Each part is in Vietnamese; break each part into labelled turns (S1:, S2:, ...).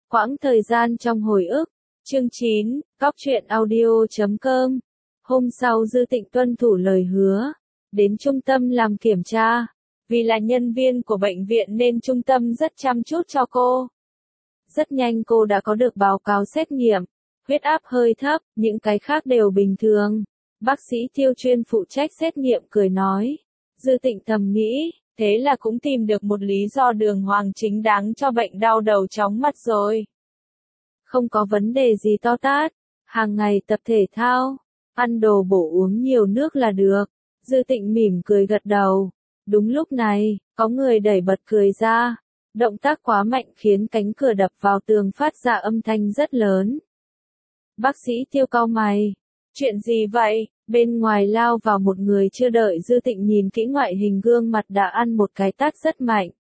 S1: Quãng thời gian trong hồi ức. Chương 9, Góc truyện audio.com. Hôm sau Dư Tịnh tuân thủ lời hứa, đến trung tâm làm kiểm tra. Vì là nhân viên của bệnh viện nên trung tâm rất chăm chút cho cô. Rất nhanh cô đã có được báo cáo xét nghiệm, huyết áp hơi thấp, những cái khác đều bình thường. Bác sĩ Tiêu chuyên phụ trách xét nghiệm cười nói. Dư Tịnh thầm nghĩ, thế là cũng tìm được một lý do đường hoàng chính đáng cho bệnh đau đầu chóng mặt rồi. Không có vấn đề gì to tát, hàng ngày tập thể thao, ăn đồ bổ uống nhiều nước là được. Dư Tịnh mỉm cười gật đầu. Đúng lúc này, có người đẩy bật cười ra. Động tác quá mạnh khiến cánh cửa đập vào tường phát ra âm thanh rất lớn. Bác sĩ Tiêu cau mày. Chuyện gì vậy? Bên ngoài lao vào một người chưa đợi Dư Tịnh nhìn kỹ ngoại hình gương mặt đã ăn một cái tát rất mạnh.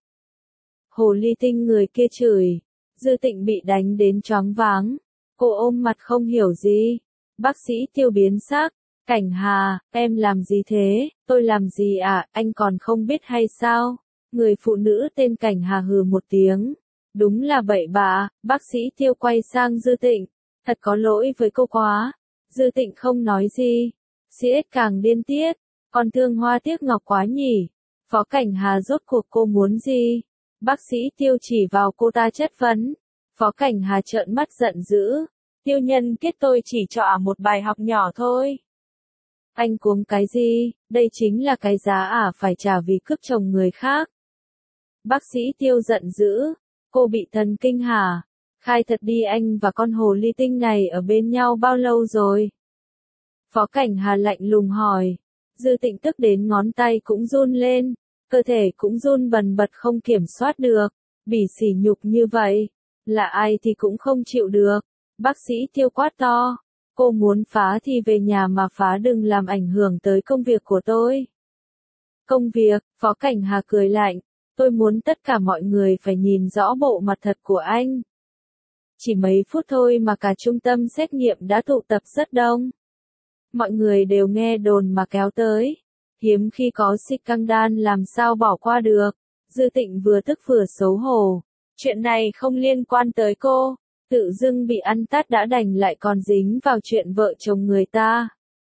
S1: Hồ ly tinh người kia chửi. Dư Tịnh bị đánh đến choáng váng. Cô ôm mặt không hiểu gì. Bác sĩ Tiêu biến sắc. Cảnh Hà, em làm gì thế? Tôi làm gì à, anh còn không biết hay sao? Người phụ nữ tên Cảnh Hà hừ một tiếng. Đúng là bậy bạ. Bác sĩ Tiêu quay sang Dư Tịnh. Thật có lỗi với cô quá. Dư Tịnh không nói gì. CS càng điên tiết. Còn thương hoa tiếc ngọc quá nhỉ. Phó Cảnh Hà rốt cuộc cô muốn gì? Bác sĩ Tiêu chỉ vào cô ta chất vấn. Phó Cảnh Hà trợn mắt giận dữ. Tiêu nhân kết tôi chỉ cho một bài học nhỏ thôi. Anh cuống cái gì? Đây chính là cái giá phải trả vì cướp chồng người khác. Bác sĩ Tiêu giận dữ. Cô bị thần kinh hả? Khai thật đi, anh và con hồ ly tinh này ở bên nhau bao lâu rồi? Phó Cảnh Hà lạnh lùng hỏi. Dư Tịnh tức đến ngón tay cũng run lên, cơ thể cũng run bần bật không kiểm soát được. Bị sỉ nhục như vậy, là ai thì cũng không chịu được. Bác sĩ Tiêu quát to. Cô muốn phá thì về nhà mà phá, đừng làm ảnh hưởng tới công việc của tôi. Công việc? Phó Cảnh Hà cười lạnh. Tôi muốn tất cả mọi người phải nhìn rõ bộ mặt thật của anh. Chỉ mấy phút thôi mà cả trung tâm xét nghiệm đã tụ tập rất đông. Mọi người đều nghe đồn mà kéo tới. Hiếm khi có scandal làm sao bỏ qua được. Dư Tịnh vừa tức vừa xấu hổ. Chuyện này không liên quan tới cô. Tự dưng bị ăn tát đã đành lại còn dính vào chuyện vợ chồng người ta.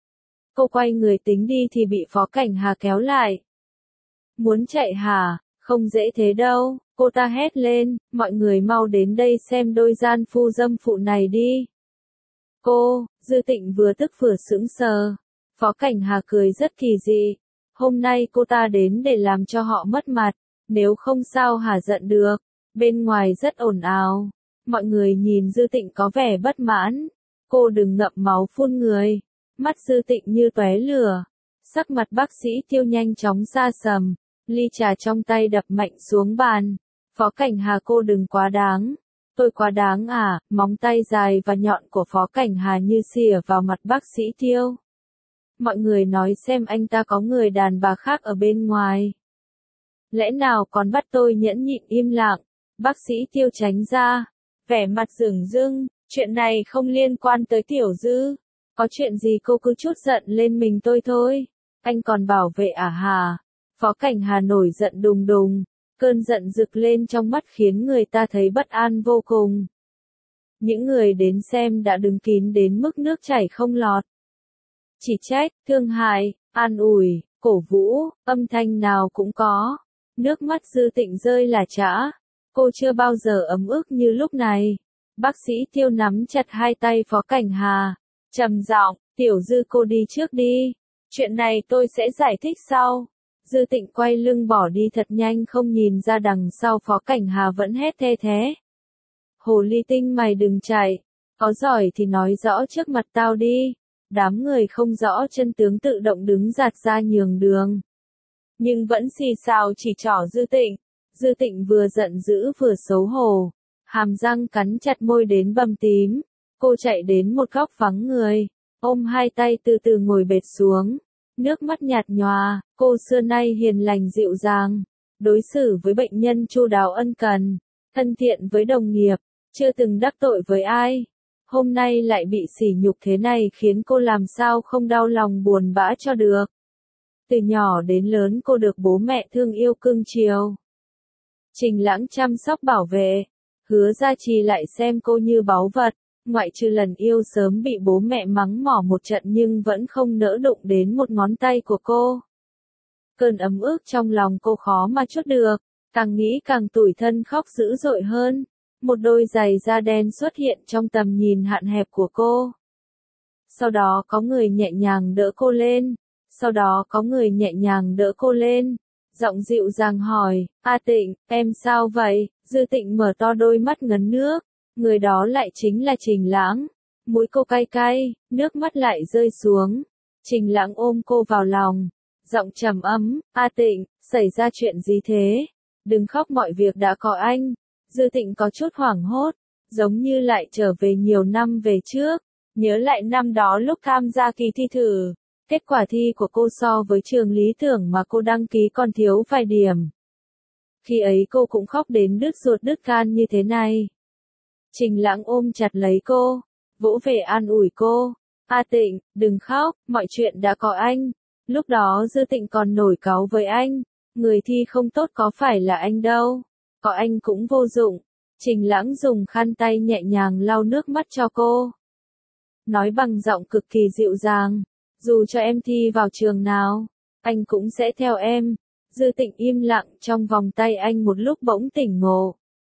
S1: Cô quay người tính đi thì bị Phó Cảnh Hà kéo lại. Muốn chạy hả? Không dễ thế đâu. Cô ta hét lên, mọi người mau đến đây xem đôi gian phu dâm phụ này đi. Cô, Dư Tịnh vừa tức vừa sững sờ. Phó Cảnh Hà cười rất kỳ dị. Hôm nay cô ta đến để làm cho họ mất mặt, nếu không sao hả giận được. Bên ngoài rất ồn ào. Mọi người nhìn Dư Tịnh có vẻ bất mãn. Cô đừng ngậm máu phun người. Mắt Dư Tịnh như tóe lửa. Sắc mặt bác sĩ Tiêu nhanh chóng sa sầm. Ly trà trong tay đập mạnh xuống bàn. Phó Cảnh Hà, cô đừng quá đáng. Tôi quá đáng à? Móng tay dài và nhọn của Phó Cảnh Hà như xỉa vào mặt bác sĩ Tiêu. Mọi người nói xem anh ta có người đàn bà khác ở bên ngoài. Lẽ nào còn bắt tôi nhẫn nhịn im lặng? Bác sĩ Tiêu tránh ra. Vẻ mặt dửng dưng. Chuyện này không liên quan tới Tiểu Dư. Có chuyện gì cô cứ trút giận lên mình tôi thôi. Anh còn bảo vệ hả? Phó Cảnh Hà nổi giận đùng đùng. Cơn giận rực lên trong mắt khiến người ta thấy bất an vô cùng. Những người đến xem đã đứng kín đến mức nước chảy không lọt. Chỉ trách, thương hại, an ủi, cổ vũ, âm thanh nào cũng có. Nước mắt Dư Tịnh rơi lả chã. Cô chưa bao giờ ấm ức như lúc này. Bác sĩ Tiêu nắm chặt hai tay Phó Cảnh Hà. Trầm giọng, Tiểu Dư cô đi trước đi. Chuyện này tôi sẽ giải thích sau. Dư Tịnh quay lưng bỏ đi thật nhanh, không nhìn ra đằng sau Phó Cảnh Hà vẫn hét the thế. Hồ ly tinh mày đừng chạy. Có giỏi thì nói rõ trước mặt tao đi. Đám người không rõ chân tướng tự động đứng giạt ra nhường đường. Nhưng vẫn xì xào chỉ trỏ Dư Tịnh. Dư Tịnh vừa giận dữ vừa xấu hổ. Hàm răng cắn chặt môi đến bầm tím. Cô chạy đến một góc vắng người. Ôm hai tay từ từ ngồi bệt xuống. Nước mắt nhạt nhòa. Cô xưa nay hiền lành dịu dàng. Đối xử với bệnh nhân chu đáo ân cần. Thân thiện với đồng nghiệp. Chưa từng đắc tội với ai. Hôm nay lại bị sỉ nhục thế này khiến cô làm sao không đau lòng buồn bã cho được. Từ nhỏ đến lớn cô được bố mẹ thương yêu cưng chiều. Trình Lãng chăm sóc bảo vệ. Hứa Gia Trì lại xem cô như báu vật, ngoại trừ lần yêu sớm bị bố mẹ mắng mỏ một trận nhưng vẫn không nỡ đụng đến một ngón tay của cô. Cơn ấm ức trong lòng cô khó mà trút được, càng nghĩ càng tủi thân khóc dữ dội hơn. Một đôi giày da đen xuất hiện trong tầm nhìn hạn hẹp của cô. Sau đó có người nhẹ nhàng đỡ cô lên. Giọng dịu dàng hỏi, A Tịnh, em sao vậy? Dư Tịnh mở to đôi mắt ngấn nước. Người đó lại chính là Trình Lãng. Mũi cô cay cay, nước mắt lại rơi xuống. Trình Lãng ôm cô vào lòng. Giọng trầm ấm, A Tịnh, xảy ra chuyện gì thế? Đừng khóc, mọi việc đã có anh. Dư Tịnh có chút hoảng hốt, giống như lại trở về nhiều năm về trước. Nhớ lại năm đó lúc tham gia kỳ thi thử. Kết quả thi của cô so với trường lý tưởng mà cô đăng ký còn thiếu vài điểm. Khi ấy cô cũng khóc đến đứt ruột đứt gan như thế này. Trình Lãng ôm chặt lấy cô, vỗ về an ủi cô. A Tịnh, đừng khóc, mọi chuyện đã có anh. Lúc đó Dư Tịnh còn nổi cáu với anh. Người thi không tốt có phải là anh đâu. Có anh cũng vô dụng. Trình Lãng dùng khăn tay nhẹ nhàng lau nước mắt cho cô. Nói bằng giọng cực kỳ dịu dàng. Dù cho em thi vào trường nào, anh cũng sẽ theo em. Dư Tịnh im lặng trong vòng tay anh một lúc bỗng tỉnh ngộ.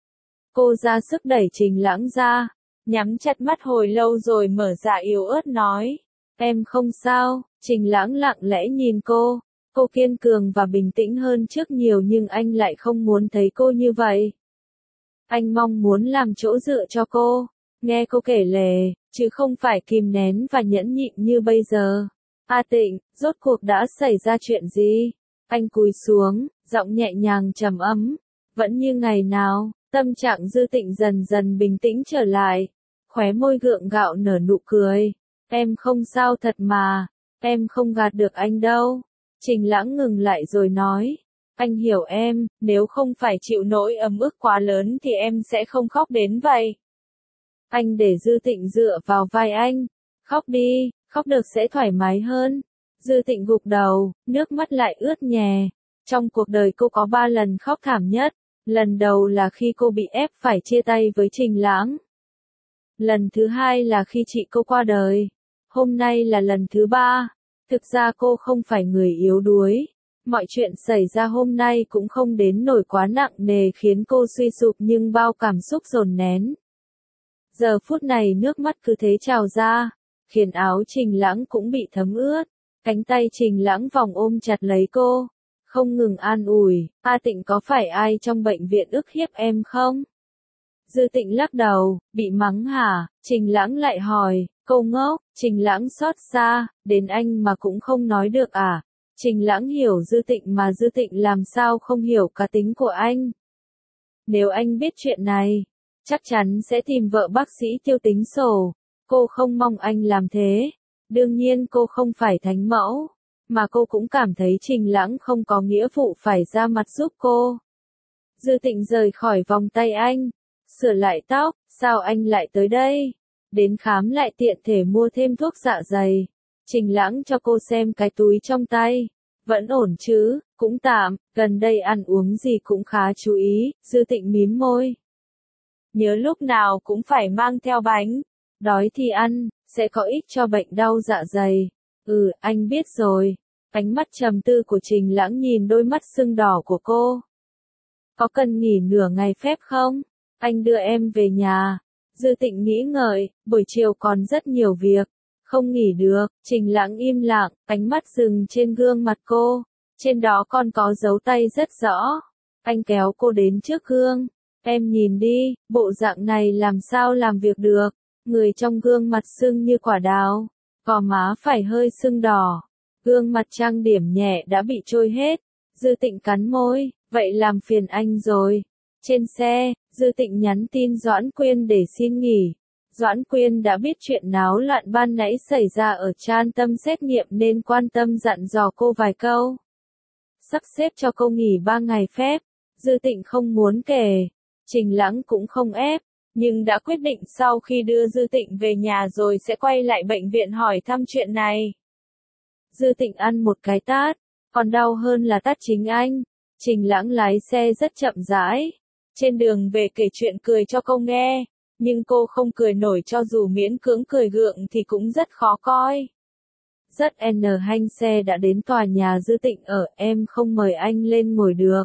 S1: Cô ra sức đẩy Trình Lãng ra, nhắm chặt mắt hồi lâu rồi mở dạ yếu ớt nói. Em không sao. Trình Lãng lặng lẽ nhìn cô. Cô kiên cường và bình tĩnh hơn trước nhiều nhưng anh lại không muốn thấy cô như vậy. Anh mong muốn làm chỗ dựa cho cô, nghe cô kể lể, chứ không phải kìm nén và nhẫn nhịn như bây giờ. A Tịnh, rốt cuộc đã xảy ra chuyện gì? Anh cúi xuống, giọng nhẹ nhàng trầm ấm. Vẫn như ngày nào, tâm trạng Dư Tịnh dần dần bình tĩnh trở lại. Khóe môi gượng gạo nở nụ cười. Em không sao thật mà, em không gạt được anh đâu. Trình Lãng ngừng lại rồi nói. Anh hiểu em, nếu không phải chịu nỗi ấm ức quá lớn thì em sẽ không khóc đến vậy. Anh để Dư Tịnh dựa vào vai anh. Khóc đi, khóc được sẽ thoải mái hơn. Dư Tịnh gục đầu, nước mắt lại ướt nhè. Trong cuộc đời cô có 3 lần khóc thảm nhất. Lần đầu là khi cô bị ép phải chia tay với Trình Lãng. Lần thứ 2 là khi chị cô qua đời. Hôm nay là lần thứ 3. Thực ra cô không phải người yếu đuối. Mọi chuyện xảy ra hôm nay cũng không đến nỗi quá nặng nề khiến cô suy sụp nhưng bao cảm xúc dồn nén. Giờ phút này nước mắt cứ thế trào ra, khiến áo Trình Lãng cũng bị thấm ướt. Cánh tay Trình Lãng vòng ôm chặt lấy cô, không ngừng an ủi, A Tịnh có phải ai trong bệnh viện ức hiếp em không? Dư Tịnh lắc đầu, bị mắng hả? Trình Lãng lại hỏi, cô ngốc. Trình Lãng xót xa, đến anh mà cũng không nói được à? Trình Lãng hiểu Dư Tịnh mà Dư Tịnh làm sao không hiểu cá tính của anh. Nếu anh biết chuyện này, chắc chắn sẽ tìm vợ bác sĩ Tiêu tính sổ. Cô không mong anh làm thế. Đương nhiên cô không phải thánh mẫu, mà cô cũng cảm thấy Trình Lãng không có nghĩa vụ phải ra mặt giúp cô. Dư Tịnh rời khỏi vòng tay anh, sửa lại tóc, sao anh lại tới đây? Đến khám lại tiện thể mua thêm thuốc dạ dày. Trình Lãng cho cô xem cái túi trong tay. Vẫn ổn chứ, cũng tạm, gần đây ăn uống gì cũng khá chú ý. Dư Tịnh mím môi. Nhớ lúc nào cũng phải mang theo bánh. Đói thì ăn, sẽ có ích cho bệnh đau dạ dày. Anh biết rồi. Ánh mắt trầm tư của Trình Lãng nhìn đôi mắt sưng đỏ của cô. Có cần nghỉ nửa ngày phép không? Anh đưa em về nhà. Dư Tịnh nghĩ ngợi, buổi chiều còn rất nhiều việc. Không nghỉ được. Trình Lãng im lặng, ánh mắt dừng trên gương mặt cô. Trên đó còn có dấu tay rất rõ. Anh kéo cô đến trước gương. Em nhìn đi, bộ dạng này làm sao làm việc được. Người trong gương mặt sưng như quả đào. Gò má phải hơi sưng đỏ. Gương mặt trang điểm nhẹ đã bị trôi hết. Dư Tịnh cắn môi, vậy làm phiền anh rồi. Trên xe, Dư Tịnh nhắn tin Doãn Quyên để xin nghỉ. Doãn Quyên đã biết chuyện náo loạn ban nãy xảy ra ở Chan Tâm xét nghiệm nên quan tâm dặn dò cô vài câu. Sắp xếp cho cô nghỉ 3 ngày phép. Dư Tịnh không muốn kể. Trình Lãng cũng không ép. Nhưng đã quyết định sau khi đưa Dư Tịnh về nhà rồi sẽ quay lại bệnh viện hỏi thăm chuyện này. Dư Tịnh ăn một cái tát. Còn đau hơn là tát chính anh. Trình Lãng lái xe rất chậm rãi. Trên đường về kể chuyện cười cho cô nghe, nhưng cô không cười nổi, cho dù miễn cưỡng cười gượng thì cũng rất khó coi. Rất hanh xe đã đến tòa nhà Dư Tịnh ở, em không mời anh lên ngồi được.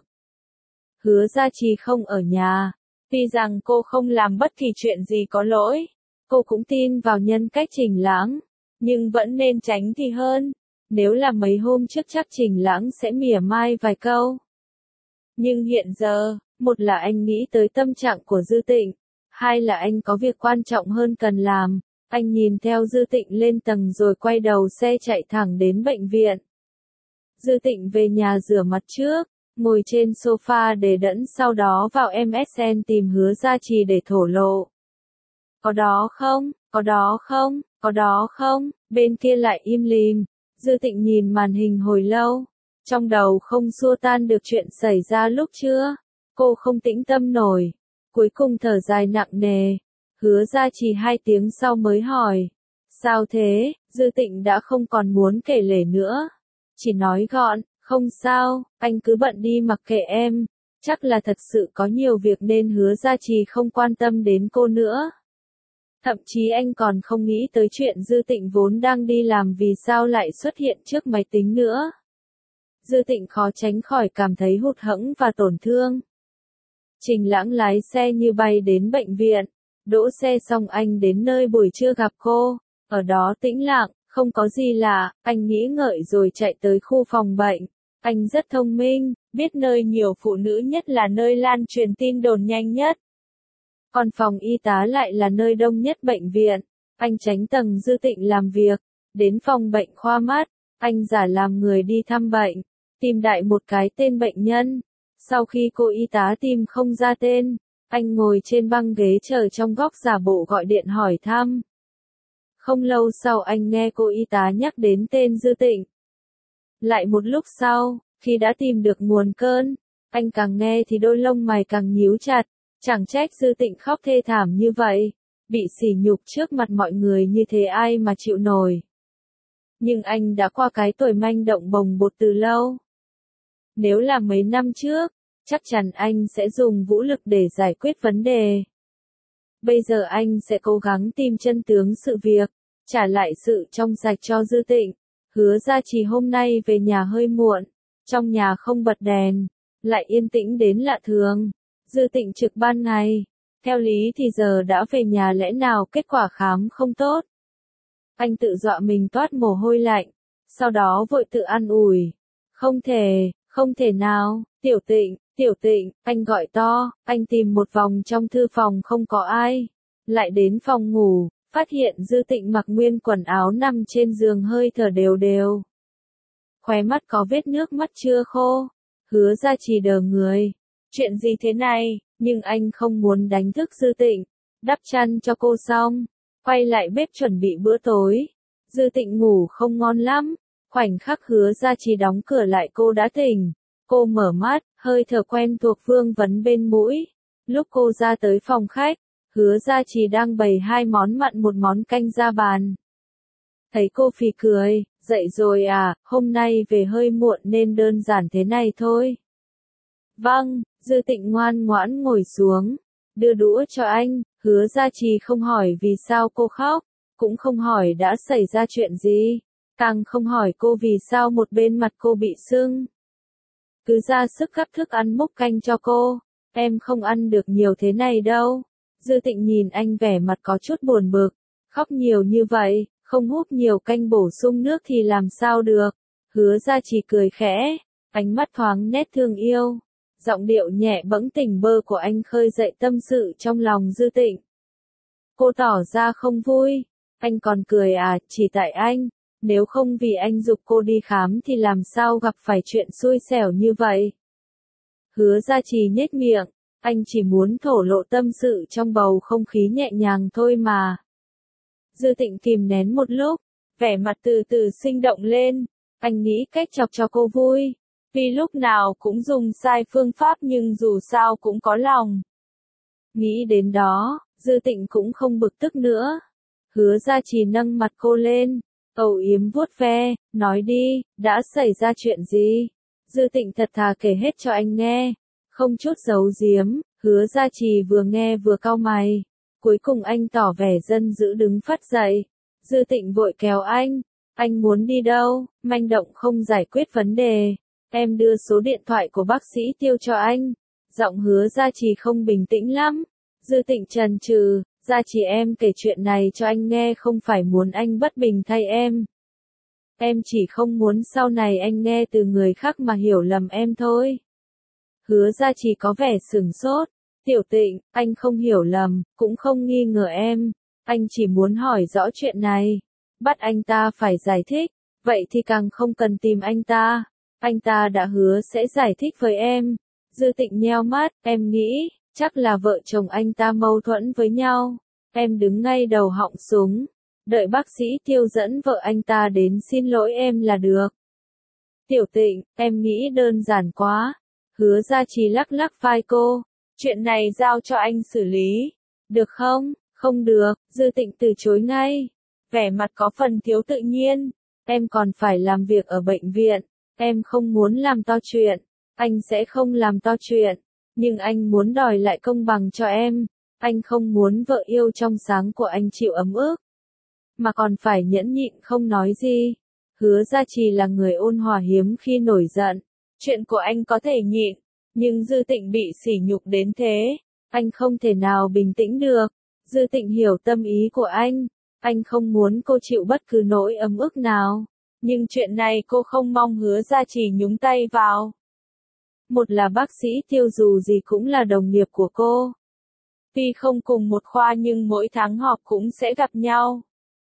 S1: Hứa Gia Trì không ở nhà. Tuy rằng cô không làm bất kỳ chuyện gì có lỗi, cô cũng tin vào nhân cách Trình Lãng, nhưng vẫn nên tránh thì hơn. Nếu là mấy hôm trước chắc Trình Lãng sẽ mỉa mai vài câu. Nhưng hiện giờ, một là anh nghĩ tới tâm trạng của Dư Tịnh, hai là anh có việc quan trọng hơn cần làm. Anh nhìn theo Dư Tịnh lên tầng rồi quay đầu xe chạy thẳng đến bệnh viện. Dư Tịnh về nhà rửa mặt trước, ngồi trên sofa để đẫn, sau đó vào MSN tìm Hứa Gia Trì để thổ lộ. Có đó không, có đó không, có đó không, bên kia lại im lìm. Dư Tịnh nhìn màn hình hồi lâu, trong đầu không xua tan được chuyện xảy ra lúc trưa. Cô không tĩnh tâm nổi, cuối cùng thở dài nặng nề. Hứa Gia Trì 2 tiếng sau mới hỏi. Sao thế? Dư Tịnh đã không còn muốn kể lể nữa. Chỉ nói gọn, không sao, anh cứ bận đi mặc kệ em. Chắc là thật sự có nhiều việc nên Hứa Gia Trì không quan tâm đến cô nữa. Thậm chí anh còn không nghĩ tới chuyện Dư Tịnh vốn đang đi làm vì sao lại xuất hiện trước máy tính nữa. Dư Tịnh khó tránh khỏi cảm thấy hụt hẫng và tổn thương. Trình Lãng lái xe như bay đến bệnh viện. Đỗ xe xong anh đến nơi buổi trưa gặp cô. Ở đó tĩnh lặng, không có gì lạ. Anh nghĩ ngợi rồi chạy tới khu phòng bệnh. Anh rất thông minh, biết nơi nhiều phụ nữ nhất là nơi lan truyền tin đồn nhanh nhất. Còn phòng y tá lại là nơi đông nhất bệnh viện. Anh tránh tầng Dư Tịnh làm việc. Đến phòng bệnh khoa mắt. Anh giả làm người đi thăm bệnh. Tìm đại một cái tên bệnh nhân. Sau khi cô y tá tìm không ra tên, anh ngồi trên băng ghế chờ trong góc giả bộ gọi điện hỏi thăm. Không lâu sau anh nghe cô y tá nhắc đến tên Dư Tịnh. Lại một lúc sau, khi đã tìm được nguồn cơn, anh càng nghe thì đôi lông mày càng nhíu chặt. Chẳng trách Dư Tịnh khóc thê thảm như vậy. Bị sỉ nhục trước mặt mọi người như thế ai mà chịu nổi. Nhưng anh đã qua cái tuổi manh động bồng bột từ lâu. Nếu là mấy năm trước, chắc chắn anh sẽ dùng vũ lực để giải quyết vấn đề. Bây giờ anh sẽ cố gắng tìm chân tướng sự việc, trả lại sự trong sạch cho Dư Tịnh. Hứa Gia Trì hôm nay về nhà hơi muộn, trong nhà không bật đèn, lại yên tĩnh đến lạ thường. Dư Tịnh trực ban ngày, theo lý thì giờ đã về nhà, lẽ nào kết quả khám không tốt. Anh tự dọa mình toát mồ hôi lạnh, sau đó vội tự an ủi. Không thể nào, Tiểu Tịnh, anh gọi to. Anh tìm một vòng trong thư phòng không có ai. Lại đến phòng ngủ, phát hiện Dư Tịnh mặc nguyên quần áo nằm trên giường hơi thở đều đều. Khóe mắt có vết nước mắt chưa khô. Hứa Gia Trì đờ người. Chuyện gì thế này? Nhưng anh không muốn đánh thức Dư Tịnh. Đắp chăn cho cô xong, quay lại bếp chuẩn bị bữa tối. Dư Tịnh ngủ không ngon lắm. Khoảnh khắc Hứa Gia Trì đóng cửa lại cô đã tỉnh. Cô mở mắt, hơi thở quen thuộc vương vấn bên mũi. Lúc cô ra tới phòng khách, Hứa Gia Trì đang bày 2 món mặn một món canh ra bàn. Thấy cô phì cười, dậy rồi à, hôm nay về hơi muộn nên đơn giản thế này thôi. Vâng, Dư Tịnh ngoan ngoãn ngồi xuống, đưa đũa cho anh. Hứa Gia Trì không hỏi vì sao cô khóc, cũng không hỏi đã xảy ra chuyện gì, càng không hỏi cô vì sao một bên mặt cô bị sưng. Cứ ra sức gắp thức ăn múc canh cho cô. Em không ăn được nhiều thế này đâu. Dư Tịnh nhìn anh vẻ mặt có chút buồn bực. Khóc nhiều như vậy, không húp nhiều canh bổ sung nước thì làm sao được. Hứa Gia Trì cười khẽ, ánh mắt thoáng nét thương yêu. Giọng điệu nhẹ bẫng tỉnh bơ của anh khơi dậy tâm sự trong lòng Dư Tịnh. Cô tỏ ra không vui. Anh còn cười à, chỉ tại anh. Nếu không vì anh giục cô đi khám thì làm sao gặp phải chuyện xui xẻo như vậy. Hứa Gia Trì nhếch miệng, anh chỉ muốn thổ lộ tâm sự trong bầu không khí nhẹ nhàng thôi mà. Dư Tịnh kìm nén một lúc, vẻ mặt từ từ sinh động lên. Anh nghĩ cách chọc cho cô vui. Vì lúc nào cũng dùng sai phương pháp nhưng dù sao cũng có lòng. Nghĩ đến đó, Dư Tịnh cũng không bực tức nữa. Hứa Gia Trì nâng mặt cô lên, âu yếm vuốt ve, nói đi, đã xảy ra chuyện gì? Dư Tịnh thật thà kể hết cho anh nghe. Không chút giấu giếm, Hứa Gia Trì vừa nghe vừa cau mày. Cuối cùng anh tỏ vẻ dân dữ đứng phắt dậy. Dư Tịnh vội kéo anh muốn đi đâu, manh động không giải quyết vấn đề. Em đưa số điện thoại của bác sĩ Tiêu cho anh. Giọng Hứa Gia Trì không bình tĩnh lắm. Dư Tịnh chần chừ, Gia Trì em kể chuyện này cho anh nghe không phải muốn anh bất bình thay em. Em chỉ không muốn sau này anh nghe từ người khác mà hiểu lầm em thôi. Hứa Gia Trì có vẻ sửng sốt. Tiểu Tịnh, anh không hiểu lầm, cũng không nghi ngờ em. Anh chỉ muốn hỏi rõ chuyện này. Bắt anh ta phải giải thích. Vậy thì càng không cần tìm anh ta. Anh ta đã hứa sẽ giải thích với em. Dư Tịnh nheo mắt, em nghĩ, chắc là vợ chồng anh ta mâu thuẫn với nhau. Em đứng ngay đầu họng súng. Đợi bác sĩ Tiêu dẫn vợ anh ta đến xin lỗi em là được. Tiểu Tịnh, em nghĩ đơn giản quá. Hứa Gia Trì lắc lắc vai cô. Chuyện này giao cho anh xử lý. Được không? Không được, Dư Tịnh từ chối ngay. Vẻ mặt có phần thiếu tự nhiên. Em còn phải làm việc ở bệnh viện. Em không muốn làm to chuyện. Anh sẽ không làm to chuyện. Nhưng anh muốn đòi lại công bằng cho em. Anh không muốn vợ yêu trong sáng của anh chịu ấm ức. Mà còn phải nhẫn nhịn không nói gì. Hứa Gia Trì là người ôn hòa hiếm khi nổi giận. Chuyện của anh có thể nhịn. Nhưng Dư Tịnh bị sỉ nhục đến thế. Anh không thể nào bình tĩnh được. Dư Tịnh hiểu tâm ý của anh. Anh không muốn cô chịu bất cứ nỗi ấm ức nào. Nhưng chuyện này cô không mong Hứa Gia Trì nhúng tay vào. Một là bác sĩ Tiêu dù gì cũng là đồng nghiệp của cô. Tuy không cùng một khoa nhưng mỗi tháng họp cũng sẽ gặp nhau.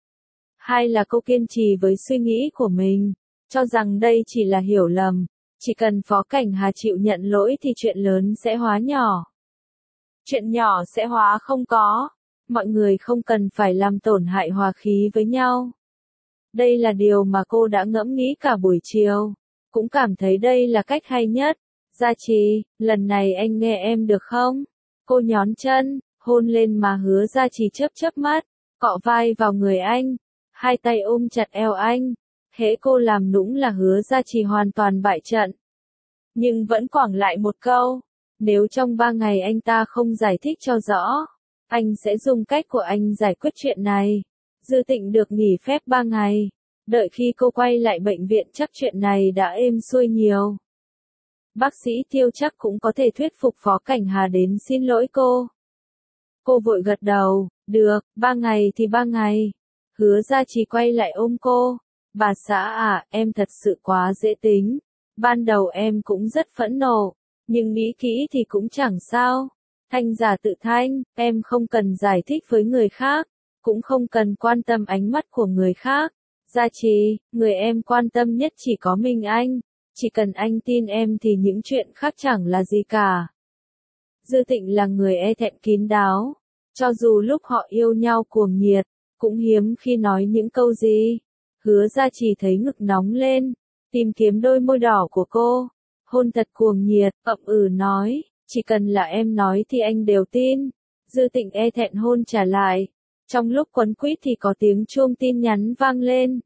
S1: Hai là cô kiên trì với suy nghĩ của mình. Cho rằng đây chỉ là hiểu lầm. Chỉ cần Phó Cảnh Hà chịu nhận lỗi thì chuyện lớn sẽ hóa nhỏ. Chuyện nhỏ sẽ hóa không có. Mọi người không cần phải làm tổn hại hòa khí với nhau. Đây là điều mà cô đã ngẫm nghĩ cả buổi chiều. Cũng cảm thấy đây là cách hay nhất. Gia Trì, lần này anh nghe em được không? Cô nhón chân, hôn lên mà Hứa Gia Trì chớp chớp mắt, cọ vai vào người anh. Hai tay ôm chặt eo anh. Hễ cô làm nũng là Hứa Gia Trì hoàn toàn bại trận. Nhưng vẫn quẳng lại một câu. Nếu trong 3 ngày anh ta không giải thích cho rõ, anh sẽ dùng cách của anh giải quyết chuyện này. Dư Tịnh được nghỉ phép 3 ngày. Đợi khi cô quay lại bệnh viện chắc chuyện này đã êm xuôi nhiều. Bác sĩ Tiêu chắc cũng có thể thuyết phục Phó Cảnh Hà đến xin lỗi cô. Cô vội gật đầu, được, 3 ngày thì 3 ngày. Hứa Gia Trì quay lại ôm cô. Bà xã à, em thật sự quá dễ tính. Ban đầu em cũng rất phẫn nộ, nhưng nghĩ kỹ thì cũng chẳng sao. Thanh giả tự thanh, em không cần giải thích với người khác, cũng không cần quan tâm ánh mắt của người khác. Gia Trì, người em quan tâm nhất chỉ có mình anh. Chỉ cần anh tin em thì những chuyện khác chẳng là gì cả. Dư Tịnh là người e thẹn kín đáo. Cho dù lúc họ yêu nhau cuồng nhiệt, cũng hiếm khi nói những câu gì. Hứa Gia Trì thấy ngực nóng lên, tìm kiếm đôi môi đỏ của cô. Hôn thật cuồng nhiệt, ậm nói, chỉ cần là em nói thì anh đều tin. Dư Tịnh e thẹn hôn trả lại. Trong lúc quấn quýt thì có tiếng chuông tin nhắn vang lên.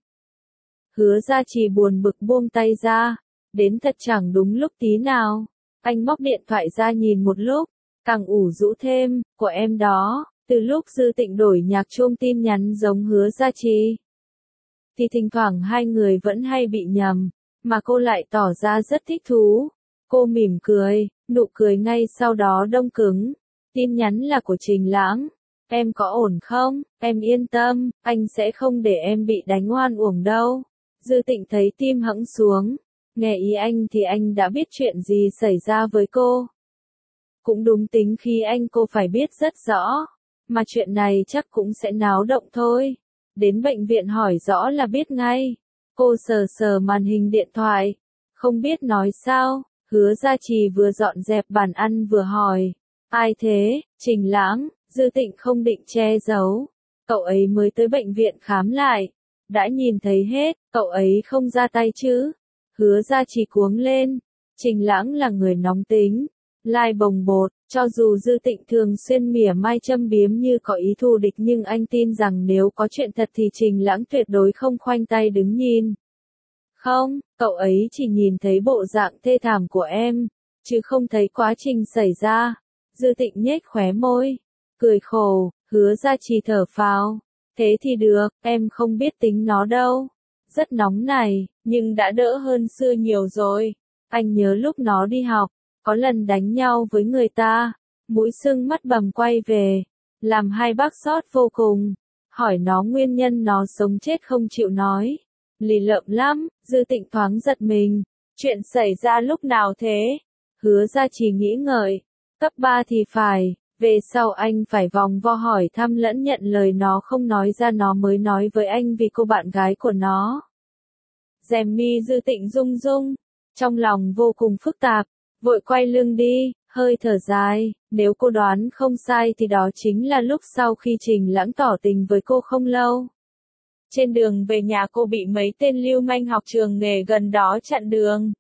S1: Hứa Gia Trì buồn bực buông tay ra. Đến thật chẳng đúng lúc tí nào. Anh móc điện thoại ra nhìn một lúc, càng ủ rũ thêm, của em đó. Từ lúc Dư Tịnh đổi nhạc chuông tin nhắn giống Hứa Gia Trì, thì thỉnh thoảng hai người vẫn hay bị nhầm, mà cô lại tỏ ra rất thích thú. Cô mỉm cười, nụ cười ngay sau đó đông cứng. Tin nhắn là của Trình Lãng. Em có ổn không? Em yên tâm, anh sẽ không để em bị đánh oan uổng đâu. Dư Tịnh thấy tim hẫng xuống. Nghe ý anh thì anh đã biết chuyện gì xảy ra với cô. Cũng đúng tính khi anh cô phải biết rất rõ. Mà chuyện này chắc cũng sẽ náo động thôi. Đến bệnh viện hỏi rõ là biết ngay. Cô sờ sờ màn hình điện thoại. Không biết nói sao. Hứa Gia Trì vừa dọn dẹp bàn ăn vừa hỏi. Ai thế? Trình Lãng. Dư Tịnh không định che giấu. Cậu ấy mới tới bệnh viện khám lại. Đã nhìn thấy hết. Cậu ấy không ra tay chứ? Hứa Gia Trì cuống lên. Trình Lãng là người nóng tính, lai bồng bột. Cho dù Dư Tịnh thường xuyên mỉa mai châm biếm như có ý thù địch nhưng anh tin rằng nếu có chuyện thật thì Trình Lãng tuyệt đối không khoanh tay đứng nhìn. Không, cậu ấy chỉ nhìn thấy bộ dạng thê thảm của em. chứ không thấy quá trình xảy ra. Dư Tịnh nhếch khóe môi, cười khổ, Hứa Gia Trì thở phào. Thế thì được, em không biết tính nó đâu. Rất nóng này, nhưng đã đỡ hơn xưa nhiều rồi. Anh nhớ lúc nó đi học, có lần đánh nhau với người ta, mũi sưng mắt bầm quay về, làm hai bác sót vô cùng. Hỏi nó nguyên nhân nó sống chết không chịu nói. Lì lợm lắm, Dư Tịnh thoáng giật mình. Chuyện xảy ra lúc nào thế? Hứa Gia Trì nghĩ ngợi. Cấp 3 thì phải, về sau anh phải vòng vo hỏi thăm lẫn nhận lời nó không nói ra nó mới nói với anh vì cô bạn gái của nó. Rèm mi Dư Tịnh rung rung, trong lòng vô cùng phức tạp, vội quay lưng đi, hơi thở dài, nếu cô đoán không sai thì đó chính là lúc sau khi Trình Lãng tỏ tình với cô không lâu. Trên đường về nhà cô bị mấy tên lưu manh học trường nghề gần đó chặn đường.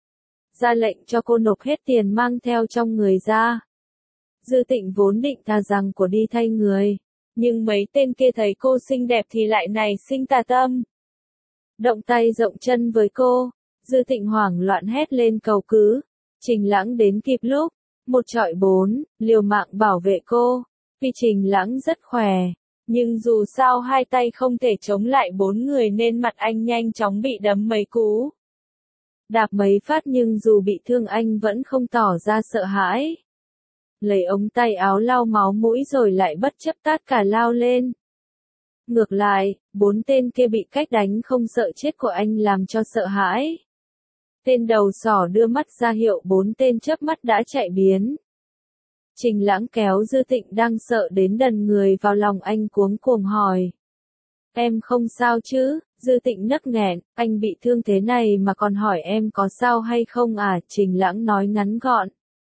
S1: Ra lệnh cho cô nộp hết tiền mang theo trong người ra. Dư Tịnh vốn định thà rằng của đi thay người, nhưng mấy tên kia thấy cô xinh đẹp thì lại nảy sinh tà tâm. Động tay rộng chân với cô, Dư Tịnh hoảng loạn hét lên cầu cứu. Trình Lãng đến kịp lúc, 1 chọi 4, liều mạng bảo vệ cô. Vì Trình Lãng rất khỏe, nhưng dù sao hai tay không thể chống lại 4 người nên mặt anh nhanh chóng bị đấm mấy cú. Đạp mấy phát nhưng dù bị thương anh vẫn không tỏ ra sợ hãi. Lấy ống tay áo lau máu mũi rồi lại bất chấp tát cả lao lên. Ngược lại, 4 tên kia bị cách đánh không sợ chết của anh làm cho sợ hãi. Tên đầu sỏ đưa mắt ra hiệu 4 tên chớp mắt đã chạy biến. Trình Lãng kéo Dư Tịnh đang sợ đến đần người vào lòng anh cuống cuồng hỏi. Em không sao chứ? Dư Tịnh nấc nghẹn, anh bị thương thế này mà còn hỏi em có sao hay không à? Trình Lãng nói ngắn gọn.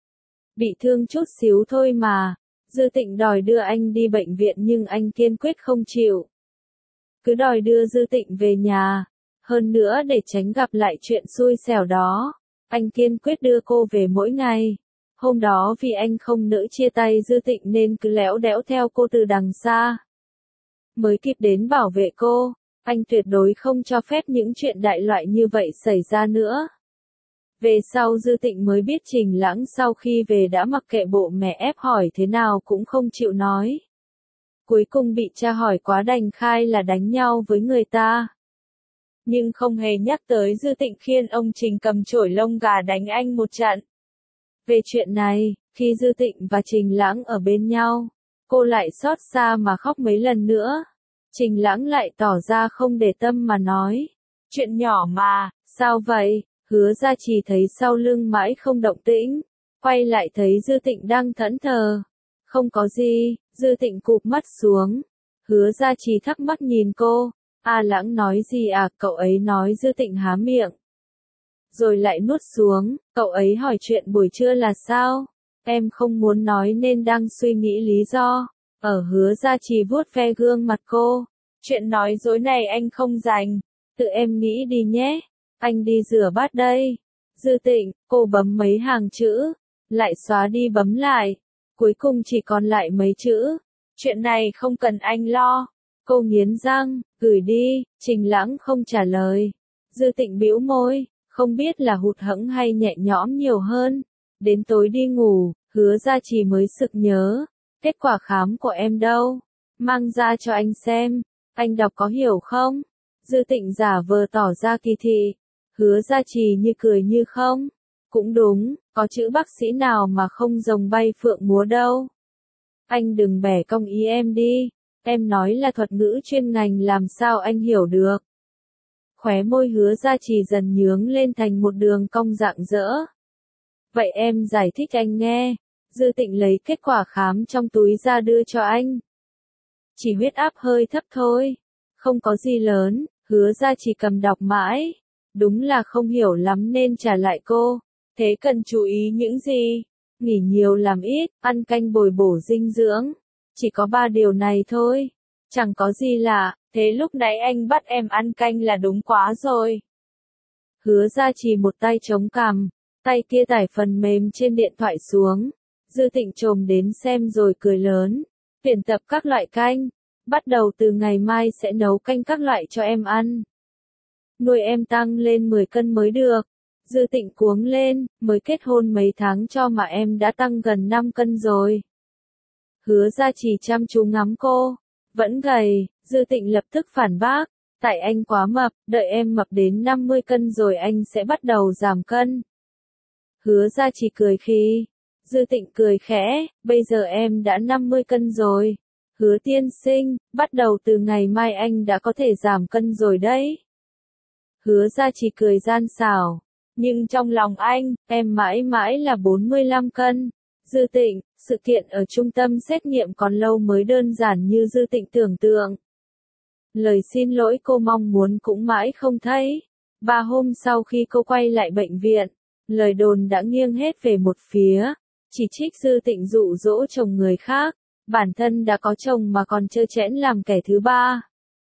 S1: Bị thương chút xíu thôi mà. Dư Tịnh đòi đưa anh đi bệnh viện nhưng anh kiên quyết không chịu. Cứ đòi đưa Dư Tịnh về nhà. Hơn nữa để tránh gặp lại chuyện xui xẻo đó, anh kiên quyết đưa cô về mỗi ngày. Hôm đó vì anh không nỡ chia tay Dư Tịnh nên cứ léo đẽo theo cô từ đằng xa. Mới kịp đến bảo vệ cô, anh tuyệt đối không cho phép những chuyện đại loại như vậy xảy ra nữa. Về sau Dư Tịnh mới biết Trình Lãng sau khi về đã mặc kệ bộ mẹ ép hỏi thế nào cũng không chịu nói. Cuối cùng bị cha hỏi quá đành khai là đánh nhau với người ta. Nhưng không hề nhắc tới Dư Tịnh khiêng ông Trình cầm chổi lông gà đánh anh một trận. Về chuyện này, khi Dư Tịnh và Trình Lãng ở bên nhau, cô lại xót xa mà khóc mấy lần nữa. Trình Lãng lại tỏ ra không để tâm mà nói. Chuyện nhỏ mà, sao vậy? Hứa Gia Trì thấy sau lưng mãi không động tĩnh, quay lại thấy Dư Tịnh đang thẫn thờ. Không có gì, Dư Tịnh cụp mắt xuống. Hứa Gia Trì thắc mắc nhìn cô. A Lãng nói gì à? Cậu ấy nói. Dư Tịnh há miệng, rồi lại nuốt xuống. Cậu ấy hỏi chuyện buổi trưa là sao? Em không muốn nói nên đang suy nghĩ lý do. Ở Hứa Gia Trì vuốt ve gương mặt cô. Chuyện nói dối này anh không rành. Tự em nghĩ đi nhé. Anh đi rửa bát đây. Dư Tịnh, cô bấm mấy hàng chữ, lại xóa đi bấm lại. Cuối cùng chỉ còn lại mấy chữ. Chuyện này không cần anh lo. Cô nghiến răng, gửi đi. Trình Lãng không trả lời. Dư Tịnh bĩu môi, không biết là hụt hẫng hay nhẹ nhõm nhiều hơn. Đến tối đi ngủ, Hứa Gia Trì mới sực nhớ. Kết quả khám của em đâu? Mang ra cho anh xem. Anh đọc có hiểu không? Dư Tịnh giả vờ tỏ ra kỳ thị. Hứa Gia Trì như cười như không. Cũng đúng, có chữ bác sĩ nào mà không rồng bay phượng múa đâu. Anh đừng bẻ cong ý em đi. Em nói là thuật ngữ chuyên ngành làm sao anh hiểu được. Khóe môi Hứa Gia Trì dần nhướng lên thành một đường cong rạng rỡ. Vậy em giải thích anh nghe. Dư Tịnh lấy kết quả khám trong túi ra đưa cho anh. Chỉ huyết áp hơi thấp thôi. Không có gì lớn. Hứa Gia Trì cầm đọc mãi. Đúng là không hiểu lắm nên trả lại cô. Thế cần chú ý những gì? Nghỉ nhiều làm ít, ăn canh bồi bổ dinh dưỡng. Chỉ có 3 điều này thôi. Chẳng có gì lạ, thế lúc nãy anh bắt em ăn canh là đúng quá rồi. Hứa Gia Trì một tay chống cằm, tay kia tải phần mềm trên điện thoại xuống. Dư Tịnh trồm đến xem rồi cười lớn. Tuyển tập các loại canh. Bắt đầu từ ngày mai sẽ nấu canh các loại cho em ăn. Nuôi em tăng lên 10 cân mới được. Dư Tịnh cuống lên, mới kết hôn mấy tháng cho mà em đã tăng gần 5 cân rồi. Hứa Gia Trì chăm chú ngắm cô, vẫn gầy, Dư Tịnh lập tức phản bác, tại anh quá mập, đợi em mập đến 50 cân rồi anh sẽ bắt đầu giảm cân. Hứa Gia Trì cười khi, Dư Tịnh cười khẽ, bây giờ em đã 50 cân rồi. Hứa tiên sinh, bắt đầu từ ngày mai anh đã có thể giảm cân rồi đấy. Hứa Gia Trì cười gian xảo, nhưng trong lòng anh, em mãi mãi là 45 cân. Dư Tịnh, sự kiện ở trung tâm xét nghiệm còn lâu mới đơn giản như Dư Tịnh tưởng tượng. Lời xin lỗi cô mong muốn cũng mãi không thấy. 3 hôm sau khi cô quay lại bệnh viện, lời đồn đã nghiêng hết về một phía, chỉ trích Dư Tịnh dụ dỗ chồng người khác, bản thân đã có chồng mà còn trơ trẽn làm kẻ thứ ba.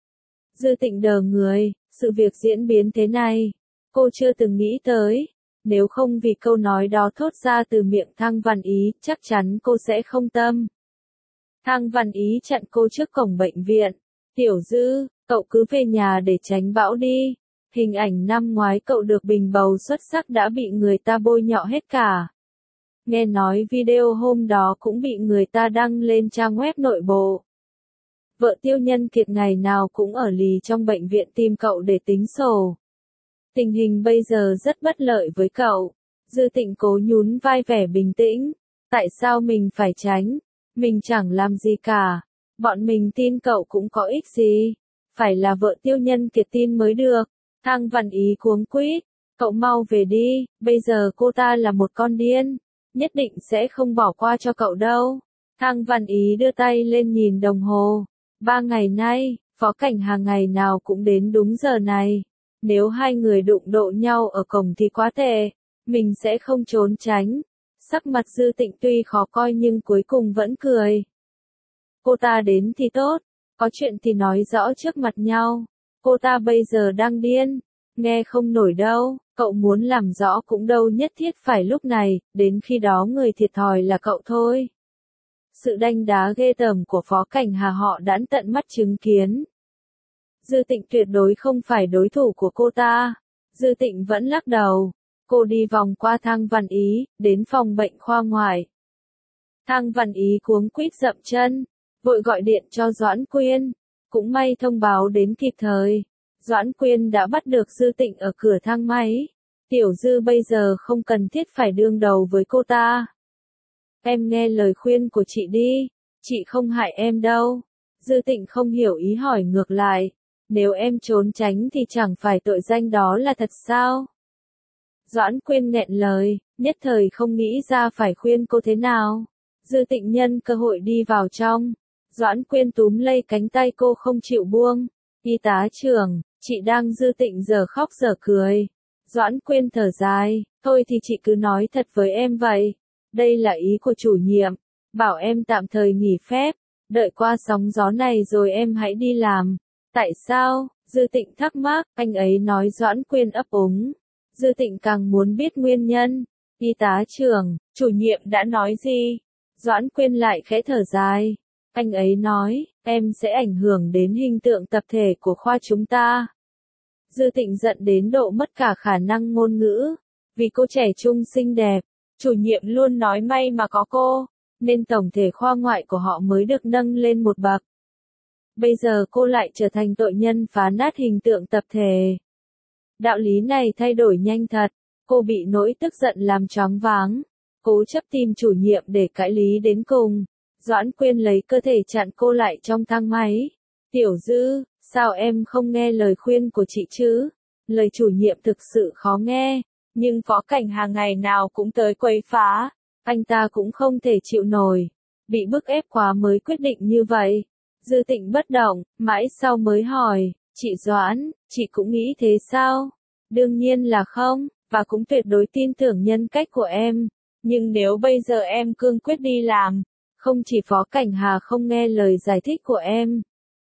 S1: Dư Tịnh đờ người, sự việc diễn biến thế này, cô chưa từng nghĩ tới. Nếu không vì câu nói đó thốt ra từ miệng Thang Văn Ý, chắc chắn cô sẽ không tâm. Thang Văn Ý chặn cô trước cổng bệnh viện. Tiểu Dư, cậu cứ về nhà để tránh bão đi. Hình ảnh năm ngoái cậu được bình bầu xuất sắc đã bị người ta bôi nhọ hết cả. Nghe nói video hôm đó cũng bị người ta đăng lên trang web nội bộ. Vợ Tiêu Nhân Kiệt ngày nào cũng ở lì trong bệnh viện tìm cậu để tính sổ. Tình hình bây giờ rất bất lợi với cậu. Dư Tịnh cố nhún vai vẻ bình tĩnh. Tại sao mình phải tránh? Mình chẳng làm gì cả. Bọn mình tin cậu cũng có ích gì. Phải là vợ Tiêu Nhân Kiệt tin mới được. Thang Văn Ý cuống quýt. Cậu mau về đi, bây giờ cô ta là một con điên. Nhất định sẽ không bỏ qua cho cậu đâu. Thang Văn Ý đưa tay lên nhìn đồng hồ. 3 ngày nay, Phó Cảnh Hà ngày nào cũng đến đúng giờ này. Nếu hai người đụng độ nhau ở cổng thì quá tệ. Mình sẽ không trốn tránh. Sắc mặt Dư Tịnh tuy khó coi nhưng cuối cùng vẫn cười. Cô ta đến thì tốt. Có chuyện thì nói rõ trước mặt nhau. Cô ta bây giờ đang điên. Nghe không nổi đâu. Cậu muốn làm rõ cũng đâu nhất thiết phải lúc này. Đến khi đó người thiệt thòi là cậu thôi. Sự đanh đá ghê tởm của Phó Cảnh Hà họ đã tận mắt chứng kiến. Dư Tịnh tuyệt đối không phải đối thủ của cô ta. Dư Tịnh vẫn lắc đầu. Cô đi vòng qua Thang Văn Ý, đến phòng bệnh khoa ngoại. Thang Văn Ý cuống quýt dậm chân, vội gọi điện cho Doãn Quyên. Cũng may thông báo đến kịp thời. Doãn Quyên đã bắt được Dư Tịnh ở cửa thang máy. Tiểu Dư bây giờ không cần thiết phải đương đầu với cô ta. Em nghe lời khuyên của chị đi, chị không hại em đâu. Dư Tịnh không hiểu ý hỏi ngược lại. Nếu em trốn tránh thì chẳng phải tội danh đó là thật sao? Doãn Quyên nghẹn lời, nhất thời không nghĩ ra phải khuyên cô thế nào. Dư Tịnh nhân cơ hội đi vào trong. Doãn Quyên túm lấy cánh tay cô không chịu buông. Y tá trưởng, chị đang Dư Tịnh giờ khóc giờ cười. Doãn Quyên thở dài, thôi thì chị cứ nói thật với em vậy. Đây là ý của chủ nhiệm, bảo em tạm thời nghỉ phép, đợi qua sóng gió này rồi em hãy đi làm. Tại sao? Dư Tịnh thắc mắc, anh ấy nói. Doãn Quyên ấp úng. Dư Tịnh càng muốn biết nguyên nhân. Y tá trưởng, chủ nhiệm đã nói gì? Doãn Quyên lại khẽ thở dài. Anh ấy nói, em sẽ ảnh hưởng đến hình tượng tập thể của khoa chúng ta. Dư Tịnh giận đến độ mất cả khả năng ngôn ngữ. Vì cô trẻ trung xinh đẹp, chủ nhiệm luôn nói may mà có cô, nên tổng thể khoa ngoại của họ mới được nâng lên một bậc. Bây giờ cô lại trở thành tội nhân phá nát hình tượng tập thể. Đạo lý này thay đổi nhanh thật. Cô bị nỗi tức giận làm choáng váng. Cố chấp tìm chủ nhiệm để cãi lý đến cùng. Doãn Quyên lấy cơ thể chặn cô lại trong thang máy. Tiểu Dư, sao em không nghe lời khuyên của chị chứ? Lời chủ nhiệm thực sự khó nghe. Nhưng Phó Cảnh Hà ngày nào cũng tới quấy phá. Anh ta cũng không thể chịu nổi. Bị bức ép quá mới quyết định như vậy. Dư Tịnh bất động, mãi sau mới hỏi, chị Doãn, chị cũng nghĩ thế sao? Đương nhiên là không, và cũng tuyệt đối tin tưởng nhân cách của em. Nhưng nếu bây giờ em cương quyết đi làm, không chỉ Phó Cảnh Hà không nghe lời giải thích của em,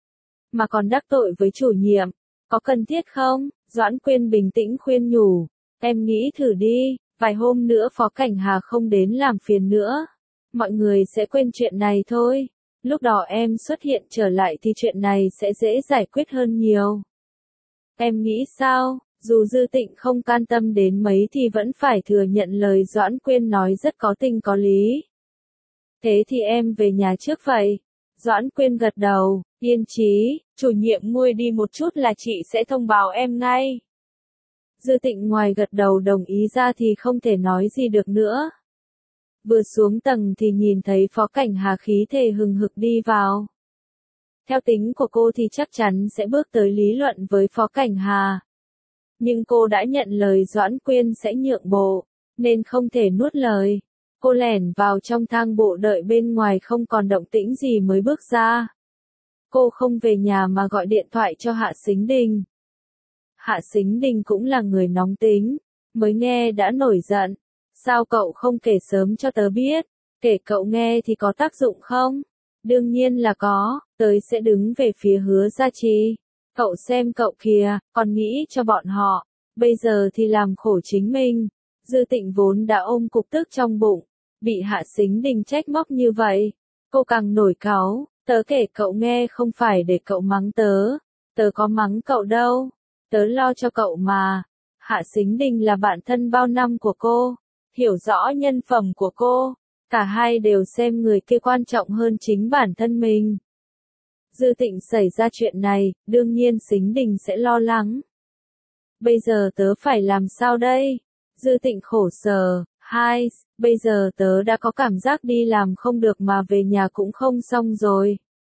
S1: mà còn đắc tội với chủ nhiệm, có cần thiết không? Doãn Quyên bình tĩnh khuyên nhủ, em nghĩ thử đi, vài hôm nữa Phó Cảnh Hà không đến làm phiền nữa. Mọi người sẽ quên chuyện này thôi. Lúc đó em xuất hiện trở lại thì chuyện này sẽ dễ giải quyết hơn nhiều. Em nghĩ sao? Dù Dư Tịnh không can tâm đến mấy thì vẫn phải thừa nhận lời Doãn Quyên nói rất có tình có lý. Thế thì em về nhà trước vậy. Doãn Quyên gật đầu, yên chí, chủ nhiệm nguôi đi một chút là chị sẽ thông báo em ngay. Dư Tịnh ngoài gật đầu đồng ý ra thì không thể nói gì được nữa. Vừa xuống tầng thì nhìn thấy Phó Cảnh Hà khí thể hừng hực đi vào. Theo tính của cô thì chắc chắn sẽ bước tới lý luận với Phó Cảnh Hà. Nhưng cô đã nhận lời Doãn Quyên sẽ nhượng bộ, nên không thể nuốt lời. Cô lẻn vào trong thang bộ đợi bên ngoài không còn động tĩnh gì mới bước ra. Cô không về nhà mà gọi điện thoại cho Hạ Sính Đình. Hạ Sính Đình cũng là người nóng tính, mới nghe đã nổi giận. Sao cậu không kể sớm cho tớ biết, kể cậu nghe thì có tác dụng không? Đương nhiên là có, tớ sẽ đứng về phía Hứa Gia Trì. Cậu xem cậu kìa, còn nghĩ cho bọn họ, bây giờ thì làm khổ chính mình. Dư Tịnh vốn đã ôm cục tức trong bụng, bị Hạ Sính Đình trách móc như vậy. Cô càng nổi cáu, tớ kể cậu nghe không phải để cậu mắng tớ, tớ có mắng cậu đâu, tớ lo cho cậu mà. Hạ Sính Đình là bạn thân bao năm của cô, hiểu rõ nhân phẩm của cô, cả hai đều xem người kia quan trọng hơn chính bản thân mình. Dư Tịnh xảy ra chuyện này, đương nhiên Sính Đình sẽ lo lắng. Bây giờ tớ phải làm sao đây? Dư Tịnh khổ sở, bây giờ tớ đã có cảm giác đi làm không được mà về nhà cũng không xong rồi.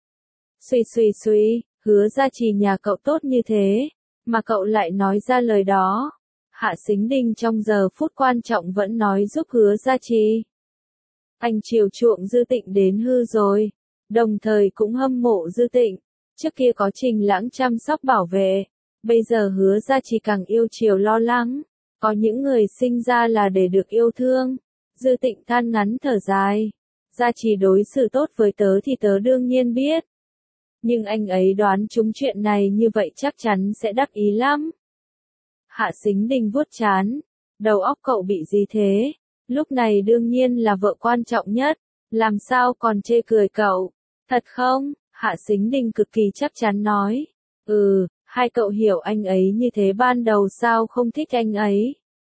S1: Suy, Hứa Gia Trì nhà cậu tốt như thế, mà cậu lại nói ra lời đó. Hạ Sính Đình trong giờ phút quan trọng vẫn nói giúp Hứa Gia Trì. Anh chiều chuộng Dư Tịnh đến hư rồi, đồng thời cũng hâm mộ Dư Tịnh. Trước kia có Trình Lãng chăm sóc bảo vệ, bây giờ Hứa Gia Trì càng yêu chiều lo lắng. Có những người sinh ra là để được yêu thương. Dư Tịnh than ngắn thở dài. Gia Trì đối xử tốt với tớ thì tớ đương nhiên biết. Nhưng anh ấy đoán trúng chuyện này như vậy chắc chắn sẽ đắc ý lắm. Hạ Sính Đình vuốt trán. Đầu óc cậu bị gì thế? Lúc này đương nhiên là vợ quan trọng nhất. Làm sao còn chê cười cậu? Thật không? Hạ Sính Đình cực kỳ chắc chắn nói. Hai cậu hiểu anh ấy như thế ban đầu sao không thích anh ấy?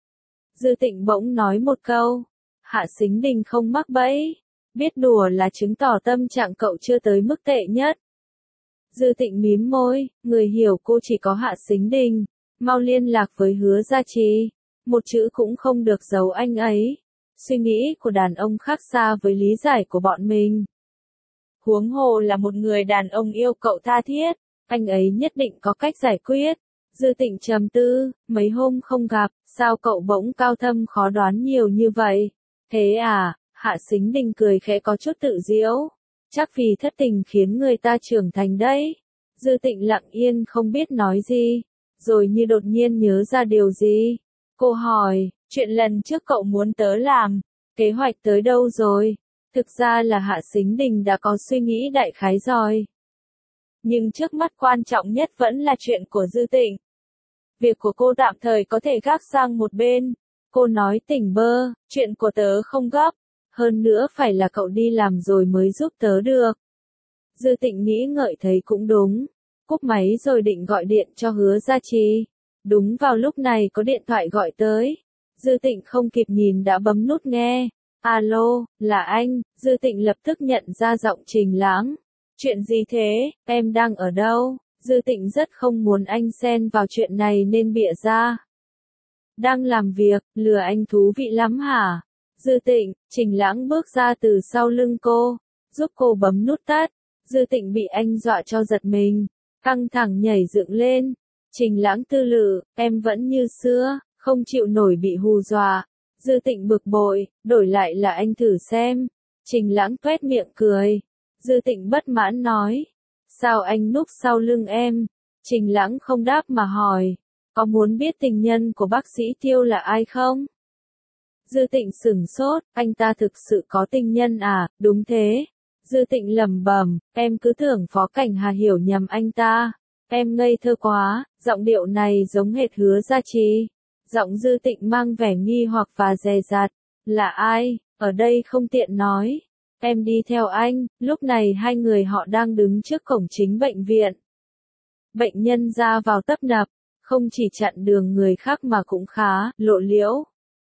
S1: Dư Tịnh bỗng nói một câu. Hạ Sính Đình không mắc bẫy. Biết đùa là chứng tỏ tâm trạng cậu chưa tới mức tệ nhất. Dư Tịnh mím môi, người hiểu cô chỉ có Hạ Sính Đình. Mau liên lạc với Hứa Gia Trì. Một chữ cũng không được giấu anh ấy. Suy nghĩ của đàn ông khác xa với lý giải của bọn mình. Huống hồ là một người đàn ông yêu cậu tha thiết. Anh ấy nhất định có cách giải quyết. Dư Tịnh trầm tư, mấy hôm không gặp, sao cậu bỗng cao thâm khó đoán nhiều như vậy? Thế à? Hạ Sính Đình cười khẽ có chút tự giễu. Chắc vì thất tình khiến người ta trưởng thành đấy. Dư Tịnh lặng yên không biết nói gì, rồi như đột nhiên nhớ ra điều gì. Cô hỏi, chuyện lần trước cậu muốn tớ làm, kế hoạch tới đâu rồi? Thực ra là Hạ Sính Đình đã có suy nghĩ đại khái rồi. Nhưng trước mắt quan trọng nhất vẫn là chuyện của Dư Tịnh. Việc của cô tạm thời có thể gác sang một bên. Cô nói tỉnh bơ, chuyện của tớ không gấp. Hơn nữa phải là cậu đi làm rồi mới giúp tớ được. Dư Tịnh nghĩ ngợi thấy cũng đúng. Cúp máy rồi định gọi điện cho Hứa Gia Trì. Đúng vào lúc này có điện thoại gọi tới. Dư Tịnh không kịp nhìn đã bấm nút nghe. Alo, là anh. Dư Tịnh lập tức nhận ra giọng Trình Lãng. Chuyện gì thế, em đang ở đâu? Dư Tịnh rất không muốn anh xen vào chuyện này nên bịa ra. Đang làm việc, lừa anh thú vị lắm hả? Dư Tịnh, Trình Lãng bước ra từ sau lưng cô, giúp cô bấm nút tắt. Dư Tịnh bị anh dọa cho giật mình, căng thẳng nhảy dựng lên. Trình Lãng tư lự, em vẫn như xưa, không chịu nổi bị hù dọa. Dư Tịnh bực bội, đổi lại là anh thử xem. Trình Lãng tuét miệng cười. Dư Tịnh bất mãn nói. Sao anh núp sau lưng em? Trình Lãng không đáp mà hỏi. Có muốn biết tình nhân của bác sĩ Tiêu là ai không? Dư Tịnh sửng sốt, anh ta thực sự có tình nhân à? Đúng thế. Dư Tịnh lẩm bẩm, em cứ tưởng Phó Cảnh Hà hiểu nhầm anh ta. Em ngây thơ quá, giọng điệu này giống hệt Hứa Gia Trì. Giọng Dư Tịnh mang vẻ nghi hoặc và dè dặt. Là ai? Ở đây không tiện nói. Em đi theo anh. Lúc này hai người họ đang đứng trước cổng chính bệnh viện. Bệnh nhân ra vào tấp nập, không chỉ chặn đường người khác mà cũng khá lộ liễu.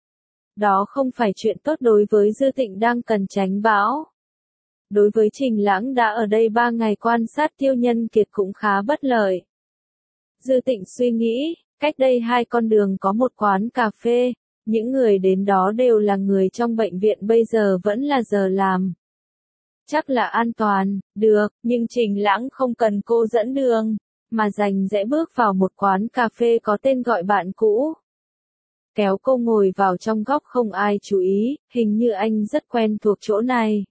S1: Đó không phải chuyện tốt đối với Dư Tịnh đang cần tránh bão. Đối với Trình Lãng đã ở đây 3 ngày quan sát Tiêu Nhân Kiệt cũng khá bất lợi. Dư Tịnh suy nghĩ, cách đây 2 con đường có một quán cà phê, những người đến đó đều là người trong bệnh viện, bây giờ vẫn là giờ làm. Chắc là an toàn, được, nhưng Trình Lãng không cần cô dẫn đường, mà rành rẽ bước vào một quán cà phê có tên gọi Bạn Cũ. Kéo cô ngồi vào trong góc không ai chú ý, hình như anh rất quen thuộc chỗ này.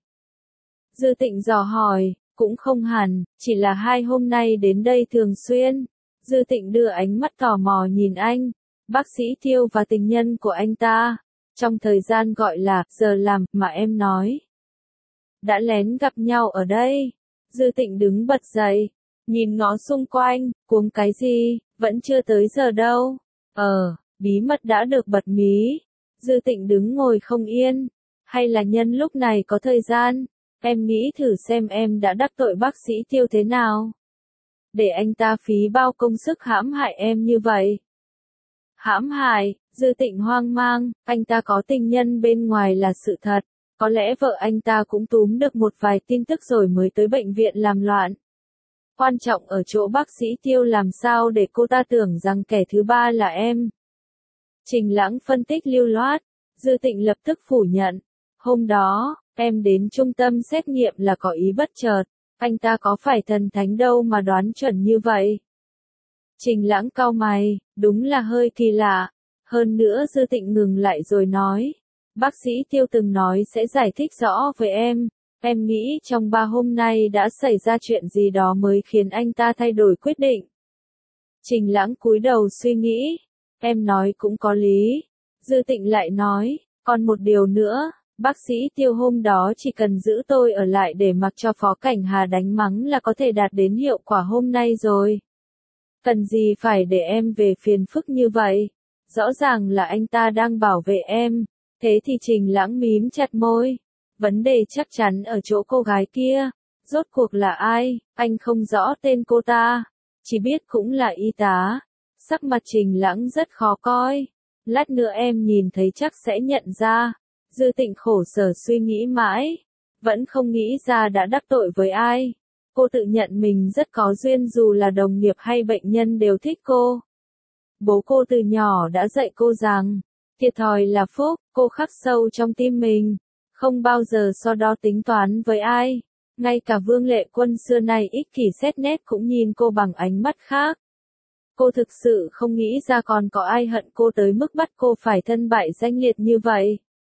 S1: Dư Tịnh dò hỏi, cũng không hẳn, chỉ là 2 hôm nay đến đây thường xuyên. Dư Tịnh đưa ánh mắt tò mò nhìn anh, bác sĩ Tiêu và tình nhân của anh ta, trong thời gian gọi là giờ làm mà em nói. Đã lén gặp nhau ở đây. Dư Tịnh đứng bật dậy, nhìn ngó xung quanh, cuống cái gì, vẫn chưa tới giờ đâu. Bí mật đã được bật mí. Dư Tịnh đứng ngồi không yên. Hay là nhân lúc này có thời gian, em nghĩ thử xem em đã đắc tội bác sĩ Tiêu thế nào. Để anh ta phí bao công sức hãm hại em như vậy. Hãm hại, Dư Tịnh hoang mang, anh ta có tình nhân bên ngoài là sự thật. Có lẽ vợ anh ta cũng túm được một vài tin tức rồi mới tới bệnh viện làm loạn. Quan trọng ở chỗ bác sĩ Tiêu làm sao để cô ta tưởng rằng kẻ thứ ba là em. Trình Lãng phân tích lưu loát, Dư Tịnh lập tức phủ nhận. Hôm đó, em đến trung tâm xét nghiệm là có ý bất chợt, anh ta có phải thần thánh đâu mà đoán chuẩn như vậy. Trình Lãng cau mày, đúng là hơi kỳ lạ. Hơn nữa Dư Tịnh ngừng lại rồi nói. Bác sĩ Tiêu từng nói sẽ giải thích rõ với em nghĩ trong 3 hôm nay đã xảy ra chuyện gì đó mới khiến anh ta thay đổi quyết định. Trình Lãng cúi đầu suy nghĩ, em nói cũng có lý. Dư Tịnh lại nói, còn một điều nữa, bác sĩ Tiêu hôm đó chỉ cần giữ tôi ở lại để mặc cho Phó Cảnh Hà đánh mắng là có thể đạt đến hiệu quả hôm nay rồi. Cần gì phải để em về phiền phức như vậy, rõ ràng là anh ta đang bảo vệ em. Thế thì Trình Lãng mím chặt môi. Vấn đề chắc chắn ở chỗ cô gái kia. Rốt cuộc là ai, anh không rõ tên cô ta. Chỉ biết cũng là y tá. Sắc mặt Trình Lãng rất khó coi. Lát nữa em nhìn thấy chắc sẽ nhận ra. Dư Tịnh khổ sở suy nghĩ mãi. Vẫn không nghĩ ra đã đắc tội với ai. Cô tự nhận mình rất có duyên, dù là đồng nghiệp hay bệnh nhân đều thích cô. Bố cô từ nhỏ đã dạy cô rằng, thiệt thòi là phúc, cô khắc sâu trong tim mình, không bao giờ so đo tính toán với ai. Ngay cả Vương Lệ Quân xưa nay ích kỷ xét nét cũng nhìn cô bằng ánh mắt khác. Cô thực sự không nghĩ ra còn có ai hận cô tới mức bắt cô phải thân bại danh liệt như vậy.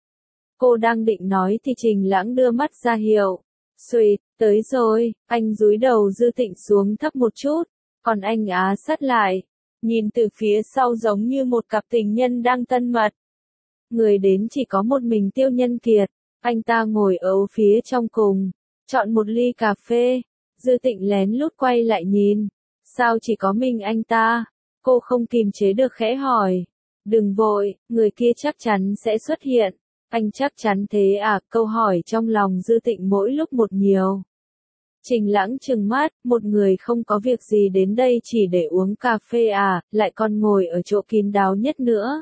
S1: Cô đang định nói thì Trình Lãng đưa mắt ra hiệu. Xuỵt, tới rồi, anh dúi đầu Dư Tịnh xuống thấp một chút, còn anh á sát lại. Nhìn từ phía sau giống như một cặp tình nhân đang thân mật. Người đến chỉ có một mình Tiêu Nhân Kiệt, anh ta ngồi ở phía trong cùng, chọn một ly cà phê. Dư Tịnh lén lút quay lại nhìn, sao chỉ có mình anh ta? Cô không kìm chế được khẽ hỏi. Đừng vội, người kia chắc chắn sẽ xuất hiện. Anh chắc chắn thế à? Câu hỏi trong lòng Dư Tịnh mỗi lúc một nhiều. Trình Lãng trừng mắt, một người không có việc gì đến đây chỉ để uống cà phê à, lại còn ngồi ở chỗ kín đáo nhất nữa.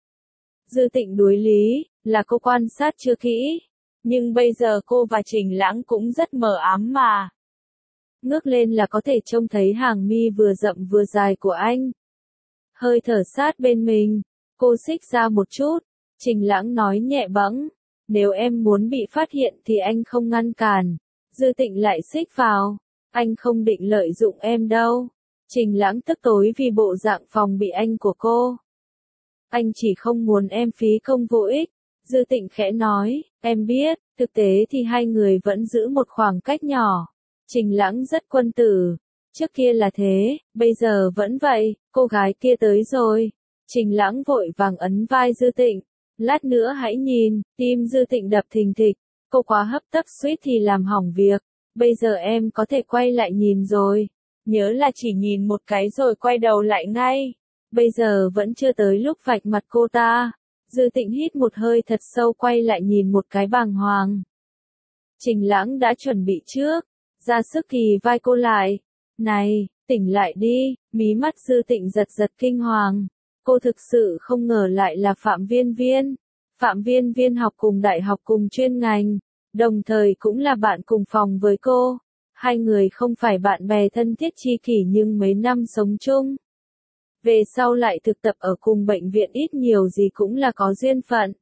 S1: Dư Tịnh đuối lý, là cô quan sát chưa kỹ. Nhưng bây giờ cô và Trình Lãng cũng rất mờ ám mà. Ngước lên là có thể trông thấy hàng mi vừa rậm vừa dài của anh. Hơi thở sát bên mình, cô xích ra một chút. Trình Lãng nói nhẹ bẫng, nếu em muốn bị phát hiện thì anh không ngăn cản. Dư Tịnh lại xích vào, anh không định lợi dụng em đâu. Trình Lãng tức tối vì bộ dạng phòng bị anh của cô. Anh chỉ không muốn em phí công vô ích. Dư Tịnh khẽ nói, em biết, thực tế thì hai người vẫn giữ một khoảng cách nhỏ. Trình Lãng rất quân tử. Trước kia là thế, bây giờ vẫn vậy, cô gái kia tới rồi. Trình Lãng vội vàng ấn vai Dư Tịnh. Lát nữa hãy nhìn, tim Dư Tịnh đập thình thịch. Cô quá hấp tấp suýt thì làm hỏng việc. Bây giờ em có thể quay lại nhìn rồi. Nhớ là chỉ nhìn một cái rồi quay đầu lại ngay. Bây giờ vẫn chưa tới lúc vạch mặt cô ta. Dư Tịnh hít một hơi thật sâu, quay lại nhìn một cái bàng hoàng. Trình Lãng đã chuẩn bị trước, ra sức kỳ vai cô lại. Này, Tỉnh lại đi, mí mắt Dư Tịnh giật giật kinh hoàng. Cô thực sự không ngờ lại là Phạm Viên Viên. Phạm Viên Viên học cùng đại học cùng chuyên ngành, đồng thời cũng là bạn cùng phòng với cô. Hai người không phải bạn bè thân thiết chi kỷ nhưng mấy năm sống chung. Về sau lại thực tập ở cùng bệnh viện ít nhiều gì cũng là có duyên phận.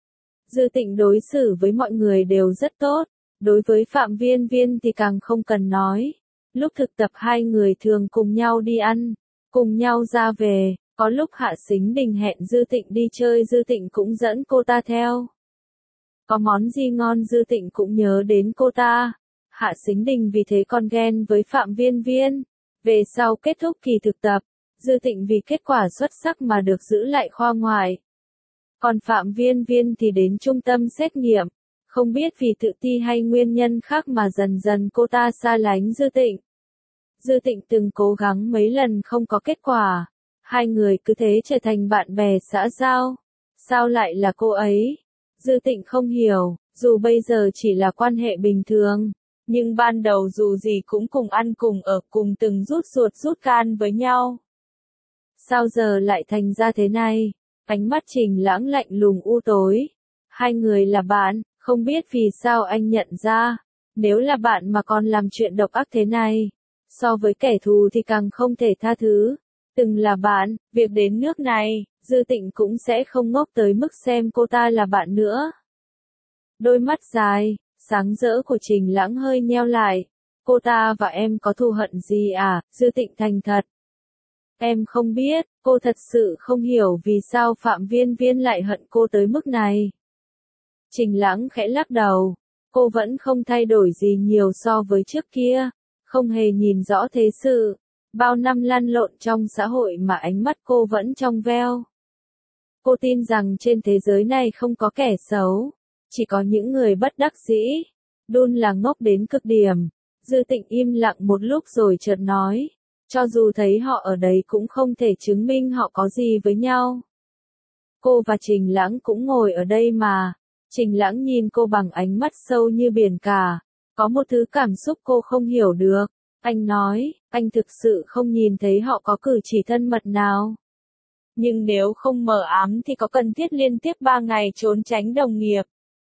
S1: Dư Tịnh đối xử với mọi người đều rất tốt, đối với Phạm Viên Viên thì càng không cần nói. Lúc thực tập hai người thường cùng nhau đi ăn, cùng nhau ra về, có lúc Hạ Sính Đình hẹn Dư Tịnh đi chơi Dư Tịnh cũng dẫn cô ta theo. Có món gì ngon Dư Tịnh cũng nhớ đến cô ta. Hạ Sính Đình vì thế còn ghen với Phạm Viên Viên. Về sau kết thúc kỳ thực tập, Dư Tịnh vì kết quả xuất sắc mà được giữ lại khoa ngoại. Còn Phạm Viên Viên thì đến trung tâm xét nghiệm, không biết vì tự ti hay nguyên nhân khác mà dần dần cô ta xa lánh Dư Tịnh. Dư Tịnh từng cố gắng mấy lần không có kết quả, hai người cứ thế trở thành bạn bè xã giao. Sao lại là cô ấy? Dư Tịnh không hiểu, dù bây giờ chỉ là quan hệ bình thường, nhưng ban đầu dù gì cũng cùng ăn cùng ở cùng từng rút ruột rút gan với nhau. Sao giờ lại thành ra thế này? Ánh mắt Trình Lãng lạnh lùng u tối. Hai người là bạn, không biết vì sao anh nhận ra. Nếu là bạn mà còn làm chuyện độc ác thế này, so với kẻ thù thì càng không thể tha thứ. Từng là bạn, việc đến nước này, Dư Tịnh cũng sẽ không ngốc tới mức xem cô ta là bạn nữa. Đôi mắt dài, sáng rỡ của Trình Lãng hơi nheo lại. Cô ta và em có thù hận gì à? Dư Tịnh thành thật. Em không biết, cô thật sự không hiểu vì sao Phạm Viên Viên lại hận cô tới mức này. Trình Lãng khẽ lắc đầu. Cô vẫn không thay đổi gì nhiều so với trước kia, không hề nhìn rõ thế sự. Bao năm lăn lộn trong xã hội mà ánh mắt cô vẫn trong veo. Cô tin rằng trên thế giới này không có kẻ xấu, chỉ có những người bất đắc dĩ. Đun là ngốc đến cực điểm. Dư Tịnh im lặng một lúc rồi chợt nói. Cho dù thấy họ ở đấy cũng không thể chứng minh họ có gì với nhau. Cô và Trình Lãng cũng ngồi ở đây mà. Trình Lãng nhìn cô bằng ánh mắt sâu như biển cả. Có một thứ cảm xúc cô không hiểu được. Anh nói, anh thực sự không nhìn thấy họ có cử chỉ thân mật nào. Nhưng nếu không mờ ám thì có cần thiết liên tiếp 3 ngày trốn tránh đồng nghiệp?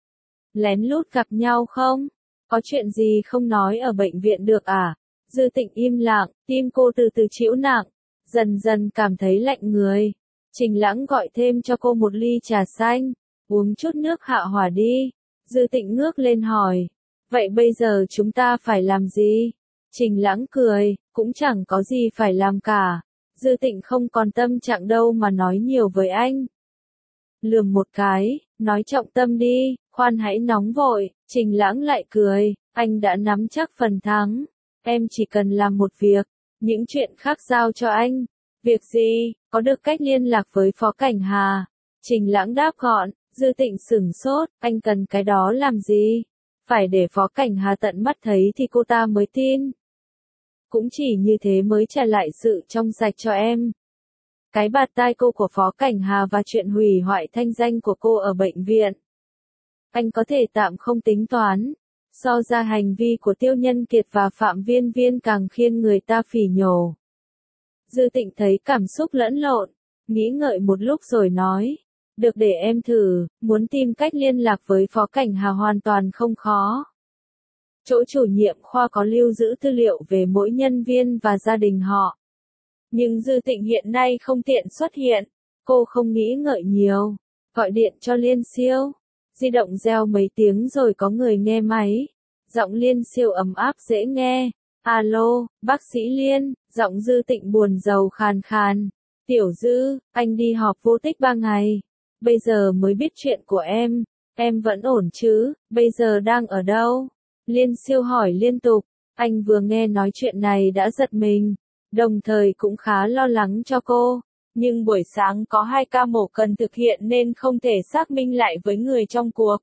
S1: Lén lút gặp nhau không? Có chuyện gì không nói ở bệnh viện được à? Dư Tịnh im lặng, tim cô từ từ chịu nặng, dần dần cảm thấy lạnh người. Trình Lãng gọi thêm cho cô một ly trà xanh, uống chút nước hạ hỏa đi. Dư Tịnh ngước lên hỏi, vậy bây giờ chúng ta phải làm gì? Trình Lãng cười, cũng chẳng có gì phải làm cả. Dư Tịnh không còn tâm trạng đâu mà nói nhiều với anh. Lườm một cái, nói trọng tâm đi, khoan hãy nóng vội. Trình Lãng lại cười, anh đã nắm chắc phần thắng. Em chỉ cần làm một việc, những chuyện khác giao cho anh. Việc gì? Có được cách liên lạc với Phó Cảnh Hà? Trình Lãng đáp gọn. Dư Tịnh sửng sốt, anh cần cái đó làm gì? Phải để Phó Cảnh Hà tận mắt thấy thì cô ta mới tin. Cũng chỉ như thế mới trả lại sự trong sạch cho em. Cái bạt tai cô của Phó Cảnh Hà và chuyện hủy hoại thanh danh của cô ở bệnh viện. Anh có thể tạm không tính toán. So ra hành vi của Tiêu Nhân Kiệt và Phạm Viên Viên càng khiến người ta phỉ nhổ. Dư Tịnh thấy cảm xúc lẫn lộn, nghĩ ngợi một lúc rồi nói. Được để em thử, muốn tìm cách liên lạc với Phó Cảnh Hà hoàn toàn không khó. Chỗ chủ nhiệm khoa có lưu giữ tư liệu về mỗi nhân viên và gia đình họ. Nhưng Dư Tịnh hiện nay không tiện xuất hiện. Cô không nghĩ ngợi nhiều. Gọi điện cho Liên Siêu. Di động reo mấy tiếng rồi có người nghe máy. Giọng Liên Siêu ấm áp dễ nghe. Alo, bác sĩ Liên. Giọng Dư Tịnh buồn rầu khàn khàn. Tiểu Dư, anh đi họp vô tích 3 ngày. Bây giờ mới biết chuyện của em. Em vẫn ổn chứ, bây giờ đang ở đâu? Liên Siêu hỏi liên tục. Anh vừa nghe nói chuyện này đã giật mình. Đồng thời cũng khá lo lắng cho cô. Nhưng buổi sáng có 2 ca mổ cần thực hiện nên không thể xác minh lại với người trong cuộc.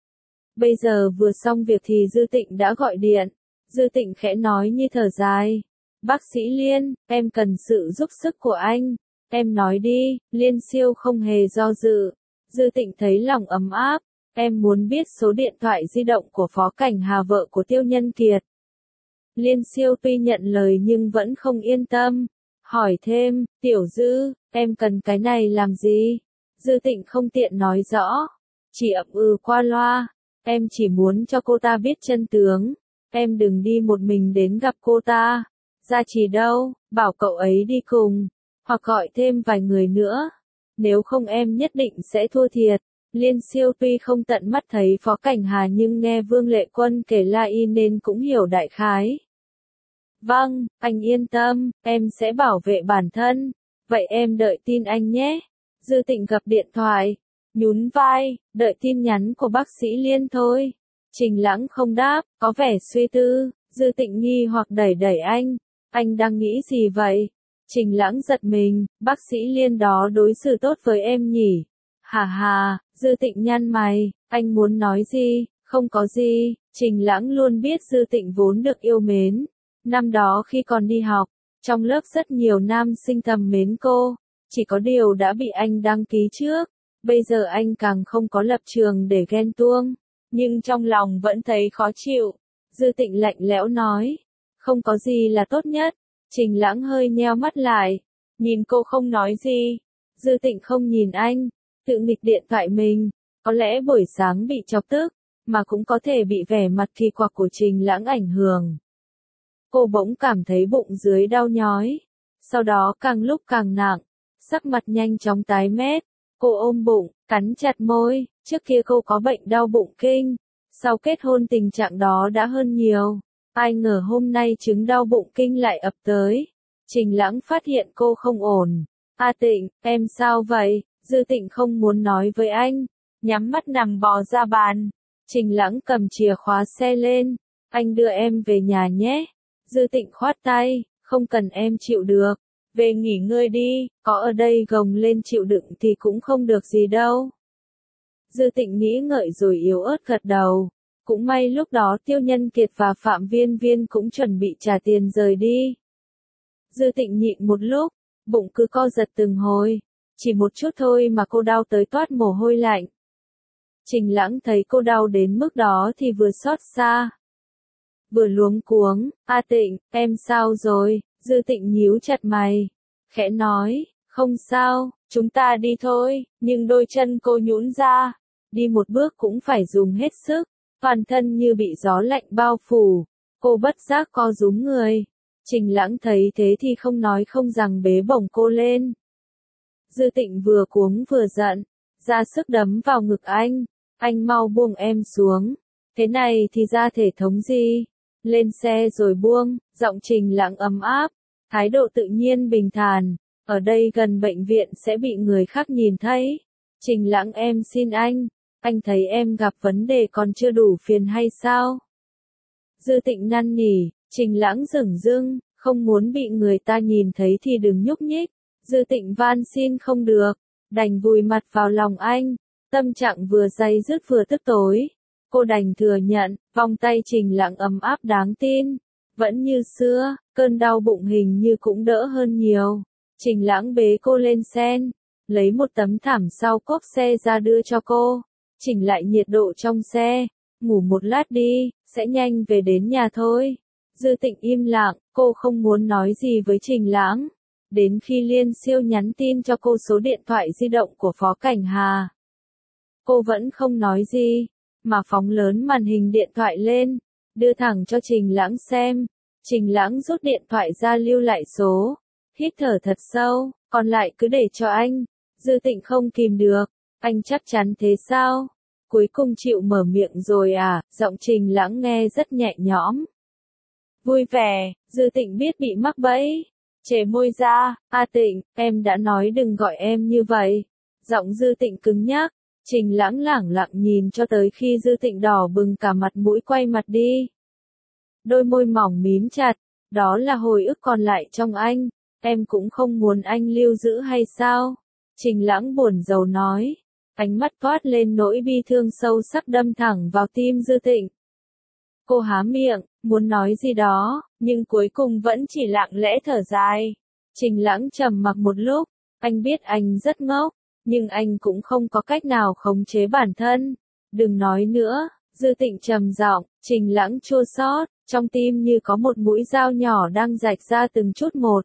S1: Bây giờ vừa xong việc thì Dư Tịnh đã gọi điện. Dư Tịnh khẽ nói như thở dài. Bác sĩ Liên, em cần sự giúp sức của anh. Em nói đi. Liên Siêu không hề do dự. Dư Tịnh thấy lòng ấm áp. Em muốn biết số điện thoại di động của Phó Cảnh Hà vợ của Tiêu Nhân Kiệt. Liên Siêu tuy nhận lời nhưng vẫn không yên tâm. Hỏi thêm, Tiểu Dư, em cần cái này làm gì? Dư Tịnh không tiện nói rõ. Chỉ ậm ừ qua loa. Em chỉ muốn cho cô ta biết chân tướng. Em đừng đi một mình đến gặp cô ta. Gia Trì đâu, bảo cậu ấy đi cùng. Hoặc gọi thêm vài người nữa. Nếu không em nhất định sẽ thua thiệt. Liên Siêu tuy không tận mắt thấy Phó Cảnh Hà nhưng nghe Vương Lệ Quân kể lại nên cũng hiểu đại khái. Vâng, anh yên tâm, em sẽ bảo vệ bản thân. Vậy em đợi tin anh nhé. Dư Tịnh gập điện thoại, nhún vai, đợi tin nhắn của bác sĩ Liên thôi. Trình Lãng không đáp, có vẻ suy tư. Dư Tịnh nghi hoặc đẩy đẩy anh đang nghĩ gì vậy? Trình Lãng giật mình, bác sĩ Liên đó đối xử tốt với em nhỉ? Hà hà, Dư Tịnh nhăn mày, anh muốn nói gì? Không có gì. Trình Lãng luôn biết Dư Tịnh vốn được yêu mến. Năm đó khi còn đi học, trong lớp rất nhiều nam sinh thầm mến cô, chỉ có điều đã bị anh đăng ký trước. Bây giờ anh càng không có lập trường để ghen tuông, nhưng trong lòng vẫn thấy khó chịu. Dư Tịnh lạnh lẽo nói, không có gì là tốt nhất. Trình Lãng hơi nheo mắt lại, nhìn cô không nói gì. Dư Tịnh không nhìn anh, tự nghịch điện thoại mình. Có lẽ buổi sáng bị chọc tức, mà cũng có thể bị vẻ mặt kỳ quặc của Trình Lãng ảnh hưởng. Cô bỗng cảm thấy bụng dưới đau nhói, sau đó càng lúc càng nặng, sắc mặt nhanh chóng tái mét. Cô ôm bụng, cắn chặt môi, trước kia cô có bệnh đau bụng kinh, sau kết hôn tình trạng đó đã hơn nhiều. Ai ngờ hôm nay chứng đau bụng kinh lại ập tới. Trình Lãng phát hiện cô không ổn. A Tịnh, em sao vậy? Dư Tịnh không muốn nói với anh, nhắm mắt nằm bò ra bàn. Trình Lãng cầm chìa khóa xe lên, anh đưa em về nhà nhé. Dư Tịnh khoát tay, không cần em chịu được. Về nghỉ ngơi đi, có ở đây gồng lên chịu đựng thì cũng không được gì đâu. Dư Tịnh nghĩ ngợi rồi yếu ớt gật đầu. Cũng may lúc đó Tiêu Nhân Kiệt và Phạm Viên Viên cũng chuẩn bị trả tiền rời đi. Dư Tịnh nhịn một lúc, bụng cứ co giật từng hồi. Chỉ một chút thôi mà cô đau tới toát mồ hôi lạnh. Trình Lãng thấy cô đau đến mức đó thì vừa xót xa, vừa luống cuống. A Tịnh, em sao rồi? Dư Tịnh nhíu chặt mày, khẽ nói, không sao, chúng ta đi thôi. Nhưng đôi chân cô nhũn ra, đi một bước cũng phải dùng hết sức, toàn thân như bị gió lạnh bao phủ. Cô bất giác co rúm người. Trình Lãng thấy thế thì không nói không rằng bế bổng cô lên. Dư Tịnh vừa cuống vừa giận, ra sức đấm vào ngực anh mau buông em xuống. Thế này thì ra thể thống gì? Lên xe rồi buông. Giọng Trình Lãng ấm áp, thái độ tự nhiên bình thản. Ở đây gần bệnh viện sẽ bị người khác nhìn thấy. Trình Lãng, em xin anh thấy em gặp vấn đề còn chưa đủ phiền hay sao? Dư Tịnh năn nỉ. Trình Lãng dửng dưng, không muốn bị người ta nhìn thấy thì đừng nhúc nhích. Dư Tịnh van xin không được, đành vùi mặt vào lòng anh. Tâm trạng vừa day dứt vừa tức tối. Cô đành thừa nhận, vòng tay Trình Lãng ấm áp đáng tin. Vẫn như xưa, cơn đau bụng hình như cũng đỡ hơn nhiều. Trình Lãng bế cô lên xe, lấy một tấm thảm sau cốp xe ra đưa cho cô. Chỉnh lại nhiệt độ trong xe, ngủ một lát đi, sẽ nhanh về đến nhà thôi. Dư Tịnh im lặng, cô không muốn nói gì với Trình Lãng. Đến khi Liên Siêu nhắn tin cho cô số điện thoại di động của Phó Cảnh Hà, cô vẫn không nói gì, mà phóng lớn màn hình điện thoại lên, đưa thẳng cho Trình Lãng xem. Trình Lãng rút điện thoại ra lưu lại số, hít thở thật sâu, còn lại cứ để cho anh. Dư Tịnh không kìm được, anh chắc chắn thế sao? Cuối cùng chịu mở miệng rồi à? Giọng Trình Lãng nghe rất nhẹ nhõm, vui vẻ. Dư Tịnh biết bị mắc bẫy, chề môi ra. A Tịnh, em đã nói đừng gọi em như vậy. Giọng Dư Tịnh cứng nhắc. Trình Lãng lẳng lặng nhìn cho tới khi Dư Tịnh đỏ bừng cả mặt mũi quay mặt đi. Đôi môi mỏng mím chặt, đó là hồi ức còn lại trong anh. Em cũng không muốn anh lưu giữ hay sao? Trình Lãng buồn rầu nói. Ánh mắt toát lên nỗi bi thương sâu sắc đâm thẳng vào tim Dư Tịnh. Cô há miệng, muốn nói gì đó, nhưng cuối cùng vẫn chỉ lặng lẽ thở dài. Trình Lãng trầm mặc một lúc, anh biết anh rất ngốc, nhưng anh cũng không có cách nào khống chế bản thân. Đừng nói nữa, Dư Tịnh trầm giọng. Trình Lãng chua xót, Trong tim như có một mũi dao nhỏ đang rạch ra từng chút một.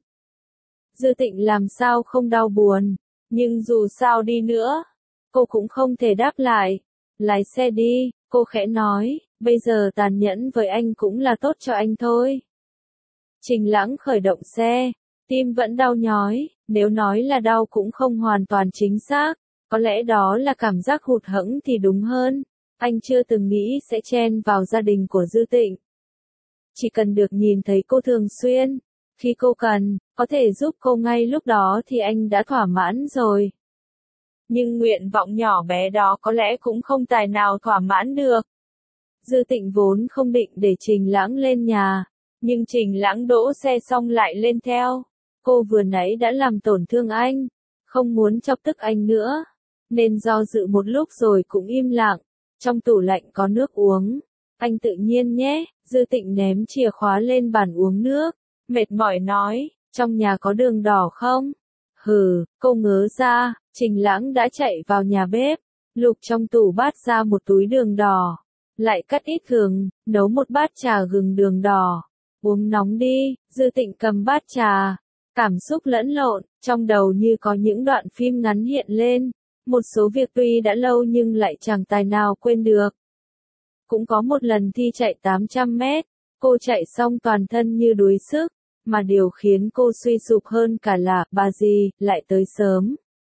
S1: Dư Tịnh làm sao không đau buồn, nhưng dù sao đi nữa, cô cũng không thể đáp lại. Lái xe đi, cô khẽ nói, bây giờ tàn nhẫn với anh cũng là tốt cho anh thôi. Trình Lãng khởi động xe, tim vẫn đau nhói, nếu nói là đau cũng không hoàn toàn chính xác, có lẽ đó là cảm giác hụt hẫng thì đúng hơn. Anh chưa từng nghĩ sẽ chen vào gia đình của Dư Tịnh. Chỉ cần được nhìn thấy cô thường xuyên, khi cô cần, có thể giúp cô ngay lúc đó thì anh đã thỏa mãn rồi. Nhưng nguyện vọng nhỏ bé đó có lẽ cũng không tài nào thỏa mãn được. Dư Tịnh vốn không định để Trình Lãng lên nhà, nhưng Trình Lãng đỗ xe xong lại lên theo. Cô vừa nãy đã làm tổn thương anh, không muốn chọc tức anh nữa, nên do dự một lúc rồi cũng im lặng. Trong tủ lạnh có nước uống, anh tự nhiên nhé. Dư Tịnh ném chìa khóa lên bàn uống nước, mệt mỏi nói, trong nhà có đường đỏ không? Hừ, cô ngớ ra, Trình Lãng đã chạy vào nhà bếp, lục trong tủ bát ra một túi đường đỏ, lại cắt ít gừng, nấu một bát trà gừng đường đỏ, uống nóng đi. Dư Tịnh cầm bát trà, cảm xúc lẫn lộn, trong đầu như có những đoạn phim ngắn hiện lên, một số việc tuy đã lâu nhưng lại chẳng tài nào quên được. Cũng có một lần thi chạy 800 mét, cô chạy xong toàn thân như đuối sức, mà điều khiến cô suy sụp hơn cả là bà dì lại tới sớm.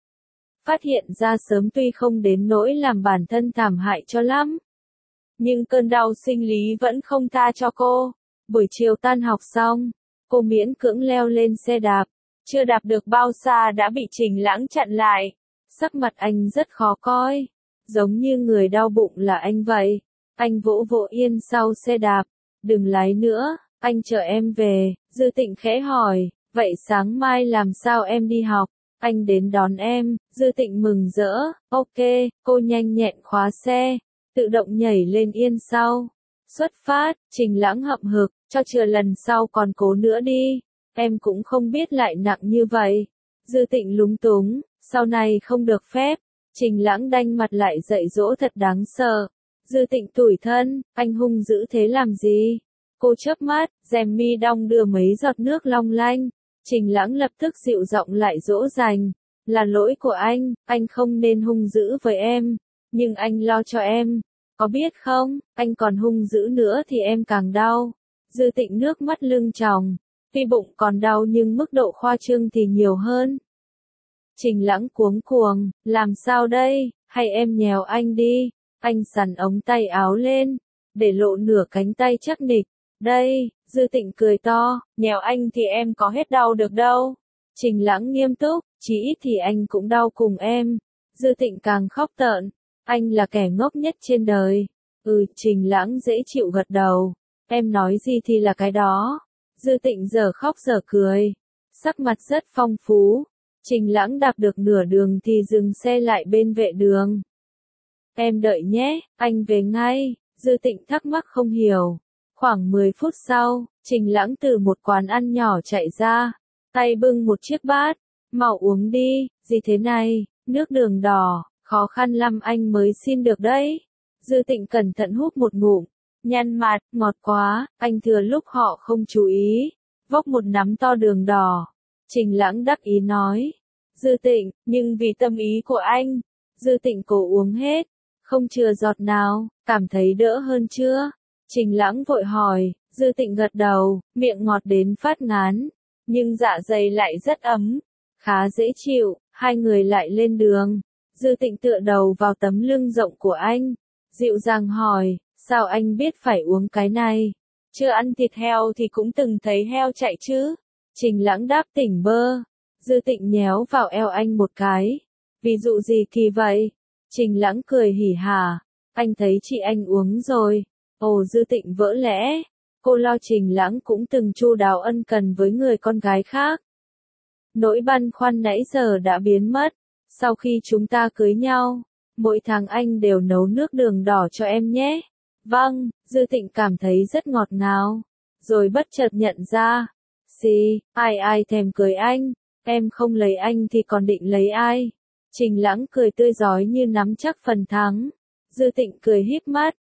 S1: Phát hiện ra sớm tuy không đến nỗi làm bản thân thảm hại cho lắm, nhưng cơn đau sinh lý vẫn không tha cho cô. Buổi chiều tan học xong, cô miễn cưỡng leo lên xe đạp, chưa đạp được bao xa đã bị Trình Lãng chặn lại. Sắc mặt anh rất khó coi, giống như người đau bụng là anh vậy. Anh vỗ vỗ yên sau xe đạp, đừng lái nữa, anh chờ em về. Dư Tịnh khẽ hỏi, vậy sáng mai làm sao em đi học? Anh đến đón em. Dư Tịnh mừng rỡ, ok. Cô nhanh nhẹn khóa xe, tự động nhảy lên yên sau. Xuất phát. Trình Lãng hậm hực, cho chừa lần sau còn cố nữa đi, em cũng không biết lại nặng như vậy. Dư Tịnh lúng túng, sau này không được phép. Trình Lãng đanh mặt lại dạy dỗ thật đáng sợ. Dư Tịnh tủi thân, anh hung dữ thế làm gì? Cô chớp mắt, rèm mi đong đưa mấy giọt nước long lanh. Trình Lãng lập tức dịu giọng lại dỗ dành, là lỗi của anh không nên hung dữ với em, nhưng anh lo cho em, có biết không, anh còn hung dữ nữa thì em càng đau. Dư Tịnh nước mắt lưng tròng, tuy bụng còn đau nhưng mức độ khoa trương thì nhiều hơn. Trình Lãng cuống cuồng, làm sao đây, hay em nhèo anh đi. Anh xằn ống tay áo lên, để lộ nửa cánh tay chắc nịch. Đây, Dư Tịnh cười to, nhèo anh thì em có hết đau được đâu. Trình Lãng nghiêm túc, chỉ ít thì anh cũng đau cùng em. Dư Tịnh càng khóc tợn, anh là kẻ ngốc nhất trên đời. Trình Lãng dễ chịu gật đầu, em nói gì thì là cái đó. Dư Tịnh giờ khóc giờ cười, sắc mặt rất phong phú. Trình Lãng đạp được nửa đường thì dừng xe lại bên vệ đường. Em đợi nhé, anh về ngay. Dư Tịnh thắc mắc không hiểu. Khoảng 10 phút sau, Trình Lãng từ một quán ăn nhỏ chạy ra, tay bưng một chiếc bát, mau uống đi. Gì thế này? Nước đường đỏ, khó khăn lắm anh mới xin được đấy. Dư Tịnh cẩn thận húp một ngụm, nhăn mặt, ngọt quá. Anh thừa lúc họ không chú ý, vốc một nắm to đường đỏ. Trình Lãng đắc ý nói, Dư Tịnh, nhưng vì tâm ý của anh. Dư Tịnh cố uống hết, không chừa giọt nào. Cảm thấy đỡ hơn chưa? Trình Lãng vội hỏi. Dư Tịnh gật đầu, miệng ngọt đến phát ngán, nhưng dạ dày lại rất ấm, khá dễ chịu. Hai người lại lên đường. Dư Tịnh tựa đầu vào tấm lưng rộng của anh, dịu dàng hỏi, sao anh biết phải uống cái này? Chưa ăn thịt heo thì cũng từng thấy heo chạy chứ. Trình Lãng đáp tỉnh bơ. Dư Tịnh nhéo vào eo anh một cái. Ví dụ gì kỳ vậy? Trình Lãng cười hỉ hả. Anh thấy chị anh uống rồi. Ồ, Dư Tịnh vỡ lẽ. Cô lo Trình Lãng cũng từng chu đáo ân cần với người con gái khác. Nỗi băn khoăn nãy giờ đã biến mất. Sau khi chúng ta cưới nhau, mỗi tháng anh đều nấu nước đường đỏ cho em nhé. Vâng. Dư Tịnh cảm thấy rất ngọt ngào. Rồi bất chợt nhận ra. Xì, ai thèm cưới anh. Em không lấy anh thì còn định lấy ai? Trình Lãng cười tươi rói như nắm chắc phần thắng. Dư Tịnh cười híp mắt.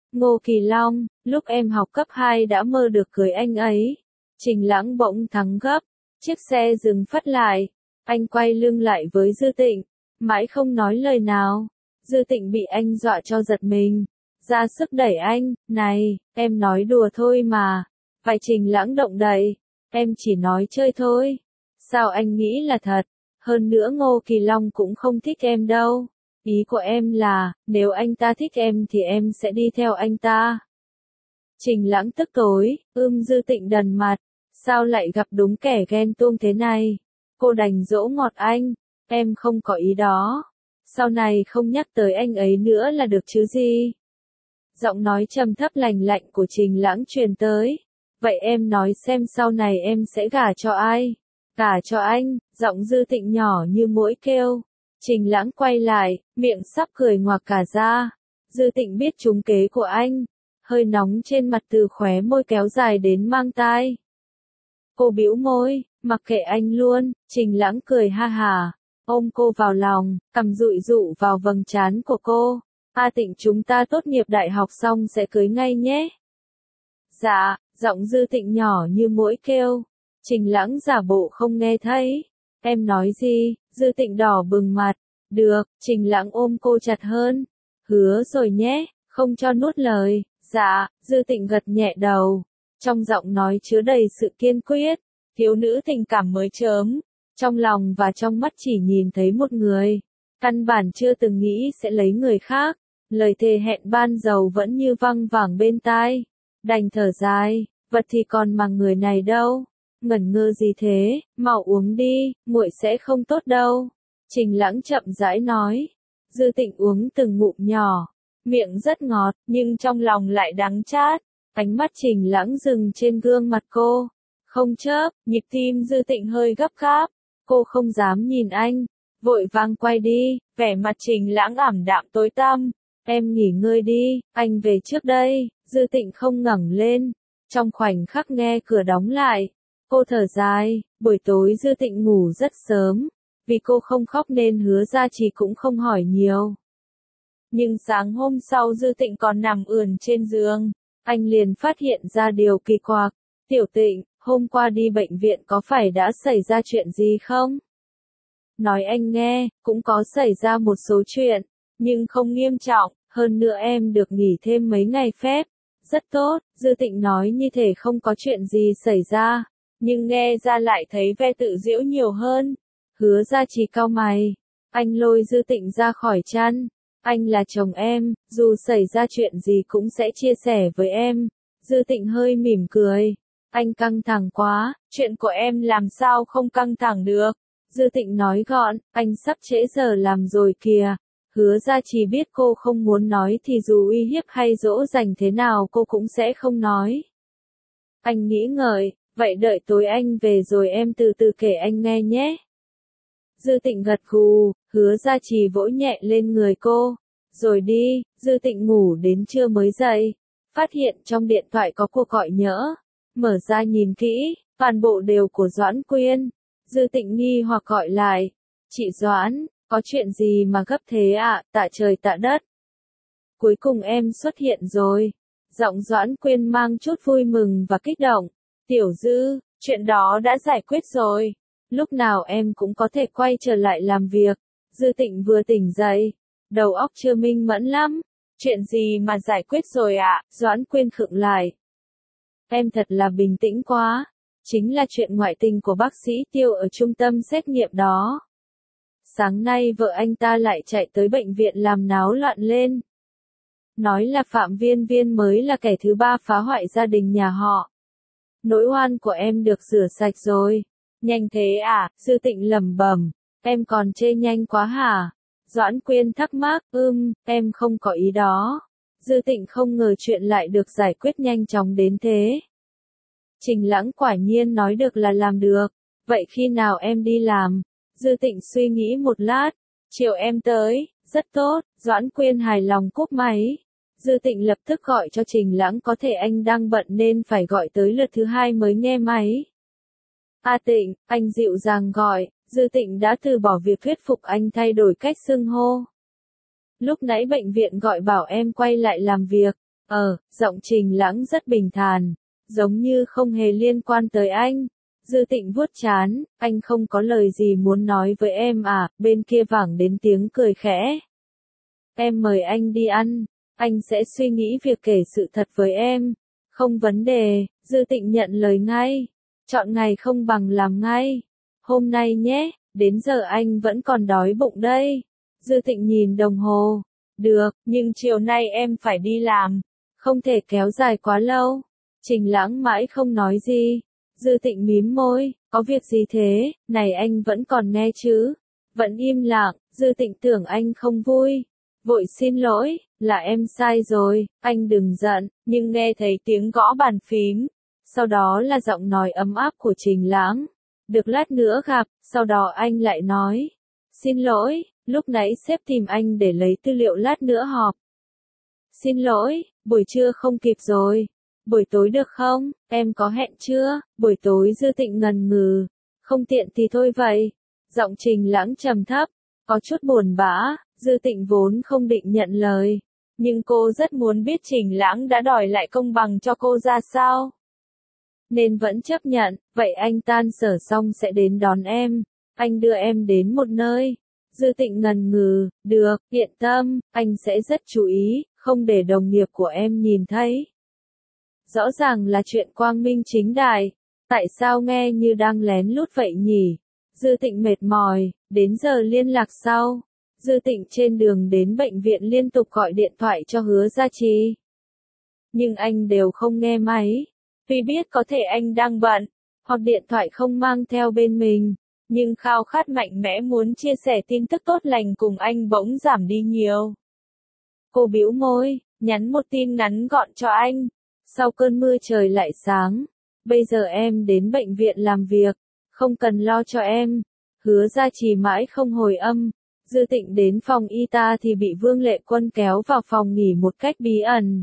S1: Ngô Kỳ Long, lúc em học cấp 2 đã mơ được cưới anh ấy. Trình Lãng bỗng thắng gấp, chiếc xe dừng phắt lại, anh quay lưng lại với Dư Tịnh, mãi không nói lời nào. Dư Tịnh bị anh dọa cho giật mình, ra sức đẩy anh, này, em nói đùa thôi mà. Phải Trình Lãng động đậy, em chỉ nói chơi thôi. Sao anh nghĩ là thật? Hơn nữa Ngô Kỳ Long cũng không thích em đâu. Ý của em là, nếu anh ta thích em thì em sẽ đi theo anh ta. Trình Lãng tức tối, Dư Tịnh đần mặt, sao lại gặp đúng kẻ ghen tuông thế này? Cô đành dỗ ngọt anh, em không có ý đó. Sau này không nhắc tới anh ấy nữa là được chứ gì? Giọng nói trầm thấp lành lạnh của Trình Lãng truyền tới. Vậy em nói xem sau này em sẽ gả cho ai? Gả cho anh, giọng Dư Tịnh nhỏ như muỗi kêu. Trình Lãng quay lại, miệng sắp cười ngoạc cả ra. Dư Tịnh biết trúng kế của anh. Hơi nóng trên mặt từ khóe môi kéo dài đến mang tai. Cô bĩu môi, mặc kệ anh luôn. Trình Lãng cười ha hả, ôm cô vào lòng, cằm dụi dụ vào vầng trán của cô. A Tịnh, chúng ta tốt nghiệp đại học xong sẽ cưới ngay nhé. Dạ, giọng Dư Tịnh nhỏ như muỗi kêu. Trình Lãng giả bộ không nghe thấy. Em nói gì? Dư Tịnh đỏ bừng mặt. Được, Trình Lãng ôm cô chặt hơn. Hứa rồi nhé, không cho nuốt lời. Dạ, Dư Tịnh gật nhẹ đầu. Trong giọng nói chứa đầy sự kiên quyết. Thiếu nữ tình cảm mới chớm. Trong lòng và trong mắt chỉ nhìn thấy một người. Căn bản chưa từng nghĩ sẽ lấy người khác. Lời thề hẹn ban đầu vẫn như văng vẳng bên tai. Đành thở dài, vật thì còn mà người này đâu. Ngẩn ngơ gì thế, mau uống đi, nguội sẽ không tốt đâu. Trình Lãng chậm rãi nói. Dư Tịnh uống từng ngụm nhỏ, miệng rất ngọt, nhưng trong lòng lại đắng chát. Ánh mắt Trình Lãng dừng trên gương mặt cô, không chớp, nhịp tim Dư Tịnh hơi gấp gáp. Cô không dám nhìn anh, vội vàng quay đi, vẻ mặt Trình Lãng ảm đạm tối tăm. Em nghỉ ngơi đi, anh về trước đây. Dư Tịnh không ngẩng lên. Trong khoảnh khắc nghe cửa đóng lại, cô thở dài. Buổi tối Dư Tịnh ngủ rất sớm, vì cô không khóc nên Hứa Gia Trì cũng không hỏi nhiều. Nhưng sáng hôm sau Dư Tịnh còn nằm ườn trên giường, anh liền phát hiện ra điều kỳ quặc. Tiểu Tịnh, hôm qua đi bệnh viện có phải đã xảy ra chuyện gì không? Nói anh nghe, cũng có xảy ra một số chuyện, nhưng không nghiêm trọng, hơn nữa em được nghỉ thêm mấy ngày phép. Rất tốt, Dư Tịnh nói như thể không có chuyện gì xảy ra, nhưng nghe ra lại thấy vẻ tự giễu nhiều hơn. Hứa Gia Trì cau mày, anh lôi Dư Tịnh ra khỏi chăn. Anh là chồng em, dù xảy ra chuyện gì cũng sẽ chia sẻ với em. Dư Tịnh hơi mỉm cười. Anh căng thẳng quá, chuyện của em làm sao không căng thẳng được. Dư Tịnh nói gọn, anh sắp trễ giờ làm rồi kìa. Hứa Gia Trì biết cô không muốn nói thì dù uy hiếp hay dỗ dành thế nào cô cũng sẽ không nói. Anh nghĩ ngợi, vậy đợi tối anh về rồi em từ từ kể anh nghe nhé. Dư Tịnh gật gù, Hứa Gia Trì vỗ nhẹ lên người cô. Rồi đi. Dư Tịnh ngủ đến trưa mới dậy, phát hiện trong điện thoại có cuộc gọi nhỡ. Mở ra nhìn kỹ, toàn bộ đều của Doãn Quyên. Dư Tịnh nghi hoặc gọi lại. Chị Doãn, có chuyện gì mà gấp thế ạ? Tạ trời tạ đất. Cuối cùng em xuất hiện rồi. Giọng Doãn Quyên mang chút vui mừng và kích động. Tiểu Dư, chuyện đó đã giải quyết rồi. Lúc nào em cũng có thể quay trở lại làm việc. Dư Tịnh vừa tỉnh dậy, đầu óc chưa minh mẫn lắm. Chuyện gì mà giải quyết rồi ạ? Doãn Quyên khựng lại. Em thật là bình tĩnh quá. Chính là chuyện ngoại tình của bác sĩ Tiêu ở trung tâm xét nghiệm đó. Sáng nay vợ anh ta lại chạy tới bệnh viện làm náo loạn lên. Nói là Phạm Viên Viên mới là kẻ thứ ba phá hoại gia đình nhà họ. Nỗi oan của em được rửa sạch rồi. Nhanh thế à? Dư Tịnh lẩm bẩm. Em còn chê nhanh quá hả? Doãn Quyên thắc mắc, em không có ý đó. Dư Tịnh không ngờ chuyện lại được giải quyết nhanh chóng đến thế. Trình Lãng quả nhiên nói được là làm được. Vậy khi nào em đi làm? Dư Tịnh suy nghĩ một lát. Chiều em tới. Rất tốt. Doãn Quyên hài lòng cúp máy. Dư Tịnh lập tức gọi cho Trình Lãng, có thể anh đang bận nên phải gọi tới lượt thứ hai mới nghe máy. A Tịnh, anh dịu dàng gọi. Dư Tịnh đã từ bỏ việc thuyết phục anh thay đổi cách xưng hô. Lúc nãy bệnh viện gọi bảo em quay lại làm việc. Giọng Trình Lãng rất bình thản, giống như không hề liên quan tới anh. Dư Tịnh vuốt trán, anh không có lời gì muốn nói với em à, bên kia vẳng đến tiếng cười khẽ. Em mời anh đi ăn, anh sẽ suy nghĩ việc kể sự thật với em. Không vấn đề, Dư Tịnh nhận lời ngay. Chọn ngày không bằng làm ngay. Hôm nay nhé, đến giờ anh vẫn còn đói bụng đây. Dư Tịnh nhìn đồng hồ. Được, nhưng chiều nay em phải đi làm. Không thể kéo dài quá lâu. Trình Lãng mãi không nói gì. Dư Tịnh mím môi, có việc gì thế, này anh vẫn còn nghe chứ. Vẫn im lặng, Dư Tịnh tưởng anh không vui. Vội xin lỗi, là em sai rồi, anh đừng giận, nhưng nghe thấy tiếng gõ bàn phím. Sau đó là giọng nói ấm áp của Trình Lãng. Được lát nữa gặp, sau đó anh lại nói. Xin lỗi, lúc nãy sếp tìm anh để lấy tư liệu lát nữa họp. Xin lỗi, buổi trưa không kịp rồi. Buổi tối được không, em có hẹn chưa? Buổi tối Dư Tịnh ngần ngừ. Không tiện thì thôi vậy. Giọng Trình Lãng trầm thấp, có chút buồn bã. Dư Tịnh vốn không định nhận lời. Nhưng cô rất muốn biết Trình Lãng đã đòi lại công bằng cho cô ra sao. Nên vẫn chấp nhận, vậy anh tan sở xong sẽ đến đón em. Anh đưa em đến một nơi. Dư Tịnh ngần ngừ, được, yên tâm, anh sẽ rất chú ý, không để đồng nghiệp của em nhìn thấy. Rõ ràng là chuyện quang minh chính đại, tại sao nghe như đang lén lút vậy nhỉ? Dư Tịnh mệt mỏi, đến giờ liên lạc sau. Dư Tịnh trên đường đến bệnh viện liên tục gọi điện thoại cho Hứa Gia Trì. Nhưng anh đều không nghe máy. Tuy biết có thể anh đang bận, hoặc điện thoại không mang theo bên mình, nhưng khao khát mạnh mẽ muốn chia sẻ tin tức tốt lành cùng anh bỗng giảm đi nhiều. Cô bĩu môi, nhắn một tin ngắn gọn cho anh. Sau cơn mưa trời lại sáng. Bây giờ em đến bệnh viện làm việc, không cần lo cho em. Hứa Gia Trì mãi không hồi âm. Dư Tịnh đến phòng y tá thì bị Vương Lệ Quân kéo vào phòng nghỉ một cách bí ẩn.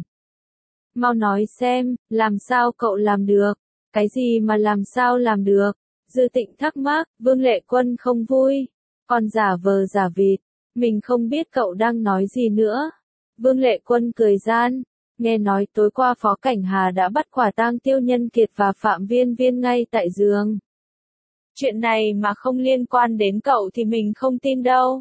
S1: Mau nói xem, làm sao cậu làm được? Cái gì mà làm sao làm được? Dư Tịnh thắc mắc, Vương Lệ Quân không vui. Còn giả vờ giả vịt, mình không biết cậu đang nói gì nữa. Vương Lệ Quân cười gian, nghe nói tối qua Phó Cảnh Hà đã bắt quả tang Tiêu Nhân Kiệt và Phạm Viên Viên ngay tại giường. Chuyện này mà không liên quan đến cậu thì mình không tin đâu.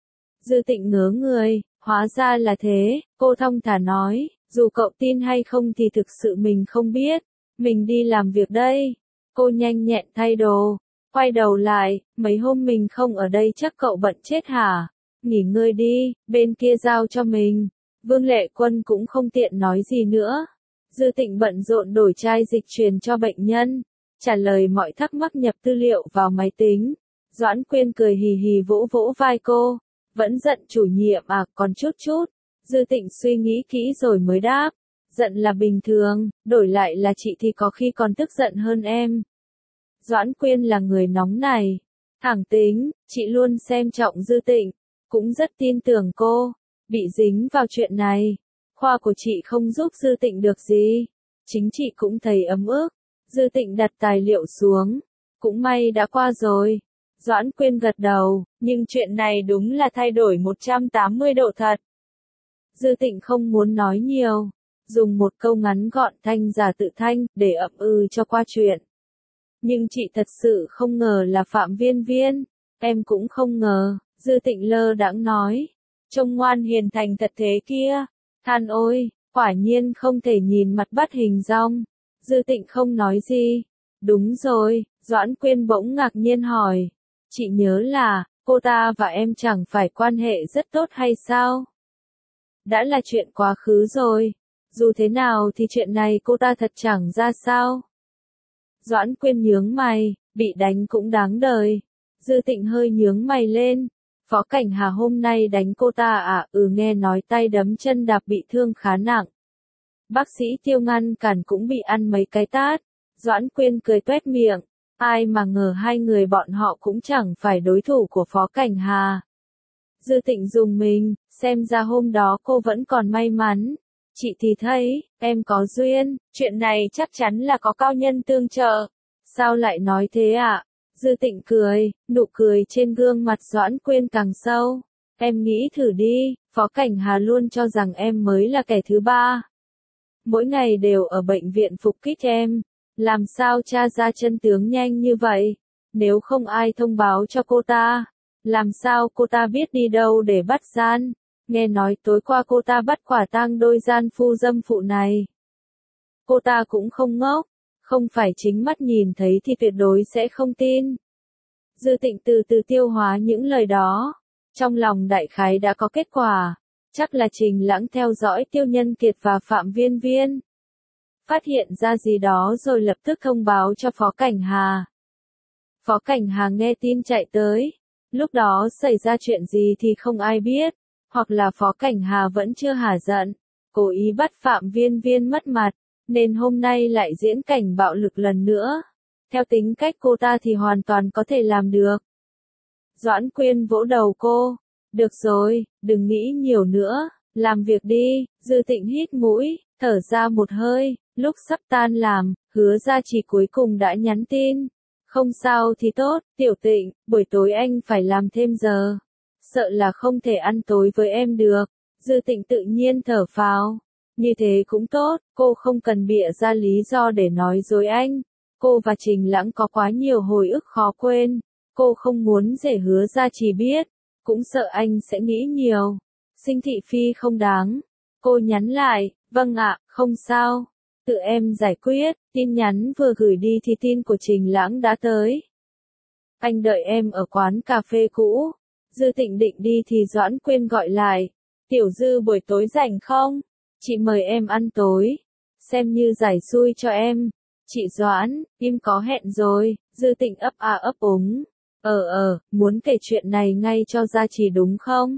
S1: Dư Tịnh ngớ người, hóa ra là thế, cô thong thả nói, dù cậu tin hay không thì thực sự mình không biết, mình đi làm việc đây. Cô nhanh nhẹn thay đồ, quay đầu lại, mấy hôm mình không ở đây chắc cậu bận chết hả? Nghỉ ngơi đi, bên kia giao cho mình. Vương Lệ Quân cũng không tiện nói gì nữa. Dư Tịnh bận rộn đổi chai dịch truyền cho bệnh nhân, trả lời mọi thắc mắc nhập tư liệu vào máy tính. Doãn Quyên cười hì hì vỗ vỗ vai cô. Vẫn giận chủ nhiệm à, còn chút chút. Dư Tịnh suy nghĩ kỹ rồi mới đáp. Giận là bình thường, đổi lại là chị thì có khi còn tức giận hơn em. Doãn Quyên là người nóng này, thẳng tính, chị luôn xem trọng Dư Tịnh, cũng rất tin tưởng cô. Bị dính vào chuyện này, khoa của chị không giúp Dư Tịnh được gì. Chính chị cũng thấy ấm ức. Dư Tịnh đặt tài liệu xuống. Cũng may đã qua rồi. Doãn Quyên gật đầu, nhưng chuyện này đúng là thay đổi 180 độ thật. Dư Tịnh không muốn nói nhiều, dùng một câu ngắn gọn thanh giả tự thanh, để ậm cho qua chuyện. Nhưng chị thật sự không ngờ là Phạm Viên Viên, em cũng không ngờ, Dư Tịnh lơ đãng nói. Trông ngoan hiền thành thật thế kia, than ôi, quả nhiên không thể nhìn mặt bắt hình dong. Dư Tịnh không nói gì. Đúng rồi, Doãn Quyên bỗng ngạc nhiên hỏi. Chị nhớ là, cô ta và em chẳng phải quan hệ rất tốt hay sao? Đã là chuyện quá khứ rồi. Dù thế nào thì chuyện này cô ta thật chẳng ra sao. Doãn Quyên nhướng mày, bị đánh cũng đáng đời. Dư Tịnh hơi nhướng mày lên. Phó Cảnh Hà hôm nay đánh cô ta à? Nghe nói tay đấm chân đạp bị thương khá nặng. Bác sĩ Tiêu ngăn cản cũng bị ăn mấy cái tát. Doãn Quyên cười toét miệng. Ai mà ngờ hai người bọn họ cũng chẳng phải đối thủ của Phó Cảnh Hà. Dư Tịnh dùng mình, xem ra hôm đó cô vẫn còn may mắn. Chị thì thấy, em có duyên, chuyện này chắc chắn là có cao nhân tương trợ. Sao lại nói thế ạ? Dư Tịnh cười, nụ cười trên gương mặt Doãn Quyên càng sâu. Em nghĩ thử đi, Phó Cảnh Hà luôn cho rằng em mới là kẻ thứ ba. mỗi ngày đều ở bệnh viện phục kích em. Làm sao tra ra chân tướng nhanh như vậy? Nếu không ai thông báo cho cô ta, làm sao cô ta biết đi đâu để bắt gian? Nghe nói tối qua cô ta bắt quả tang đôi gian phu dâm phụ này. Cô ta cũng không ngốc, không phải chính mắt nhìn thấy thì tuyệt đối sẽ không tin. Dư Tịnh từ từ tiêu hóa những lời đó. Trong lòng đại khái đã có kết quả. Chắc là Trình Lãng theo dõi Tiêu Nhân Kiệt và Phạm Viên Viên. Phát hiện ra gì đó rồi lập tức thông báo cho Phó Cảnh Hà. Phó Cảnh Hà nghe tin chạy tới. Lúc đó xảy ra chuyện gì thì không ai biết. Hoặc là Phó Cảnh Hà vẫn chưa hả giận, cố ý bắt Phạm Viên Viên mất mặt, nên hôm nay lại diễn cảnh bạo lực lần nữa. Theo tính cách cô ta thì hoàn toàn có thể làm được. Doãn Quyên vỗ đầu cô. Được rồi, đừng nghĩ nhiều nữa, làm việc đi. Dư Tịnh hít mũi, thở ra một hơi. Lúc sắp tan làm, Hứa Gia Trì cuối cùng đã nhắn tin. Không sao thì tốt, Tiểu Tịnh, buổi tối anh phải làm thêm giờ. Sợ là không thể ăn tối với em được. Dư Tịnh tự nhiên thở phào. Như thế cũng tốt, cô không cần bịa ra lý do để nói dối anh. Cô và Trình Lãng có quá nhiều hồi ức khó quên. Cô không muốn để Hứa Gia Trì biết. Cũng sợ anh sẽ nghĩ nhiều. Sinh thị phi không đáng. Cô nhắn lại, vâng ạ, không sao. Tự em giải quyết. Tin nhắn vừa gửi đi thì tin của Trình Lãng đã tới. Anh đợi em ở quán cà phê cũ. Dư Tịnh định đi thì Doãn Quyên gọi lại. Tiểu Dư buổi tối rảnh không? Chị mời em ăn tối. Xem như giải xui cho em. Chị Doãn, em có hẹn rồi. Dư Tịnh ấp a ấp úng. Muốn kể chuyện này ngay cho Gia Trì đúng không?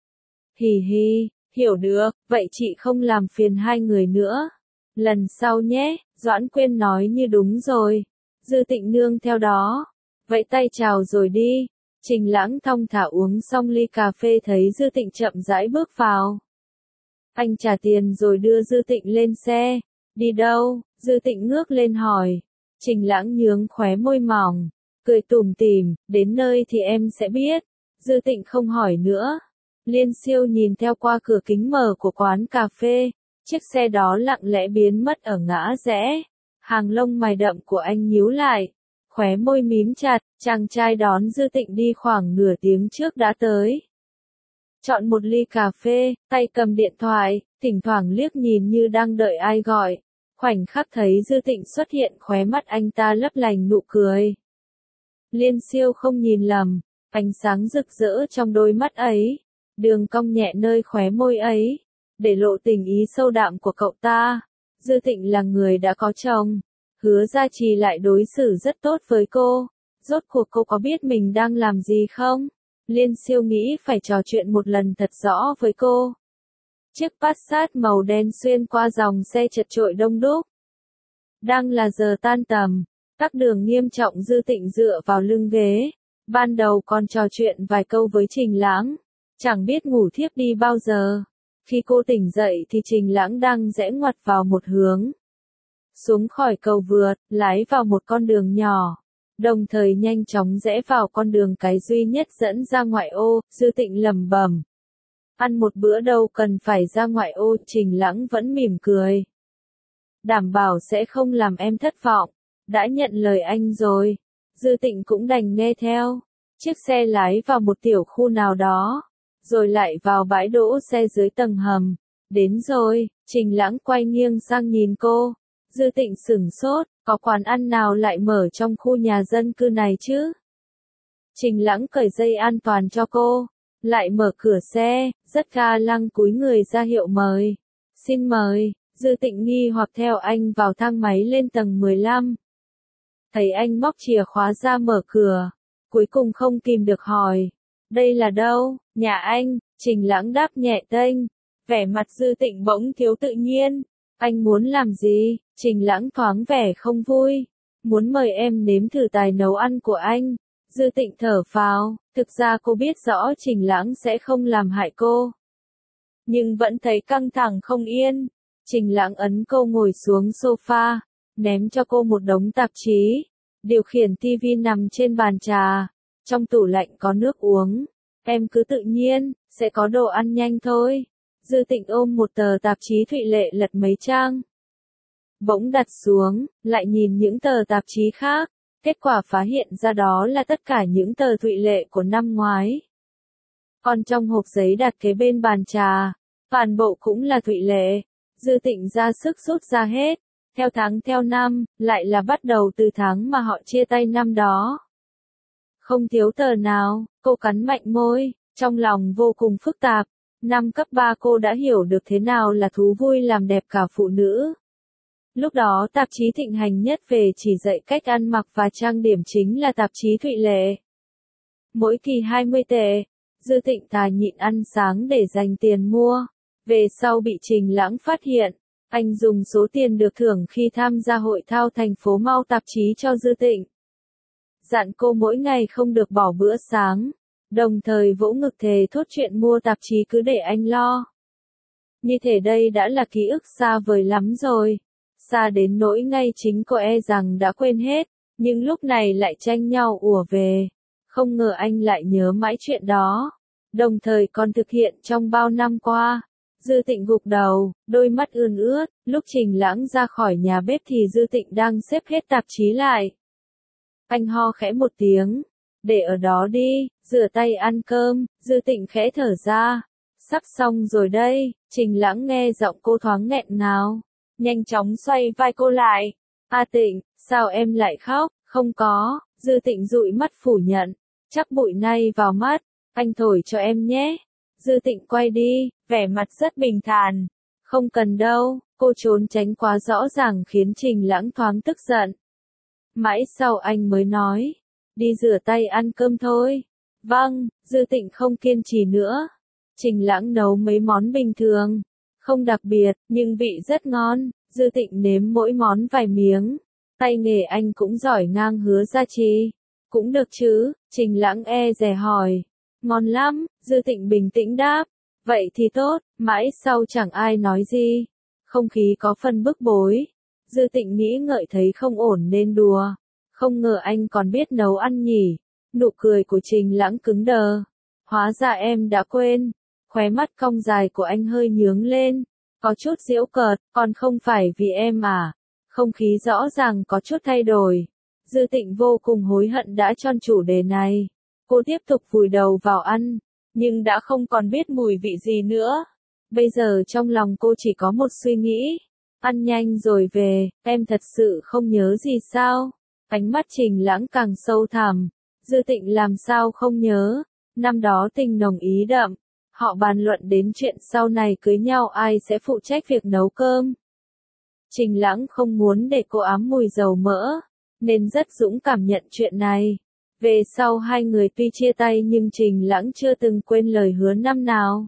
S1: Hì hì, hiểu được, vậy chị không làm phiền hai người nữa. Lần sau nhé, Doãn Quyên nói như đúng rồi. Dư Tịnh nương theo đó. Vẫy tay chào rồi đi. Trình Lãng thong thả uống xong ly cà phê thấy Dư Tịnh chậm rãi bước vào. Anh trả tiền rồi đưa Dư Tịnh lên xe. Đi đâu? Dư Tịnh ngước lên hỏi. Trình Lãng nhướng khóe môi mỏng, cười tủm tỉm, đến nơi thì em sẽ biết. Dư Tịnh không hỏi nữa. Liên Siêu nhìn theo qua cửa kính mở của quán cà phê. Chiếc xe đó lặng lẽ biến mất ở ngã rẽ. Hàng lông mày đậm của anh nhíu lại. Khóe môi mím chặt, chàng trai đón Dư Tịnh đi khoảng nửa tiếng trước đã tới. Chọn một ly cà phê, tay cầm điện thoại, thỉnh thoảng liếc nhìn như đang đợi ai gọi. Khoảnh khắc thấy Dư Tịnh xuất hiện khóe mắt anh ta lấp lánh nụ cười. Liên Siêu không nhìn lầm, ánh sáng rực rỡ trong đôi mắt ấy, đường cong nhẹ nơi khóe môi ấy, để lộ tình ý sâu đậm của cậu ta. Dư Tịnh là người đã có chồng. Hứa Gia Trì lại đối xử rất tốt với cô. Rốt cuộc cô có biết mình đang làm gì không? Liên Siêu nghĩ phải trò chuyện một lần thật rõ với cô. Chiếc Passat màu đen xuyên qua dòng xe chật chội đông đúc. Đang là giờ tan tầm, tắc đường nghiêm trọng. Dư Tịnh dựa vào lưng ghế. Ban đầu còn trò chuyện vài câu với Trình Lãng. Chẳng biết ngủ thiếp đi bao giờ. Khi cô tỉnh dậy thì Trình Lãng đang rẽ ngoặt vào một hướng. Xuống khỏi cầu vượt, lái vào một con đường nhỏ. Đồng thời nhanh chóng rẽ vào con đường cái duy nhất dẫn ra ngoại ô. Dư Tịnh lẩm bẩm. Ăn một bữa đâu cần phải ra ngoại ô. Trình Lãng vẫn mỉm cười. Đảm bảo sẽ không làm em thất vọng. Đã nhận lời anh rồi. Dư Tịnh cũng đành nghe theo. Chiếc xe lái vào một tiểu khu nào đó. Rồi lại vào bãi đỗ xe dưới tầng hầm. Đến rồi. Trình Lãng quay nghiêng sang nhìn cô. Dư Tịnh sửng sốt. Có quán ăn nào lại mở trong khu nhà dân cư này chứ? Trình Lãng cởi dây an toàn cho cô. Lại mở cửa xe. Rất ga lăng cúi người ra hiệu mời. Xin mời. Dư Tịnh nghi hoặc theo anh vào thang máy lên tầng 15. Thấy anh móc chìa khóa ra mở cửa. Cuối cùng không kìm được hỏi. Đây là đâu? Nhà anh. Trình Lãng đáp nhẹ tênh. Vẻ mặt Dư Tịnh bỗng thiếu tự nhiên. Anh muốn làm gì? Trình Lãng thoáng vẻ không vui. Muốn mời em nếm thử tài nấu ăn của anh. Dư Tịnh thở phào. Thực ra cô biết rõ Trình Lãng sẽ không làm hại cô. Nhưng vẫn thấy căng thẳng không yên. Trình Lãng ấn cô ngồi xuống sofa. Ném cho cô một đống tạp chí. Điều khiển tivi nằm trên bàn trà. Trong tủ lạnh có nước uống. Em cứ tự nhiên, sẽ có đồ ăn nhanh thôi. Dư Tịnh ôm một tờ tạp chí Thụy Lệ lật mấy trang. bỗng đặt xuống, lại nhìn những tờ tạp chí khác. Kết quả phát hiện ra đó là tất cả những tờ Thụy Lệ của năm ngoái. Còn trong hộp giấy đặt kế bên bàn trà, toàn bộ cũng là Thụy Lệ. Dư Tịnh ra sức rút ra hết, theo tháng theo năm, lại là bắt đầu từ tháng mà họ chia tay năm đó. Không thiếu tờ nào, cô cắn mạnh môi, trong lòng vô cùng phức tạp. Năm cấp 3 cô đã hiểu được thế nào là thú vui làm đẹp cả phụ nữ. Lúc đó tạp chí thịnh hành nhất về chỉ dạy cách ăn mặc và trang điểm chính là tạp chí Thụy Lệ. Mỗi kỳ 20 tệ, Dư Tịnh thà nhịn ăn sáng để dành tiền mua. Về sau bị Trình Lãng phát hiện, anh dùng số tiền được thưởng khi tham gia hội thao thành phố mau tạp chí cho Dư Tịnh. Dặn cô mỗi ngày không được bỏ bữa sáng, đồng thời vỗ ngực thề thốt chuyện mua tạp chí cứ để anh lo. Như thể đây đã là ký ức xa vời lắm rồi, xa đến nỗi ngay chính cô e rằng đã quên hết, nhưng lúc này lại tranh nhau ùa về. Không ngờ anh lại nhớ mãi chuyện đó, đồng thời còn thực hiện trong bao năm qua. Dư Tịnh gục đầu, đôi mắt ươn ướt, lúc Trình Lãng ra khỏi nhà bếp thì Dư Tịnh đang xếp hết tạp chí lại. Anh ho khẽ một tiếng, để ở đó đi, rửa tay ăn cơm. Dư Tịnh khẽ thở ra, sắp xong rồi đây. Trình Lãng nghe giọng cô thoáng nghẹn ngào, nhanh chóng xoay vai cô lại. A Tịnh, sao em lại khóc? Không có. Dư Tịnh dụi mắt phủ nhận, chắc bụi nay vào mắt, anh thổi cho em nhé. Dư Tịnh quay đi, vẻ mặt rất bình thản. Không cần đâu. Cô trốn tránh quá rõ ràng khiến Trình Lãng thoáng tức giận. Mãi sau anh mới nói, đi rửa tay ăn cơm thôi. Vâng. Dư Tịnh không kiên trì nữa. Trình Lãng nấu mấy món bình thường, không đặc biệt, nhưng vị rất ngon. Dư Tịnh nếm mỗi món vài miếng. Tay nghề anh cũng giỏi ngang Hứa Gia Trì. Cũng được chứ. Trình Lãng e dè hỏi. Ngon lắm. Dư Tịnh bình tĩnh đáp. Vậy thì tốt. Mãi sau chẳng ai nói gì. Không khí có phần bức bối. Dư Tịnh nghĩ ngợi thấy không ổn nên đùa. Không ngờ anh còn biết nấu ăn nhỉ. Nụ cười của Trình Lãng cứng đờ. Hóa ra em đã quên. Khóe mắt cong dài của anh hơi nhướng lên. Có chút giễu cợt, còn không phải vì em à. Không khí rõ ràng có chút thay đổi. Dư Tịnh vô cùng hối hận đã chọn chủ đề này. Cô tiếp tục vùi đầu vào ăn, nhưng đã không còn biết mùi vị gì nữa. Bây giờ trong lòng cô chỉ có một suy nghĩ. Ăn nhanh rồi về, em thật sự không nhớ gì sao? Ánh mắt Trình Lãng càng sâu thẳm. Dư Tịnh làm sao không nhớ? Năm đó tình nồng ý đậm. Họ bàn luận đến chuyện sau này cưới nhau ai sẽ phụ trách việc nấu cơm. Trình Lãng không muốn để cô ám mùi dầu mỡ, nên rất dũng cảm nhận chuyện này. Về sau hai người tuy chia tay nhưng Trình Lãng chưa từng quên lời hứa năm nào.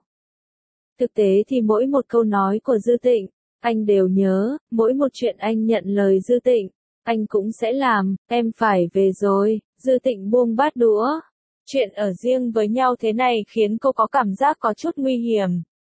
S1: Thực tế thì mỗi một câu nói của Dư Tịnh, anh đều nhớ. Mỗi một chuyện anh nhận lời Dư Tịnh, anh cũng sẽ làm. Em phải về rồi. Dư Tịnh buông bát đũa. Chuyện ở riêng với nhau thế này khiến cô có cảm giác có chút nguy hiểm.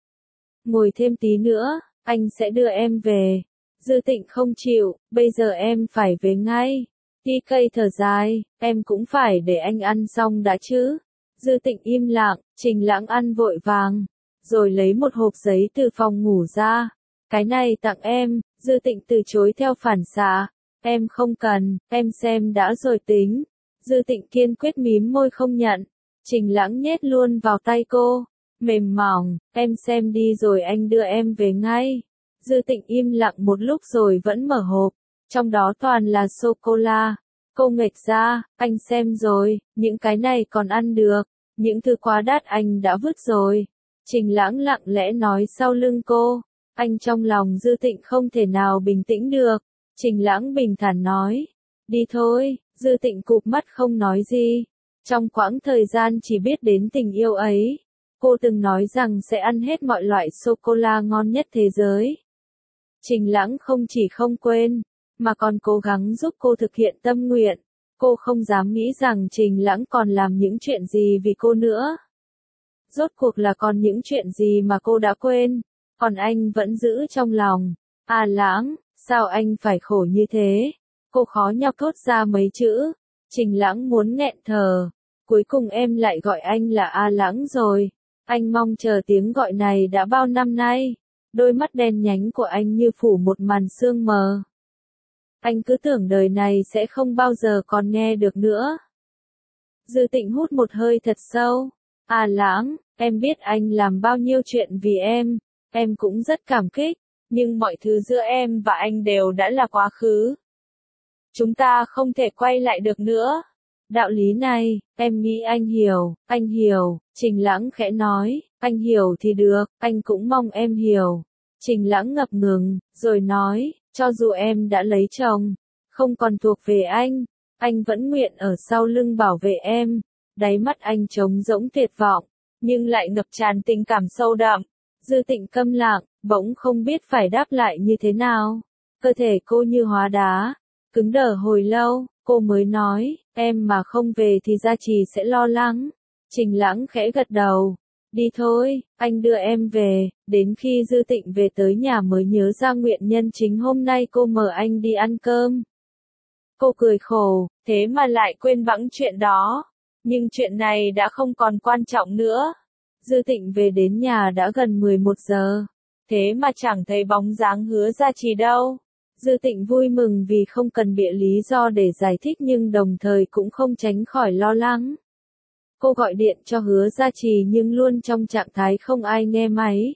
S1: Ngồi thêm tí nữa, anh sẽ đưa em về. Dư Tịnh không chịu, bây giờ em phải về ngay. TK thở dài, em cũng phải để anh ăn xong đã chứ. Dư Tịnh im lặng. Trình Lãng ăn vội vàng, rồi lấy một hộp giấy từ phòng ngủ ra. Cái này tặng em. Dư Tịnh từ chối theo phản xạ. Em không cần, em xem đã rồi tính. Dư Tịnh kiên quyết mím môi không nhận. Trình Lãng nhét luôn vào tay cô. Mềm mỏng, em xem đi rồi anh đưa em về ngay. Dư Tịnh im lặng một lúc rồi vẫn mở hộp. Trong đó toàn là sô-cô-la. Cô nghệch ra, anh xem rồi, những cái này còn ăn được. Những thứ quá đắt anh đã vứt rồi. Trình Lãng lặng lẽ nói sau lưng cô. Anh trong lòng Dư Tịnh không thể nào bình tĩnh được. Trình Lãng bình thản nói. Đi thôi. Dư Tịnh cụp mắt không nói gì. Trong quãng thời gian chỉ biết đến tình yêu ấy, cô từng nói rằng sẽ ăn hết mọi loại sô-cô-la ngon nhất thế giới. Trình Lãng không chỉ không quên, mà còn cố gắng giúp cô thực hiện tâm nguyện. Cô không dám nghĩ rằng Trình Lãng còn làm những chuyện gì vì cô nữa. Rốt cuộc là còn những chuyện gì mà cô đã quên, còn anh vẫn giữ trong lòng. À Lãng, sao anh phải khổ như thế? Cô khó nhọc thốt ra mấy chữ. Trình Lãng muốn nghẹn thở. Cuối cùng em lại gọi anh là A Lãng rồi. Anh mong chờ tiếng gọi này đã bao năm nay. Đôi mắt đen nhánh của anh như phủ một màn sương mờ. Anh cứ tưởng đời này sẽ không bao giờ còn nghe được nữa. Dư Tịnh hút một hơi thật sâu. À Lãng, em biết anh làm bao nhiêu chuyện vì em cũng rất cảm kích, nhưng mọi thứ giữa em và anh đều đã là quá khứ. Chúng ta không thể quay lại được nữa. Đạo lý này, em nghĩ anh hiểu, Trình Lãng khẽ nói, anh hiểu thì được, anh cũng mong em hiểu. Trình Lãng ngập ngừng, rồi nói, cho dù em đã lấy chồng, không còn thuộc về anh vẫn nguyện ở sau lưng bảo vệ em. Đáy mắt anh trống rỗng tuyệt vọng, nhưng lại ngập tràn tình cảm sâu đậm. Dư Tịnh câm lặng, bỗng không biết phải đáp lại như thế nào. Cơ thể cô như hóa đá, cứng đờ hồi lâu, cô mới nói, em mà không về thì Gia Trì sẽ lo lắng. Trình Lãng khẽ gật đầu. Đi thôi, anh đưa em về. Đến khi Dư Tịnh về tới nhà mới nhớ ra nguyện nhân chính hôm nay cô mời anh đi ăn cơm. Cô cười khổ, thế mà lại quên bẵng chuyện đó. Nhưng chuyện này đã không còn quan trọng nữa. Dư Tịnh về đến nhà đã gần 11 giờ. Thế mà chẳng thấy bóng dáng Hứa Gia Trì đâu. Dư Tịnh vui mừng vì không cần bịa lý do để giải thích nhưng đồng thời cũng không tránh khỏi lo lắng. Cô gọi điện cho Hứa Gia Trì nhưng luôn trong trạng thái không ai nghe máy.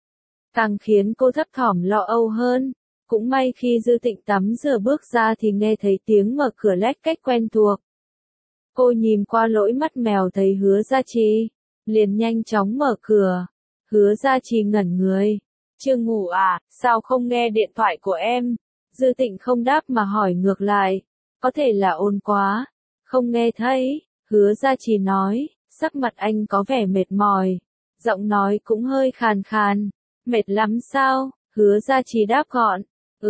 S1: Càng khiến cô thấp thỏm lo âu hơn. Cũng may khi Dư Tịnh tắm rửa bước ra thì nghe thấy tiếng mở cửa lách cách quen thuộc. Cô nhìn qua lỗ mắt mèo thấy Hứa Gia Trì, liền nhanh chóng mở cửa. Hứa Gia Trì ngẩn người. Chưa ngủ à, sao không nghe điện thoại của em? Dư Tịnh không đáp mà hỏi ngược lại. Có thể là ồn quá, không nghe thấy. Hứa Gia Trì nói, sắc mặt anh có vẻ mệt mỏi. Giọng nói cũng hơi khàn khàn. Mệt lắm sao? Hứa Gia Trì đáp gọn.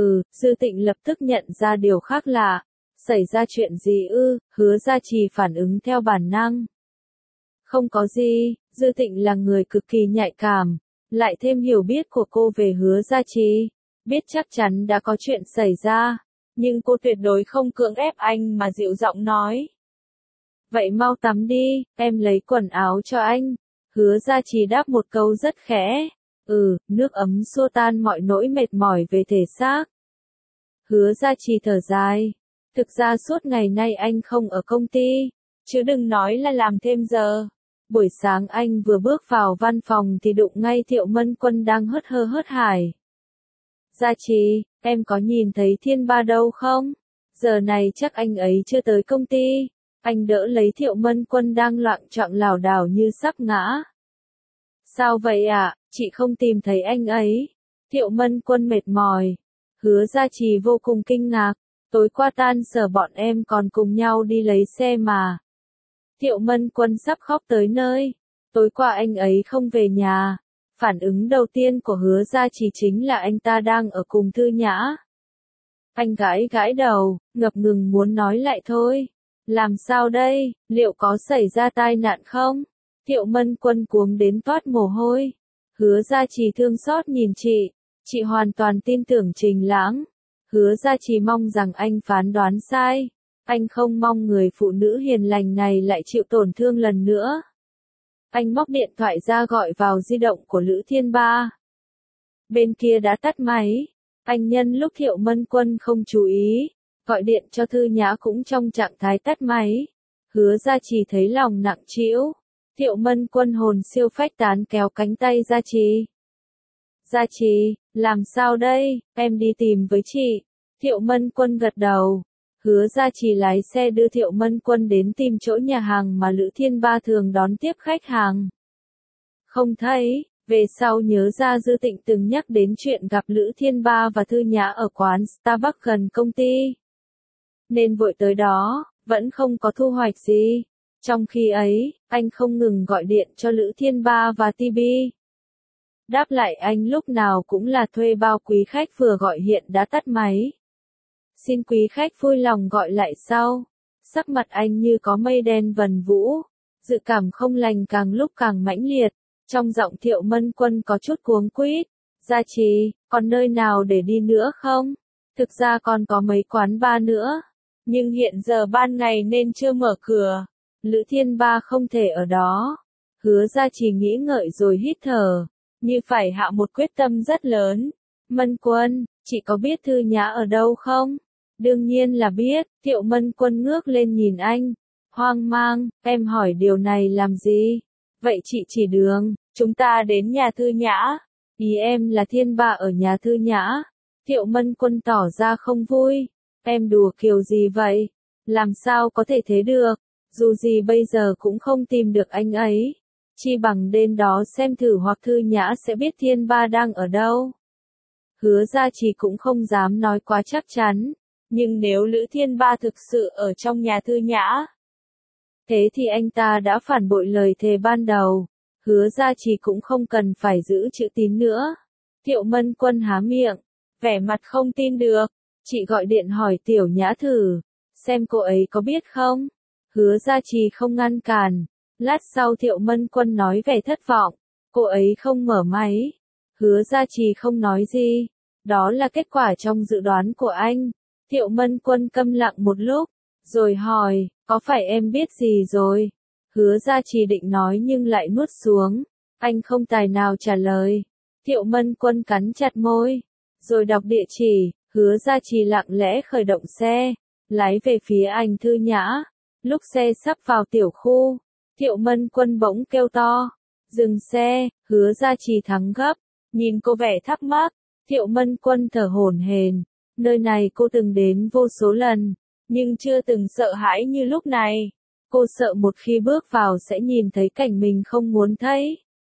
S1: Dư Tịnh lập tức nhận ra điều khác lạ. Xảy ra chuyện gì ư? Hứa Gia Trì phản ứng theo bản năng. Không có gì, Dư Tịnh là người cực kỳ nhạy cảm. Lại thêm hiểu biết của cô về Hứa Gia Trì. Biết chắc chắn đã có chuyện xảy ra. Nhưng cô tuyệt đối không cưỡng ép anh mà dịu giọng nói. Vậy mau tắm đi, em lấy quần áo cho anh. Hứa Gia Trì đáp một câu rất khẽ. Nước ấm xua tan mọi nỗi mệt mỏi về thể xác. Hứa Gia Trì thở dài. Thực ra suốt ngày nay anh không ở công ty, chứ đừng nói là làm thêm giờ. Buổi sáng anh vừa bước vào văn phòng thì đụng ngay Thiệu Mân Quân đang hớt hơ hớt hải. Gia Trì, em có nhìn thấy Thiên Ba đâu không? Giờ này chắc anh ấy chưa tới công ty. Anh đỡ lấy Thiệu Mân Quân đang loạng choạng lảo đảo như sắp ngã. Sao vậy ạ, chị không tìm thấy anh ấy. Thiệu Mân Quân mệt mỏi. Hứa Gia Trì vô cùng kinh ngạc. Tối qua tan sở bọn em còn cùng nhau đi lấy xe mà. Thiệu Mân Quân sắp khóc tới nơi. Tối qua anh ấy không về nhà. Phản ứng đầu tiên của Hứa Gia Trì chính là anh ta đang ở cùng Thư Nhã. Anh gãi đầu, ngập ngừng muốn nói lại thôi. Làm sao đây, liệu có xảy ra tai nạn không? Thiệu Mân Quân cuống đến toát mồ hôi. Hứa Gia Trì thương xót nhìn chị hoàn toàn tin tưởng Trình Lãng. Hứa Gia Trì mong rằng anh phán đoán sai. Anh không mong người phụ nữ hiền lành này lại chịu tổn thương lần nữa. Anh móc điện thoại ra gọi vào di động của Lữ Thiên Ba. Bên kia đã tắt máy. Anh nhân lúc Thiệu Mân Quân không chú ý, gọi điện cho Thư Nhã cũng trong trạng thái tắt máy. Hứa Gia Trì thấy lòng nặng trĩu. Thiệu Mân Quân hồn siêu phách tán kéo cánh tay Gia Trì. Gia Trì, làm sao đây, em đi tìm với chị. Thiệu Mân Quân gật đầu. Hứa Gia Trì lái xe đưa Thiệu Mân Quân đến tìm chỗ nhà hàng mà Lữ Thiên Ba thường đón tiếp khách hàng. Không thấy, về sau nhớ ra Dư Tịnh từng nhắc đến chuyện gặp Lữ Thiên Ba và Thư Nhã ở quán Starbucks gần công ty. Nên vội tới đó, vẫn không có thu hoạch gì. Trong khi ấy, anh không ngừng gọi điện cho Lữ Thiên Ba và TB. Đáp lại anh lúc nào cũng là thuê bao quý khách vừa gọi hiện đã tắt máy. Xin quý khách vui lòng gọi lại sau. Sắc mặt anh như có mây đen vần vũ. Dự cảm không lành càng lúc càng mãnh liệt. Trong giọng Thiệu Mân Quân có chút cuống quýt. Gia Trì, còn nơi nào để đi nữa không? Thực ra còn có mấy quán bar nữa. Nhưng hiện giờ ban ngày nên chưa mở cửa. Lữ Thiên Ba không thể ở đó. Hứa Gia Trì nghĩ ngợi rồi hít thở. Như phải hạ một quyết tâm rất lớn. Mân Quân, chị có biết Thư Nhã ở đâu không? Đương nhiên là biết, Thiệu Mân Quân ngước lên nhìn anh, hoang mang, em hỏi điều này làm gì? Vậy chị chỉ đường, chúng ta đến nhà Thư Nhã. Ý em là Thiên Ba ở nhà Thư Nhã. Thiệu Mân Quân tỏ ra không vui. Em đùa kiểu gì vậy? Làm sao có thể thế được? Dù gì bây giờ cũng không tìm được anh ấy. Chi bằng đến đó xem thử hoặc Thư Nhã sẽ biết Thiên Ba đang ở đâu. Hứa Gia Trì cũng không dám nói quá chắc chắn. Nhưng nếu Lữ Thiên Ba thực sự ở trong nhà Thư Nhã, thế thì anh ta đã phản bội lời thề ban đầu. Hứa Gia Trì cũng không cần phải giữ chữ tín nữa. Thiệu Mân Quân há miệng, vẻ mặt không tin được. Chị gọi điện hỏi Tiểu Nhã thử, xem cô ấy có biết không? Hứa Gia Trì không ngăn cản. Lát sau Thiệu Mân Quân nói vẻ thất vọng. Cô ấy không mở máy. Hứa Gia Trì không nói gì. Đó là kết quả trong dự đoán của anh. Thiệu Mân Quân câm lặng một lúc, rồi hỏi, có phải em biết gì rồi? Hứa Gia Trì định nói nhưng lại nuốt xuống. Anh không tài nào trả lời. Thiệu Mân Quân cắn chặt môi, rồi đọc địa chỉ. Hứa Gia Trì lặng lẽ khởi động xe, lái về phía anh Thư Nhã. Lúc xe sắp vào tiểu khu, Thiệu Mân Quân bỗng kêu to, dừng xe. Hứa Gia Trì thắng gấp, nhìn cô vẻ thắc mắc. Thiệu Mân Quân thở hổn hển. Nơi này cô từng đến vô số lần, nhưng chưa từng sợ hãi như lúc này. Cô sợ một khi bước vào sẽ nhìn thấy cảnh mình không muốn thấy.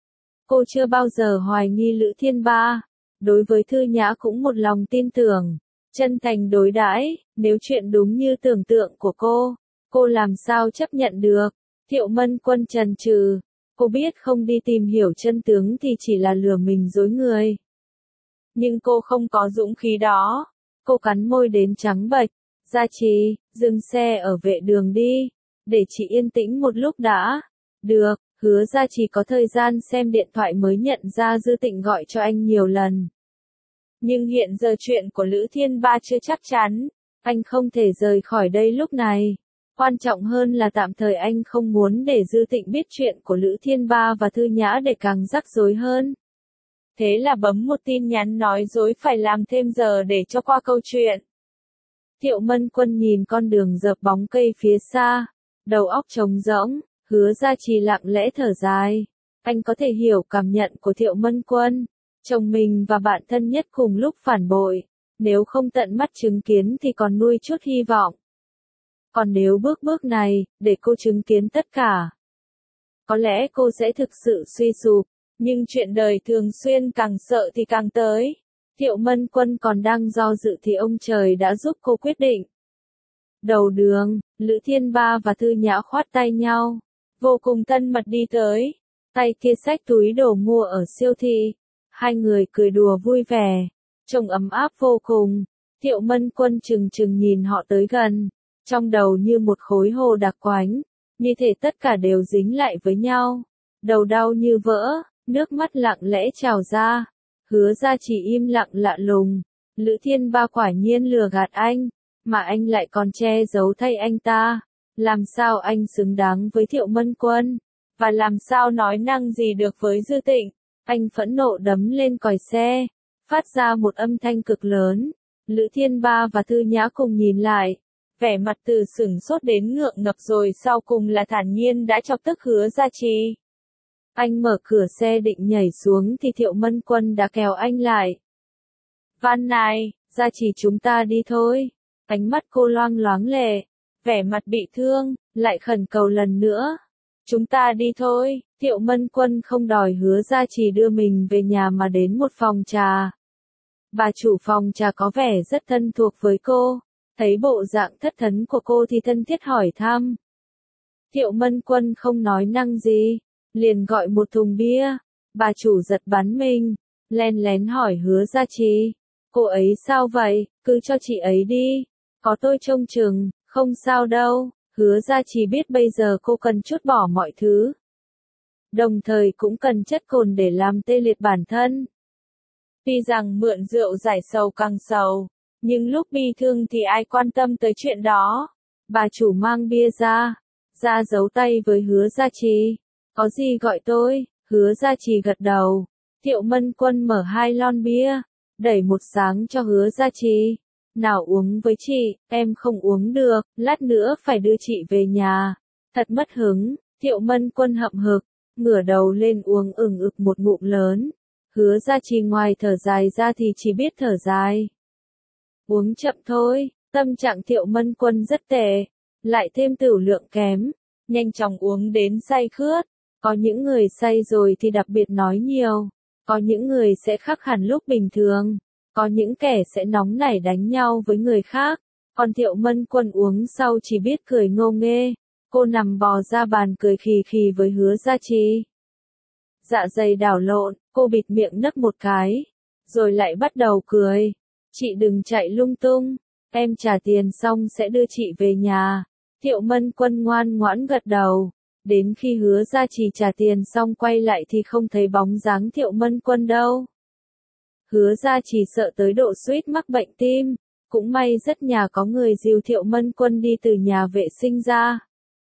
S1: Cô chưa bao giờ hoài nghi Lữ Thiên Ba. Đối với Thư Nhã cũng một lòng tin tưởng, chân thành đối đãi. Nếu chuyện đúng như tưởng tượng của cô làm sao chấp nhận được? Thiệu Mân Quân chần chừ. Cô biết không đi tìm hiểu chân tướng thì chỉ là lừa mình dối người. Nhưng cô không có dũng khí đó. Cô cắn môi đến trắng bệch. Gia Trì, dừng xe ở vệ đường đi, để chị yên tĩnh một lúc đã. Được. Hứa Gia Trì có thời gian xem điện thoại mới nhận ra Dư Tịnh gọi cho anh nhiều lần. Nhưng hiện giờ chuyện của Lữ Thiên Ba chưa chắc chắn. Anh không thể rời khỏi đây lúc này. Quan trọng hơn là tạm thời anh không muốn để Dư Tịnh biết chuyện của Lữ Thiên Ba và Thư Nhã để càng rắc rối hơn. Thế là bấm một tin nhắn nói dối phải làm thêm giờ để cho qua câu chuyện. Thiệu Mân Quân nhìn con đường dợp bóng cây phía xa, đầu óc trống rỗng. Hứa Gia Trì lặng lẽ thở dài. Anh có thể hiểu cảm nhận của Thiệu Mân Quân. Chồng mình và bạn thân nhất cùng lúc phản bội. Nếu không tận mắt chứng kiến thì còn nuôi chút hy vọng. Còn nếu bước này, để cô chứng kiến tất cả, có lẽ cô sẽ thực sự suy sụp. Nhưng chuyện đời thường xuyên càng sợ thì càng tới. Thiệu Mân Quân còn đang do dự thì ông trời đã giúp cô quyết định. Đầu đường, Lữ Thiên Ba và Thư Nhã khoát tay nhau, vô cùng thân mật đi tới. Tay kia xách túi đồ mua ở siêu thị. Hai người cười đùa vui vẻ, trông ấm áp vô cùng. Thiệu Mân Quân chừng chừng nhìn họ tới gần, trong đầu như một khối hồ đặc quánh, như thể tất cả đều dính lại với nhau. Đầu đau như vỡ, nước mắt lặng lẽ trào ra. Hứa Gia Trì im lặng lạ lùng. Lữ Thiên Ba quả nhiên lừa gạt anh, mà anh lại còn che giấu thay anh ta. Làm sao anh xứng đáng với Thiệu Mân Quân? Và làm sao nói năng gì được với Dư Tịnh? Anh phẫn nộ đấm lên còi xe, phát ra một âm thanh cực lớn. Lữ Thiên Ba và Thư Nhã cùng nhìn lại, vẻ mặt từ sửng sốt đến ngượng ngập rồi sau cùng là thản nhiên đã chọc tức Hứa Gia Trì. Anh mở cửa xe định nhảy xuống thì Thiệu Mân Quân đã kéo anh lại. Van này, Gia Trì chúng ta đi thôi. Ánh mắt cô loang loáng lệ, vẻ mặt bị thương, lại khẩn cầu lần nữa. Chúng ta đi thôi. Thiệu Mân Quân không đòi Hứa Gia Trì đưa mình về nhà mà đến một phòng trà. Bà chủ phòng trà có vẻ rất thân thuộc với cô. Thấy bộ dạng thất thấn của cô thì thân thiết hỏi thăm. Thiệu Mân Quân không nói năng gì, liền gọi một thùng bia. Bà chủ giật bắn mình, len lén hỏi Hứa Gia Trì. Cô ấy sao vậy? Cứ cho chị ấy đi. Có tôi trông chừng, không sao đâu. Hứa Gia Trì biết bây giờ cô cần trút bỏ mọi thứ. Đồng thời cũng cần chất cồn để làm tê liệt bản thân. Tuy rằng mượn rượu giải sầu càng sầu, nhưng lúc bi thương thì ai quan tâm tới chuyện đó. Bà chủ mang bia ra giấu tay với Hứa Gia Trì. Có gì gọi tôi? Hứa Gia Trì gật đầu. Thiệu Mân Quân mở 2 lon bia, đẩy một sáng cho Hứa Gia Trì. Nào uống với chị, em không uống được, lát nữa phải đưa chị về nhà. Thật mất hứng, Thiệu Mân Quân hậm hực, ngửa đầu lên uống ừng ực một ngụm lớn. Hứa Gia Trì ngoài thở dài ra thì chỉ biết thở dài. Uống chậm thôi, tâm trạng Thiệu Mân Quân rất tệ, lại thêm tửu lượng kém, nhanh chóng uống đến say khướt. Có những người say rồi thì đặc biệt nói nhiều, có những người sẽ khác hẳn lúc bình thường, có những kẻ sẽ nóng nảy đánh nhau với người khác, còn Thiệu Mân Quân uống sau chỉ biết cười ngô nghê. Cô nằm bò ra bàn cười khì khì với Hứa Gia Trì. Dạ dày đảo lộn, cô bịt miệng nấc một cái, rồi lại bắt đầu cười. Chị đừng chạy lung tung, em trả tiền xong sẽ đưa chị về nhà. Thiệu Mân Quân ngoan ngoãn gật đầu. Đến khi Hứa Gia Trì trả tiền xong quay lại thì không thấy bóng dáng Thiệu Mân Quân đâu. Hứa Gia Trì sợ tới độ suýt mắc bệnh tim, cũng may rất nhà có người dìu Thiệu Mân Quân đi từ nhà vệ sinh ra.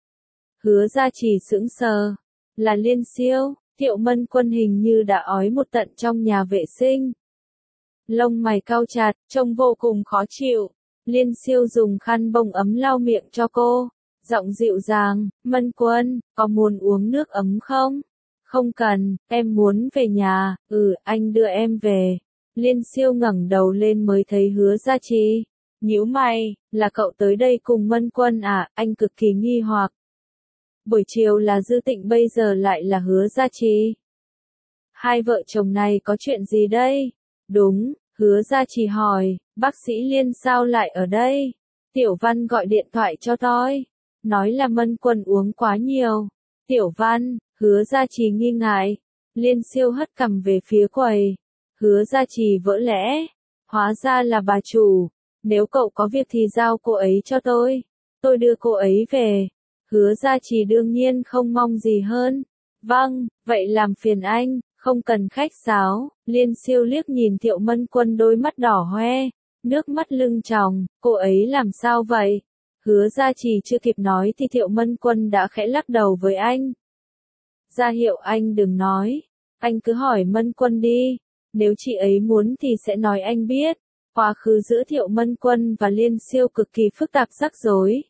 S1: Hứa Gia Trì sững sờ, là Liên Siêu. Thiệu Mân Quân hình như đã ói một tận trong nhà vệ sinh. Lông mày cau chặt, trông vô cùng khó chịu. Liên Siêu dùng khăn bông ấm lau miệng cho cô, giọng dịu dàng, Mân Quân, có muốn uống nước ấm không? Không cần, em muốn về nhà, anh đưa em về. Liên Siêu ngẩng đầu lên mới thấy Hứa Gia Trì. Nhíu mày, là cậu tới đây cùng Mân Quân à? Anh cực kỳ nghi hoặc. Buổi chiều là Dư Tịnh, bây giờ lại là Hứa Gia Trì. Hai vợ chồng này có chuyện gì đây? Đúng, Hứa Gia Trì hỏi, bác sĩ Liên sao lại ở đây? Tiểu Văn gọi điện thoại cho tôi, nói là Mân Quân uống quá nhiều. Tiểu Văn, Hứa Gia Trì nghi ngại. Liên Siêu hất cằm về phía quầy. Hứa Gia Trì vỡ lẽ, hóa ra là bà chủ. Nếu cậu có việc thì giao cô ấy cho tôi đưa cô ấy về. Hứa Gia Trì đương nhiên không mong gì hơn. Vâng, vậy làm phiền anh, không cần khách sáo. Liên Siêu liếc nhìn Thiệu Mân Quân, đôi mắt đỏ hoe, nước mắt lưng tròng, cô ấy làm sao vậy? Hứa Gia Trì chưa kịp nói thì Thiệu Mân Quân đã khẽ lắc đầu với anh. Ra hiệu anh đừng nói, anh cứ hỏi Mân Quân đi, nếu chị ấy muốn thì sẽ nói anh biết. Quá khứ giữa Thiệu Mân Quân và Liên Siêu cực kỳ phức tạp rắc rối.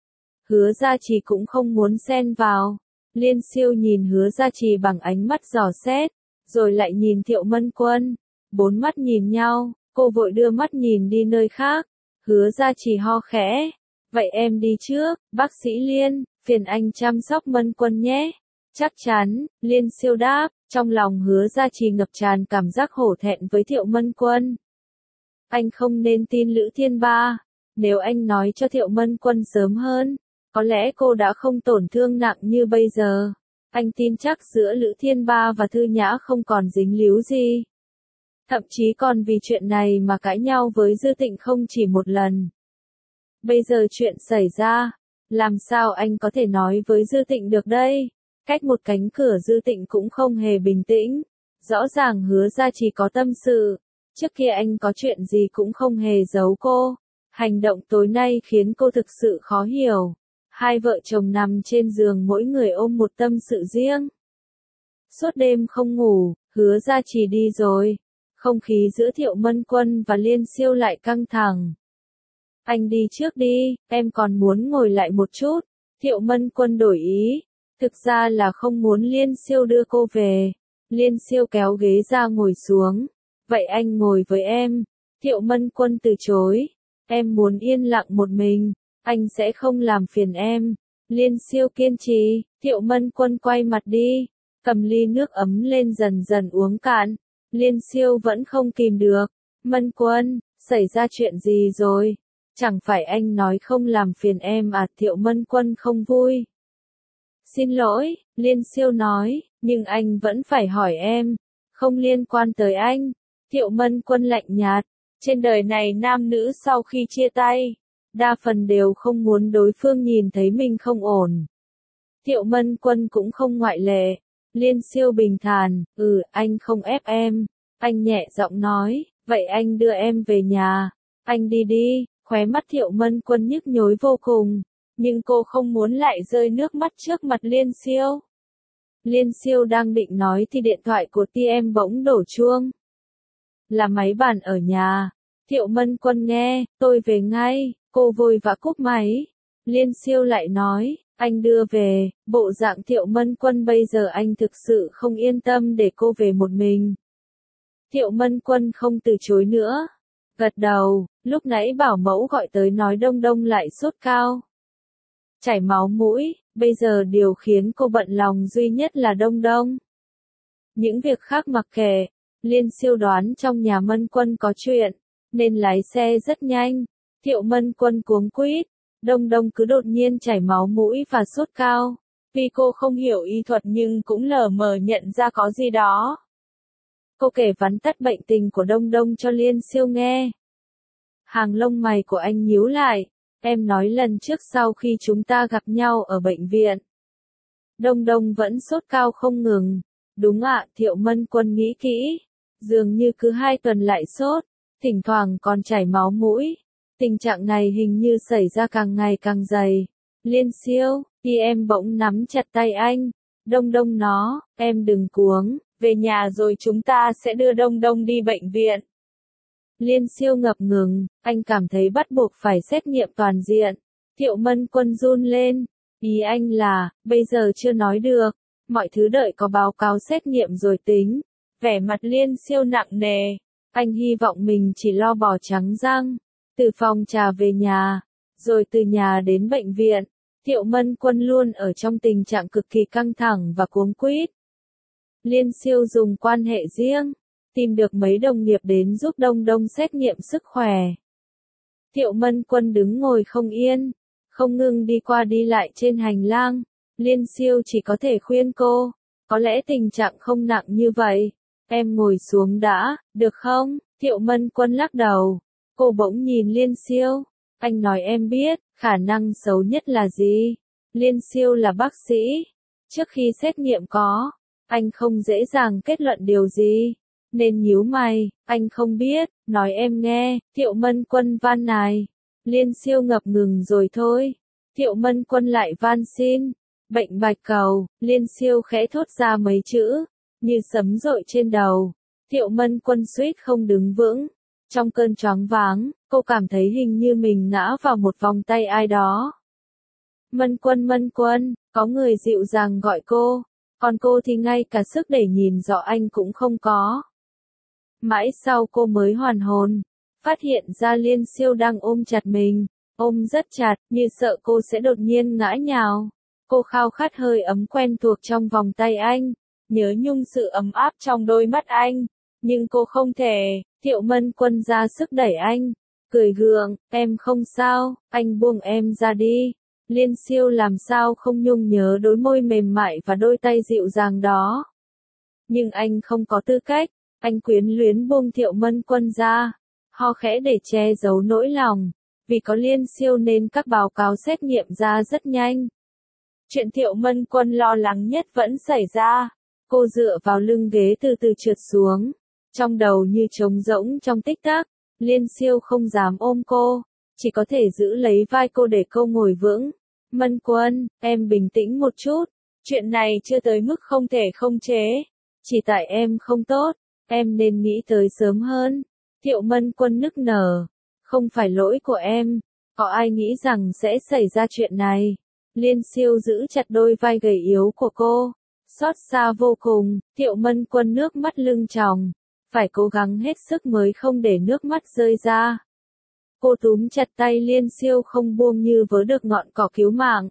S1: Hứa Gia Trì cũng không muốn xen vào. Liên Siêu nhìn Hứa Gia Trì bằng ánh mắt dò xét, rồi lại nhìn Thiệu Mân Quân. Bốn mắt nhìn nhau, cô vội đưa mắt nhìn đi nơi khác. Hứa Gia Trì ho khẽ. Vậy em đi trước, bác sĩ Liên, phiền anh chăm sóc Mân Quân nhé. Chắc chắn, Liên Siêu đáp, trong lòng Hứa Gia Trì ngập tràn cảm giác hổ thẹn với Thiệu Mân Quân. Anh không nên tin Lữ Thiên Ba. Nếu anh nói cho Thiệu Mân Quân sớm hơn, có lẽ cô đã không tổn thương nặng như bây giờ. Anh tin chắc giữa Lữ Thiên Ba và Thư Nhã không còn dính líu gì. Thậm chí còn vì chuyện này mà cãi nhau với Dư Tịnh không chỉ một lần. Bây giờ chuyện xảy ra, làm sao anh có thể nói với Dư Tịnh được đây? Cách một cánh cửa Dư Tịnh cũng không hề bình tĩnh. Rõ ràng Hứa Gia Trì có tâm sự. Trước kia anh có chuyện gì cũng không hề giấu cô. Hành động tối nay khiến cô thực sự khó hiểu. Hai vợ chồng nằm trên giường mỗi người ôm một tâm sự riêng. Suốt đêm không ngủ, Hứa Gia Trì đi rồi. Không khí giữa Thiệu Mân Quân và Liên Siêu lại căng thẳng. Anh đi trước đi, em còn muốn ngồi lại một chút. Thiệu Mân Quân đổi ý. Thực ra là không muốn Liên Siêu đưa cô về. Liên Siêu kéo ghế ra ngồi xuống. Vậy anh ngồi với em. Thiệu Mân Quân từ chối. Em muốn yên lặng một mình. Anh sẽ không làm phiền em. Liên Siêu kiên trì. Thiệu Mân Quân quay mặt đi, cầm ly nước ấm lên dần dần uống cạn. Liên Siêu vẫn không kìm được. Mân Quân, xảy ra chuyện gì rồi? Chẳng phải anh nói không làm phiền em à? Thiệu Mân Quân không vui. Xin lỗi, Liên Siêu nói, nhưng anh vẫn phải hỏi em. Không liên quan tới anh. Thiệu Mân Quân lạnh nhạt. Trên đời này nam nữ sau khi chia tay, đa phần đều không muốn đối phương nhìn thấy mình không ổn. Thiệu Mân Quân cũng không ngoại lệ. Liên Siêu bình thản, anh không ép em. Anh nhẹ giọng nói, vậy anh đưa em về nhà. Anh đi đi. Khóe mắt Thiệu Mân Quân nhức nhối vô cùng. Nhưng cô không muốn lại rơi nước mắt trước mặt Liên Siêu. Liên Siêu đang định nói thì điện thoại của TM bỗng đổ chuông. Là máy bàn ở nhà. Thiệu Mân Quân nghe, tôi về ngay, cô vội vã cúp máy. Liên Siêu lại nói, anh đưa về, bộ dạng Thiệu Mân Quân bây giờ anh thực sự không yên tâm để cô về một mình. Thiệu Mân Quân không từ chối nữa. Gật đầu, lúc nãy bảo mẫu gọi tới nói Đông Đông lại sốt cao. Chảy máu mũi, bây giờ điều khiến cô bận lòng duy nhất là Đông Đông. Những việc khác mặc kệ, Liên Siêu đoán trong nhà Mân Quân có chuyện, nên lái xe rất nhanh. Thiệu Mân Quân cuống quýt, Đông Đông cứ đột nhiên chảy máu mũi và sốt cao. Vì cô không hiểu y thuật nhưng cũng lờ mờ nhận ra có gì đó. Cô kể vắn tắt bệnh tình của Đông Đông cho Liên Siêu nghe. Hàng lông mày của anh nhíu lại, em nói lần trước sau khi chúng ta gặp nhau ở bệnh viện. Đông Đông vẫn sốt cao không ngừng. Đúng ạ, Thiệu Mân Quân nghĩ kỹ. Dường như cứ 2 tuần lại sốt, thỉnh thoảng còn chảy máu mũi. Tình trạng này hình như xảy ra càng ngày càng dày. Liên Siêu, thì em bỗng nắm chặt tay anh. Đông Đông nó, em đừng cuống, về nhà rồi chúng ta sẽ đưa Đông Đông đi bệnh viện. Liên Siêu ngập ngừng, anh cảm thấy bắt buộc phải xét nghiệm toàn diện. Thiệu Mân Quân run lên. Ý anh là, bây giờ chưa nói được, mọi thứ đợi có báo cáo xét nghiệm rồi tính. Vẻ mặt Liên Siêu nặng nề, anh hy vọng mình chỉ lo bỏ trắng răng. Từ phòng trà về nhà, rồi từ nhà đến bệnh viện. Thiệu Mân Quân luôn ở trong tình trạng cực kỳ căng thẳng và cuống quýt. Liên Siêu dùng quan hệ riêng, tìm được mấy đồng nghiệp đến giúp Đông Đông xét nghiệm sức khỏe. Thiệu Mân Quân đứng ngồi không yên, không ngừng đi qua đi lại trên hành lang. Liên Siêu chỉ có thể khuyên cô, có lẽ tình trạng không nặng như vậy. Em ngồi xuống đã, được không? Thiệu Mân Quân lắc đầu. Cô bỗng nhìn Liên Siêu. Anh nói em biết, khả năng xấu nhất là gì? Liên Siêu là bác sĩ. Trước khi xét nghiệm có, anh không dễ dàng kết luận điều gì. Nên nhíu mày, anh không biết, nói em nghe. Thiệu Mân Quân van nài. Liên Siêu ngập ngừng rồi thôi. Thiệu Mân Quân lại van xin. Bệnh bạch cầu, Liên Siêu khẽ thốt ra mấy chữ, như sấm dội trên đầu. Thiệu Mân Quân suýt không đứng vững. Trong cơn choáng váng, cô cảm thấy hình như mình ngã vào một vòng tay ai đó. Mân Quân, có người dịu dàng gọi cô, còn cô thì ngay cả sức để nhìn rõ anh cũng không có. Mãi sau cô mới hoàn hồn, phát hiện ra Liên Siêu đang ôm chặt mình, ôm rất chặt, như sợ cô sẽ đột nhiên ngã nhào. Cô khao khát hơi ấm quen thuộc trong vòng tay anh, nhớ nhung sự ấm áp trong đôi mắt anh, nhưng cô không thể. Thiệu Mân Quân ra sức đẩy anh, cười gượng, em không sao, anh buông em ra đi. Liên Siêu làm sao không nhung nhớ đôi môi mềm mại và đôi tay dịu dàng đó. Nhưng anh không có tư cách, anh quyến luyến buông Thiệu Mân Quân ra, ho khẽ để che giấu nỗi lòng. Vì có Liên Siêu nên các báo cáo xét nghiệm ra rất nhanh. Chuyện Thiệu Mân Quân lo lắng nhất vẫn xảy ra. Cô dựa vào lưng ghế từ từ trượt xuống. Trong đầu như trống rỗng trong tích tắc. Liên Siêu không dám ôm cô, chỉ có thể giữ lấy vai cô để cô ngồi vững. Mân Quân, em bình tĩnh một chút. Chuyện này chưa tới mức không thể không chế. Chỉ tại em không tốt, em nên nghĩ tới sớm hơn. Thiệu Mân Quân nức nở. Không phải lỗi của em, có ai nghĩ rằng sẽ xảy ra chuyện này. Liên Siêu giữ chặt đôi vai gầy yếu của cô. Xót xa vô cùng, Thiệu Mân Quân nước mắt lưng tròng. Phải cố gắng hết sức mới không để nước mắt rơi ra. Cô túm chặt tay Liên Siêu không buông như vớ được ngọn cỏ cứu mạng.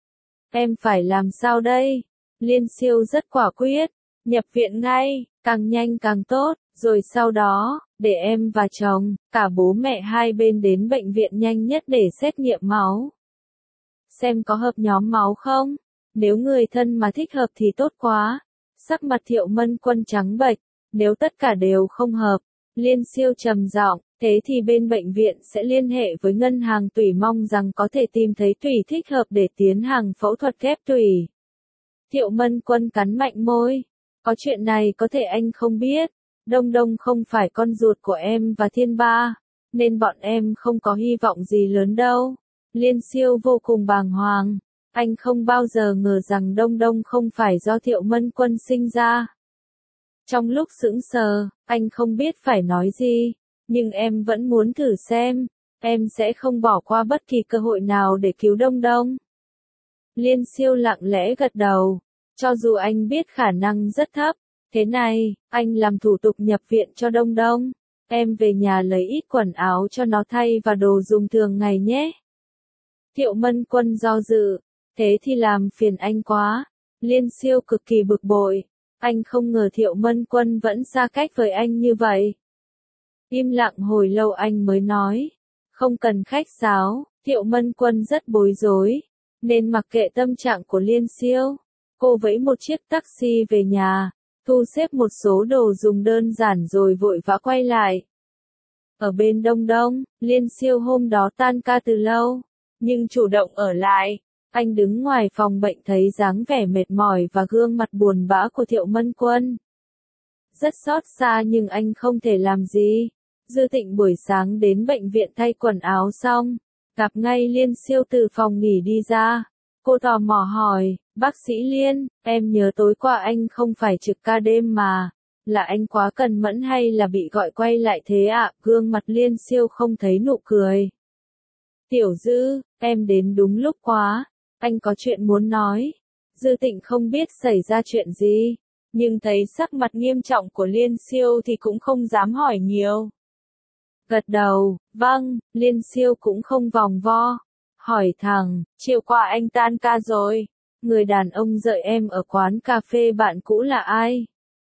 S1: Em phải làm sao đây? Liên Siêu rất quả quyết. Nhập viện ngay, càng nhanh càng tốt, rồi sau đó, để em và chồng, cả bố mẹ hai bên đến bệnh viện nhanh nhất để xét nghiệm máu. Xem có hợp nhóm máu không? Nếu người thân mà thích hợp thì tốt quá. Sắc mặt Thiệu Mân Quân trắng bệch. Nếu tất cả đều không hợp, Liên Siêu trầm giọng, thế thì bên bệnh viện sẽ liên hệ với ngân hàng tủy mong rằng có thể tìm thấy tủy thích hợp để tiến hành phẫu thuật ghép tủy. Thiệu Mân Quân cắn mạnh môi. Có chuyện này có thể anh không biết. Đông Đông không phải con ruột của em và Thiên Ba, nên bọn em không có hy vọng gì lớn đâu. Liên Siêu vô cùng bàng hoàng. Anh không bao giờ ngờ rằng Đông Đông không phải do Thiệu Mân Quân sinh ra. Trong lúc sững sờ, anh không biết phải nói gì. nhưng em vẫn muốn thử xem, em sẽ không bỏ qua bất kỳ cơ hội nào để cứu Đông Đông. Liên Siêu lặng lẽ gật đầu, cho dù anh biết khả năng rất thấp, thế này, anh làm thủ tục nhập viện cho Đông Đông, em về nhà lấy ít quần áo cho nó thay và đồ dùng thường ngày nhé. Thiệu Mân Quân do dự, thế thì làm phiền anh quá. Liên Siêu cực kỳ bực bội, anh không ngờ Thiệu Mân Quân vẫn xa cách với anh như vậy. Im lặng hồi lâu anh mới nói, không cần khách sáo. Thiệu Mân Quân rất bối rối, nên mặc kệ tâm trạng của Liên Siêu, cô vẫy một chiếc taxi về nhà, thu xếp một số đồ dùng đơn giản rồi vội vã quay lại. Ở bên Đông Đông, Liên Siêu hôm đó tan ca từ lâu, nhưng chủ động ở lại. Anh đứng ngoài phòng bệnh thấy dáng vẻ mệt mỏi và gương mặt buồn bã của Thiệu Mân Quân. Rất xót xa nhưng anh không thể làm gì. Dư Tịnh buổi sáng đến bệnh viện thay quần áo xong, gặp ngay Liên Siêu từ phòng nghỉ đi ra. Cô tò mò hỏi, bác sĩ Liên, em nhớ tối qua anh không phải trực ca đêm mà, là anh quá cần mẫn hay là bị gọi quay lại thế ạ? Gương mặt Liên Siêu không thấy nụ cười. Tiểu Dư, em đến đúng lúc quá, anh có chuyện muốn nói. Dư Tịnh không biết xảy ra chuyện gì, nhưng thấy sắc mặt nghiêm trọng của Liên Siêu thì cũng không dám hỏi nhiều. Gật đầu, vâng. Liên Siêu cũng không vòng vo, hỏi thẳng, chiều qua anh tan ca rồi, người đàn ông đợi em ở quán cà phê bạn cũ là ai?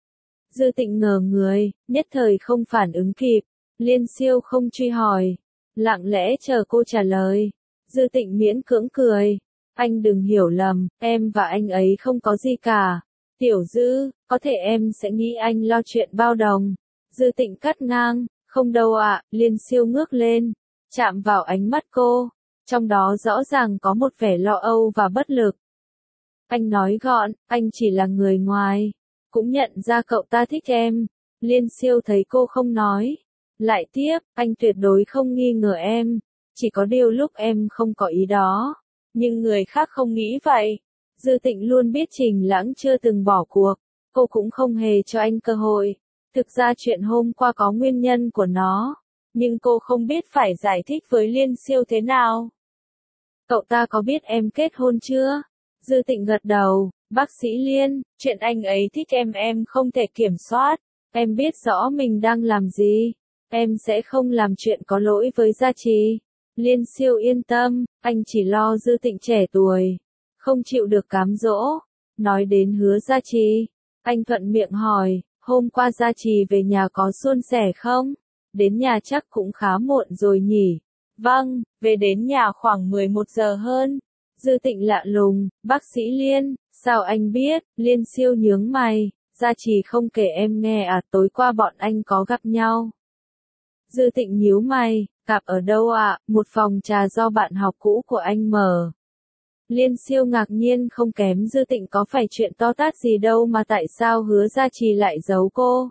S1: Dư Tịnh ngờ người, nhất thời không phản ứng kịp. Liên Siêu không truy hỏi, lặng lẽ chờ cô trả lời. Dư Tịnh miễn cưỡng cười, anh đừng hiểu lầm, em và anh ấy không có gì cả. Tiểu Dư, có thể em sẽ nghĩ anh lo chuyện bao đồng. Dư Tịnh cắt ngang, không đâu ạ. Liên Siêu ngước lên, chạm vào ánh mắt cô, trong đó rõ ràng có một vẻ lo âu và bất lực. Anh nói gọn, anh chỉ là người ngoài, cũng nhận ra cậu ta thích em. Liên Siêu thấy cô không nói, lại tiếp, anh tuyệt đối không nghi ngờ em, chỉ có điều lúc em không có ý đó, nhưng người khác không nghĩ vậy. Dư Tịnh luôn biết Trình Lãng chưa từng bỏ cuộc, cô cũng không hề cho anh cơ hội. Thực ra chuyện hôm qua có nguyên nhân của nó, nhưng cô không biết phải giải thích với Liên Siêu thế nào. Cậu ta có biết em kết hôn chưa? Dư Tịnh gật đầu, bác sĩ Liên, chuyện anh ấy thích em không thể kiểm soát, em biết rõ mình đang làm gì, em sẽ không làm chuyện có lỗi với Gia Trì. Liên Siêu yên tâm, anh chỉ lo Dư Tịnh trẻ tuổi, không chịu được cám dỗ. Nói đến Hứa Gia Trì, anh thuận miệng hỏi, hôm qua Gia Trì về nhà có suôn sẻ không? Đến nhà chắc cũng khá muộn rồi nhỉ? Vâng, về đến nhà khoảng 11 giờ hơn. Dư Tịnh lạ lùng, bác sĩ Liên, sao anh biết? Liên Siêu nhướng mày, Gia Trì không kể em nghe à? Tối qua bọn anh có gặp nhau. Dư Tịnh nhíu mày, gặp ở đâu ạ? Một phòng trà do bạn học cũ của anh mở. Liên Siêu ngạc nhiên không kém Dư Tịnh, có phải chuyện to tát gì đâu mà tại sao Hứa Gia Trì lại giấu cô?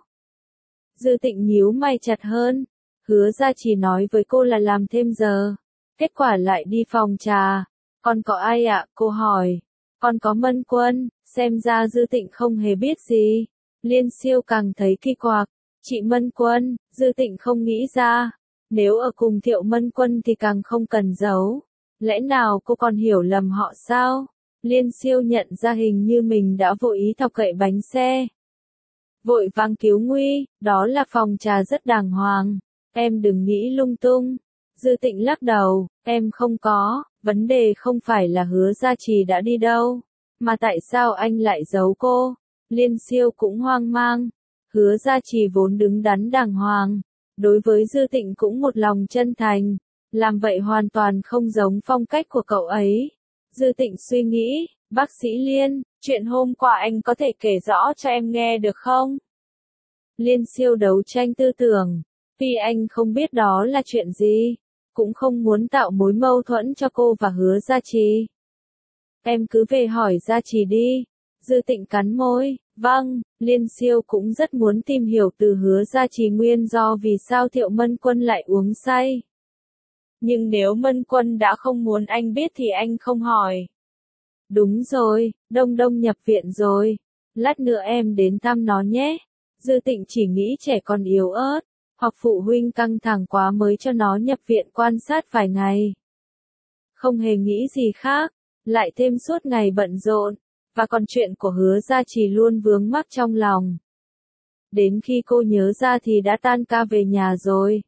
S1: Dư Tịnh nhíu mày chặt hơn, Hứa Gia Trì nói với cô là làm thêm giờ, kết quả lại đi phòng trà. Còn có ai ạ? Cô hỏi. Còn có Mân Quân. Xem ra Dư Tịnh không hề biết gì. Liên Siêu càng thấy kỳ quặc. Chị Mân Quân, Dư Tịnh không nghĩ ra. Nếu ở cùng Thiệu Mân Quân thì càng không cần giấu. Lẽ nào cô còn hiểu lầm họ sao? Liên Siêu nhận ra hình như mình đã vô ý thọc gậy bánh xe. Vội vàng cứu nguy, đó là phòng trà rất đàng hoàng. Em đừng nghĩ lung tung. Dư Tịnh lắc đầu, em không có, vấn đề không phải là Hứa Gia Trì đã đi đâu, mà tại sao anh lại giấu cô? Liên Siêu cũng hoang mang. Hứa Gia Trì vốn đứng đắn đàng hoàng, đối với Dư Tịnh cũng một lòng chân thành, làm vậy hoàn toàn không giống phong cách của cậu ấy. Dư Tịnh suy nghĩ, bác sĩ Liên, chuyện hôm qua anh có thể kể rõ cho em nghe được không? Liên Siêu đấu tranh tư tưởng, vì anh không biết đó là chuyện gì, cũng không muốn tạo mối mâu thuẫn cho cô và Hứa Gia Trì. Em cứ về hỏi Gia Trì đi. Dư Tịnh cắn môi, vâng. Liên Siêu cũng rất muốn tìm hiểu từ Hứa Gia Trì nguyên do vì sao Thiệu Mân Quân lại uống say. Nhưng nếu Mân Quân đã không muốn anh biết thì anh không hỏi. Đúng rồi, Đông Đông nhập viện rồi. Lát nữa em đến thăm nó nhé. Dư Tịnh chỉ nghĩ trẻ còn yếu ớt, hoặc phụ huynh căng thẳng quá mới cho nó nhập viện quan sát vài ngày. Không hề nghĩ gì khác, lại thêm suốt ngày bận rộn, và còn chuyện của Hứa Gia Trì luôn vướng mắc trong lòng. Đến khi cô nhớ ra thì đã tan ca về nhà rồi.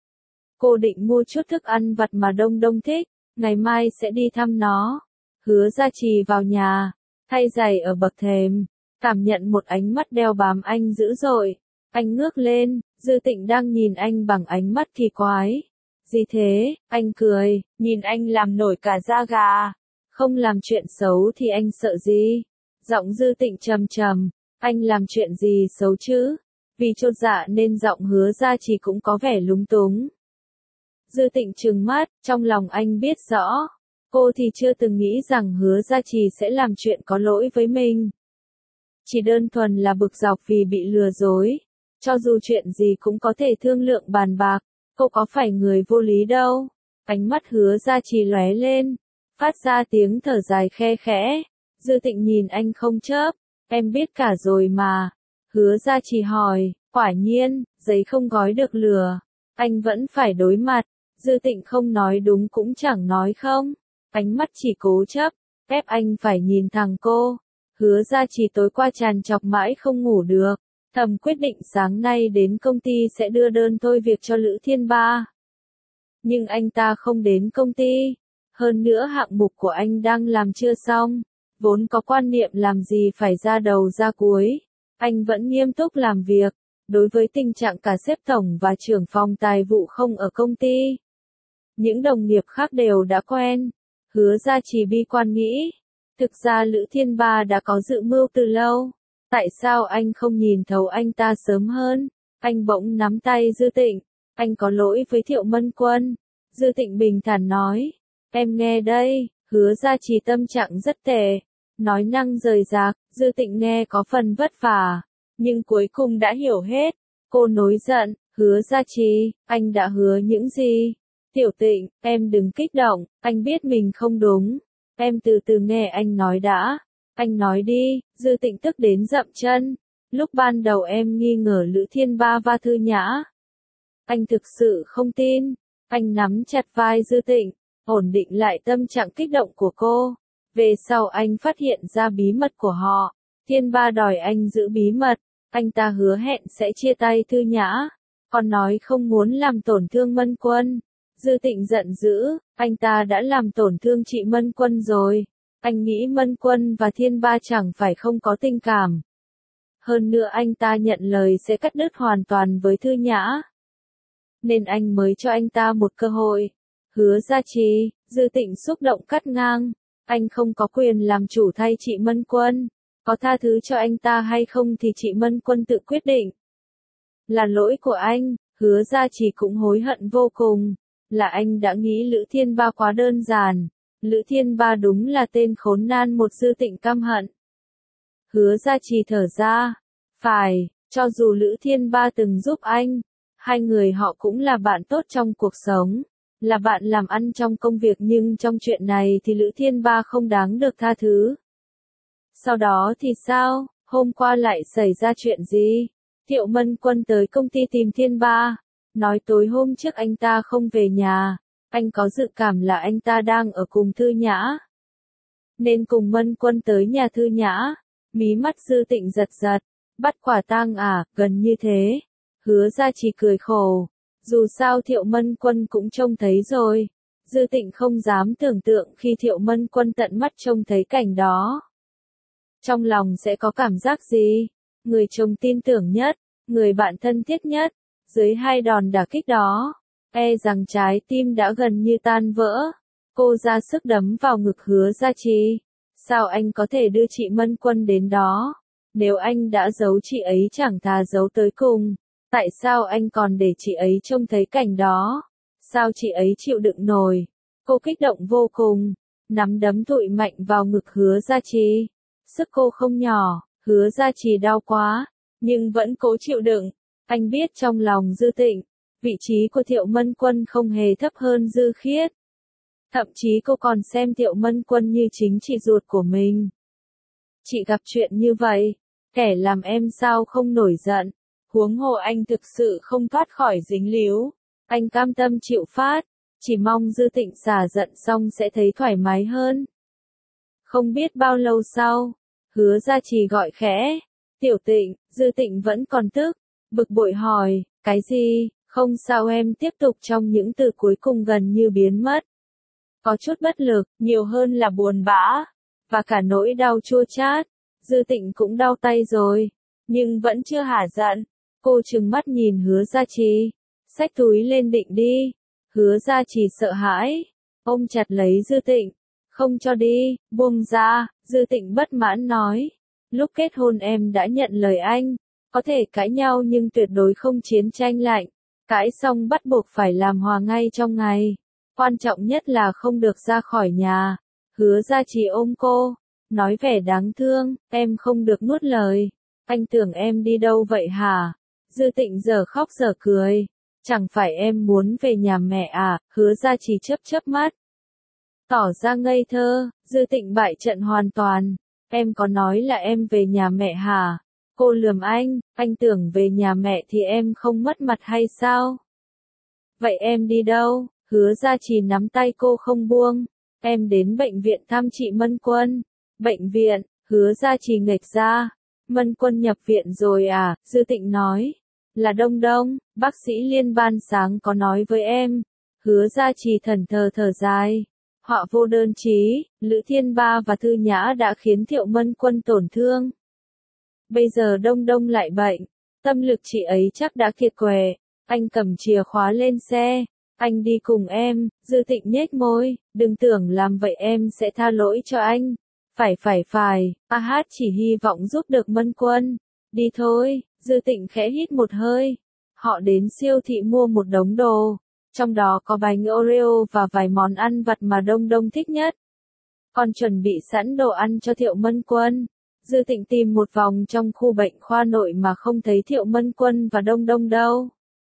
S1: Cô định mua chút thức ăn vặt mà Đông Đông thích, ngày mai sẽ đi thăm nó. Hứa Gia Trì vào nhà, thay giày ở bậc thềm, cảm nhận một ánh mắt đeo bám anh dữ dội. Anh ngước lên, Dư Tịnh đang nhìn anh bằng ánh mắt kỳ quái. Gì thế? Anh cười, nhìn anh làm nổi cả da gà. Không làm chuyện xấu thì anh sợ gì? Giọng Dư Tịnh trầm trầm, anh làm chuyện gì xấu chứ? Vì chột dạ nên giọng Hứa Gia Trì cũng có vẻ lúng túng. Dư Tịnh trừng mắt, trong lòng anh biết rõ. Cô thì chưa từng nghĩ rằng Hứa Gia Trì sẽ làm chuyện có lỗi với mình. Chỉ đơn thuần là bực dọc vì bị lừa dối. Cho dù chuyện gì cũng có thể thương lượng bàn bạc, cô có phải người vô lý đâu. Ánh mắt Hứa Gia Trì lóe lên, phát ra tiếng thở dài khe khẽ. Dư Tịnh nhìn anh không chớp, em biết cả rồi mà. Hứa Gia Trì hỏi, quả nhiên, giấy không gói được lửa, anh vẫn phải đối mặt. Dư Tịnh không nói đúng cũng chẳng nói không, ánh mắt chỉ cố chấp, ép anh phải nhìn thẳng cô. Hứa Gia Trì tối qua trằn trọc mãi không ngủ được, thầm quyết định sáng nay đến công ty sẽ đưa đơn thôi việc cho Lữ Thiên Ba. Nhưng anh ta không đến công ty, hơn nữa hạng mục của anh đang làm chưa xong, vốn có quan niệm làm gì phải ra đầu ra cuối. Anh vẫn nghiêm túc làm việc, đối với tình trạng cả sếp tổng và trưởng phòng tài vụ không ở công ty. Những đồng nghiệp khác đều đã quen. Hứa Gia Trì bi quan nghĩ, thực ra Lữ Thiên Ba đã có dự mưu từ lâu. Tại sao anh không nhìn thấu anh ta sớm hơn? Anh bỗng nắm tay Dư Tịnh, anh có lỗi với Thiệu Mân Quân. Dư Tịnh bình thản nói, em nghe đây. Hứa Gia Trì tâm trạng rất tệ, nói năng rời rạc. Dư Tịnh nghe có phần vất vả, nhưng cuối cùng đã hiểu hết. Cô nổi giận, Hứa Gia Trì, anh đã hứa những gì? Tiểu Tịnh, em đừng kích động, anh biết mình không đúng. Em từ từ nghe anh nói đã. Anh nói đi. Dư Tịnh tức đến dậm chân. Lúc ban đầu em nghi ngờ Lữ Thiên Ba và Thư Nhã. Anh thực sự không tin. Anh nắm chặt vai Dư Tịnh, ổn định lại tâm trạng kích động của cô. Về sau anh phát hiện ra bí mật của họ. Thiên Ba đòi anh giữ bí mật. Anh ta hứa hẹn sẽ chia tay Thư Nhã, còn nói không muốn làm tổn thương Mân Quân. Dư Tịnh giận dữ, anh ta đã làm tổn thương chị Mân Quân rồi. Anh nghĩ Mân Quân và Thiên Ba chẳng phải không có tình cảm. Hơn nữa anh ta nhận lời sẽ cắt đứt hoàn toàn với Thư Nhã, nên anh mới cho anh ta một cơ hội. Hứa Gia Trì, Dư Tịnh xúc động cắt ngang. Anh không có quyền làm chủ thay chị Mân Quân. Có tha thứ cho anh ta hay không thì chị Mân Quân tự quyết định. Là lỗi của anh. Hứa Gia Trì cũng hối hận vô cùng. Là anh đã nghĩ Lữ Thiên Ba quá đơn giản. Lữ Thiên Ba đúng là tên khốn nan. Một Dư Tịnh căm hận. Hứa Gia Trì thở ra. Phải, cho dù Lữ Thiên Ba từng giúp anh, hai người họ cũng là bạn tốt trong cuộc sống, là bạn làm ăn trong công việc, nhưng trong chuyện này thì Lữ Thiên Ba không đáng được tha thứ. Sau đó thì sao? Hôm qua lại xảy ra chuyện gì? Thiệu Mân Quân tới công ty tìm Thiên Ba, nói tối hôm trước anh ta không về nhà, anh có dự cảm là anh ta đang ở cùng Thư Nhã, nên cùng Mân Quân tới nhà Thư Nhã. Mí mắt Dư Tịnh giật giật, bắt quả tang à? Gần như thế. Hứa Gia Trì cười khổ, dù sao Thiệu Mân Quân cũng trông thấy rồi. Dư Tịnh không dám tưởng tượng khi Thiệu Mân Quân tận mắt trông thấy cảnh đó, trong lòng sẽ có cảm giác gì. Người chồng tin tưởng nhất, người bạn thân thiết nhất, dưới hai đòn đả kích đó, e rằng trái tim đã gần như tan vỡ. Cô ra sức đấm vào ngực Hứa Gia Trì. Sao anh có thể đưa chị Mân Quân đến đó? Nếu anh đã giấu chị ấy chẳng thà giấu tới cùng. Tại sao anh còn để chị ấy trông thấy cảnh đó? Sao chị ấy chịu đựng nổi? Cô kích động vô cùng, nắm đấm thụi mạnh vào ngực Hứa Gia Trì. Sức cô không nhỏ, Hứa Gia Trì đau quá, nhưng vẫn cố chịu đựng. Anh biết trong lòng Dư Tịnh, vị trí của Thiệu Mân Quân không hề thấp hơn Dư Khiết. Thậm chí cô còn xem Thiệu Mân Quân như chính chị ruột của mình. Chị gặp chuyện như vậy, kẻ làm em sao không nổi giận? Huống hồ anh thực sự không thoát khỏi dính líu. Anh cam tâm chịu phát, chỉ mong Dư Tịnh xả giận xong sẽ thấy thoải mái hơn. Không biết bao lâu sau, Hứa Gia Trì gọi khẽ. Tiểu Tịnh, Dư Tịnh vẫn còn tức, bực bội hỏi, cái gì, không sao em tiếp tục trong những từ cuối cùng gần như biến mất. Có chút bất lực, nhiều hơn là buồn bã, và cả nỗi đau chua chát. Dư Tịnh cũng đau tay rồi, nhưng vẫn chưa hả giận. Cô trừng mắt nhìn Hứa Gia Trì, xách túi lên định đi. Hứa Gia Trì sợ hãi, ôm chặt lấy Dư Tịnh, không cho đi, buông ra. Dư Tịnh bất mãn nói, lúc kết hôn em đã nhận lời anh, có thể cãi nhau nhưng tuyệt đối không chiến tranh lạnh, cãi xong bắt buộc phải làm hòa ngay trong ngày, quan trọng nhất là không được ra khỏi nhà. Hứa Gia Trì ôm cô, nói vẻ đáng thương, em không được nuốt lời, anh tưởng em đi đâu vậy hả? Dư Tịnh giờ khóc giờ cười, chẳng phải em muốn về nhà mẹ à? Hứa Gia Trì chớp chớp mắt, tỏ ra ngây thơ. Dư Tịnh bại trận hoàn toàn, em có nói là em về nhà mẹ hả? Cô lườm anh tưởng về nhà mẹ thì em không mất mặt hay sao? Vậy em đi đâu? Hứa Gia Trì nắm tay cô không buông, em đến bệnh viện thăm chị Mân Quân. Bệnh viện? Hứa Gia Trì nghệch ra, Mân Quân nhập viện rồi à? Dư Tịnh nói, là Đông Đông, bác sĩ Liên ban sáng có nói với em. Hứa Gia Trì thẫn thờ thở dài, họa vô đơn chí, Lữ Thiên Ba và Thư Nhã đã khiến Thiệu Mân Quân tổn thương. Bây giờ Đông Đông lại bệnh, tâm lực chị ấy chắc đã kiệt quệ. Anh cầm chìa khóa lên xe, anh đi cùng em. Dư Tịnh nhếch môi, đừng tưởng làm vậy em sẽ tha lỗi cho anh. Phải, AH chỉ hy vọng giúp được Mân Quân. Đi thôi. Dư Tịnh khẽ hít một hơi. Họ đến siêu thị mua một đống đồ, trong đó có bánh Oreo và vài món ăn vặt mà Đông Đông thích nhất. Còn chuẩn bị sẵn đồ ăn cho Thiệu Mân Quân. Dư Tịnh tìm một vòng trong khu bệnh khoa nội mà không thấy Thiệu Mân Quân và Đông Đông đâu.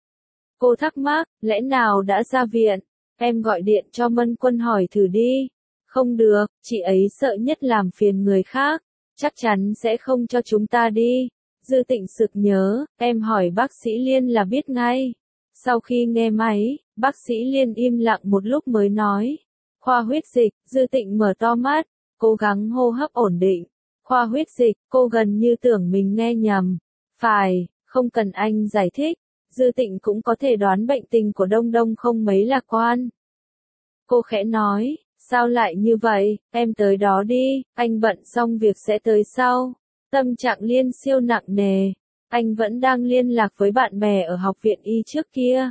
S1: Cô thắc mắc, lẽ nào đã ra viện? Em gọi điện cho Mân Quân hỏi thử đi. Không được, chị ấy sợ nhất làm phiền người khác, chắc chắn sẽ không cho chúng ta đi. Dư Tịnh sực nhớ, em hỏi bác sĩ Liên là biết ngay. Sau khi nghe máy, bác sĩ Liên im lặng một lúc mới nói, khoa huyết dịch. Dư Tịnh mở to mắt, cố gắng hô hấp ổn định. Khoa huyết dịch, cô gần như tưởng mình nghe nhầm. Phải, không cần anh giải thích, Dư Tịnh cũng có thể đoán bệnh tình của Đông Đông không mấy lạc quan. Cô khẽ nói, sao lại như vậy, em tới đó đi, anh bận xong việc sẽ tới sau. Tâm trạng Liên siêu nặng nề, anh vẫn đang liên lạc với bạn bè ở học viện y trước kia.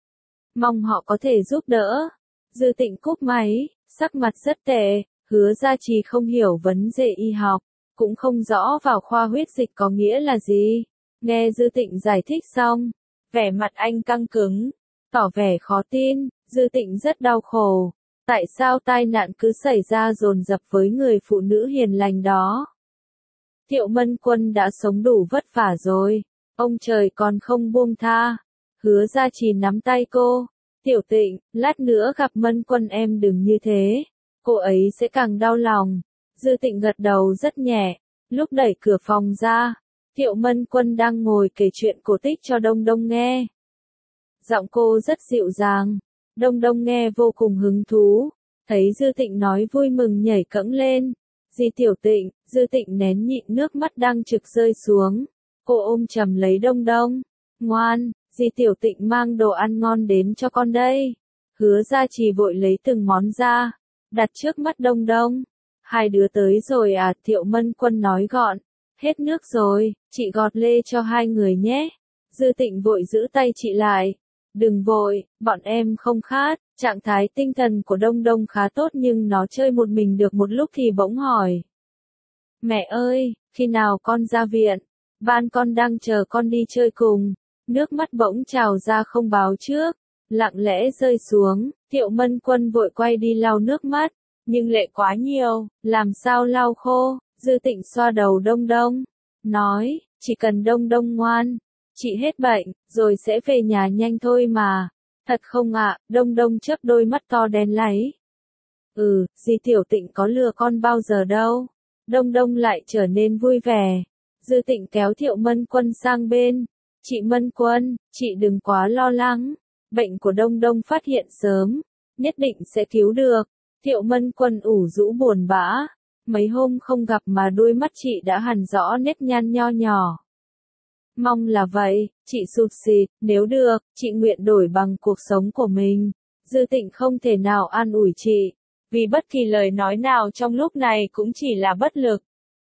S1: Mong họ có thể giúp đỡ. Dư Tịnh cúp máy, sắc mặt rất tệ. Hứa Gia Trì không hiểu vấn đề y học, cũng không rõ vào khoa huyết dịch có nghĩa là gì. Nghe Dư Tịnh giải thích xong, vẻ mặt anh căng cứng, tỏ vẻ khó tin. Dư Tịnh rất đau khổ. Tại sao tai nạn cứ xảy ra dồn dập với người phụ nữ hiền lành đó? Thiệu Mân Quân đã sống đủ vất vả rồi, ông trời còn không buông tha. Hứa Gia Trì nắm tay cô, Tiểu Tịnh, lát nữa gặp Mân Quân em đừng như thế, cô ấy sẽ càng đau lòng. Dư Tịnh gật đầu rất nhẹ, lúc đẩy cửa phòng ra, Thiệu Mân Quân đang ngồi kể chuyện cổ tích cho Đông Đông nghe. Giọng cô rất dịu dàng, Đông Đông nghe vô cùng hứng thú, thấy Dư Tịnh nói vui mừng nhảy cẫng lên. Dì Tiểu Tịnh, Dư Tịnh nén nhịn nước mắt đang trực rơi xuống. Cô ôm chầm lấy Đông Đông. Ngoan, dì Tiểu Tịnh mang đồ ăn ngon đến cho con đây. Hứa Gia Trì vội lấy từng món ra, đặt trước mắt Đông Đông. Hai đứa tới rồi à? Thiệu Mân Quân nói gọn. Hết nước rồi, chị gọt lê cho hai người nhé. Dư Tịnh vội giữ tay chị lại. Đừng vội, bọn em không khát. Trạng thái tinh thần của Đông Đông khá tốt nhưng nó chơi một mình được một lúc thì bỗng hỏi. Mẹ ơi, khi nào con ra viện? Ban con đang chờ con đi chơi cùng. Nước mắt bỗng trào ra không báo trước, lặng lẽ rơi xuống. Thiệu Mân Quân vội quay đi lau nước mắt, nhưng lệ quá nhiều, làm sao lau khô. Dư Tịnh xoa đầu Đông Đông, nói, chỉ cần Đông Đông ngoan, chị hết bệnh, rồi sẽ về nhà nhanh thôi mà. Thật không ạ? Đông Đông chớp đôi mắt to đen láy. Dì Tiểu Tịnh có lừa con bao giờ đâu. Đông Đông lại trở nên vui vẻ. Dư Tịnh kéo Thiệu Mân Quân sang bên, Chị Mân Quân, chị đừng quá lo lắng. Bệnh của Đông Đông phát hiện sớm, nhất định sẽ cứu được. Thiệu Mân Quân ủ rũ buồn bã. Mấy hôm không gặp mà đôi mắt chị đã hằn rõ nếp nhăn nho nhỏ. Mong là vậy, chị sụt sịt, nếu được, chị nguyện đổi bằng cuộc sống của mình. Dư Tịnh không thể nào an ủi chị, vì bất kỳ lời nói nào trong lúc này cũng chỉ là bất lực.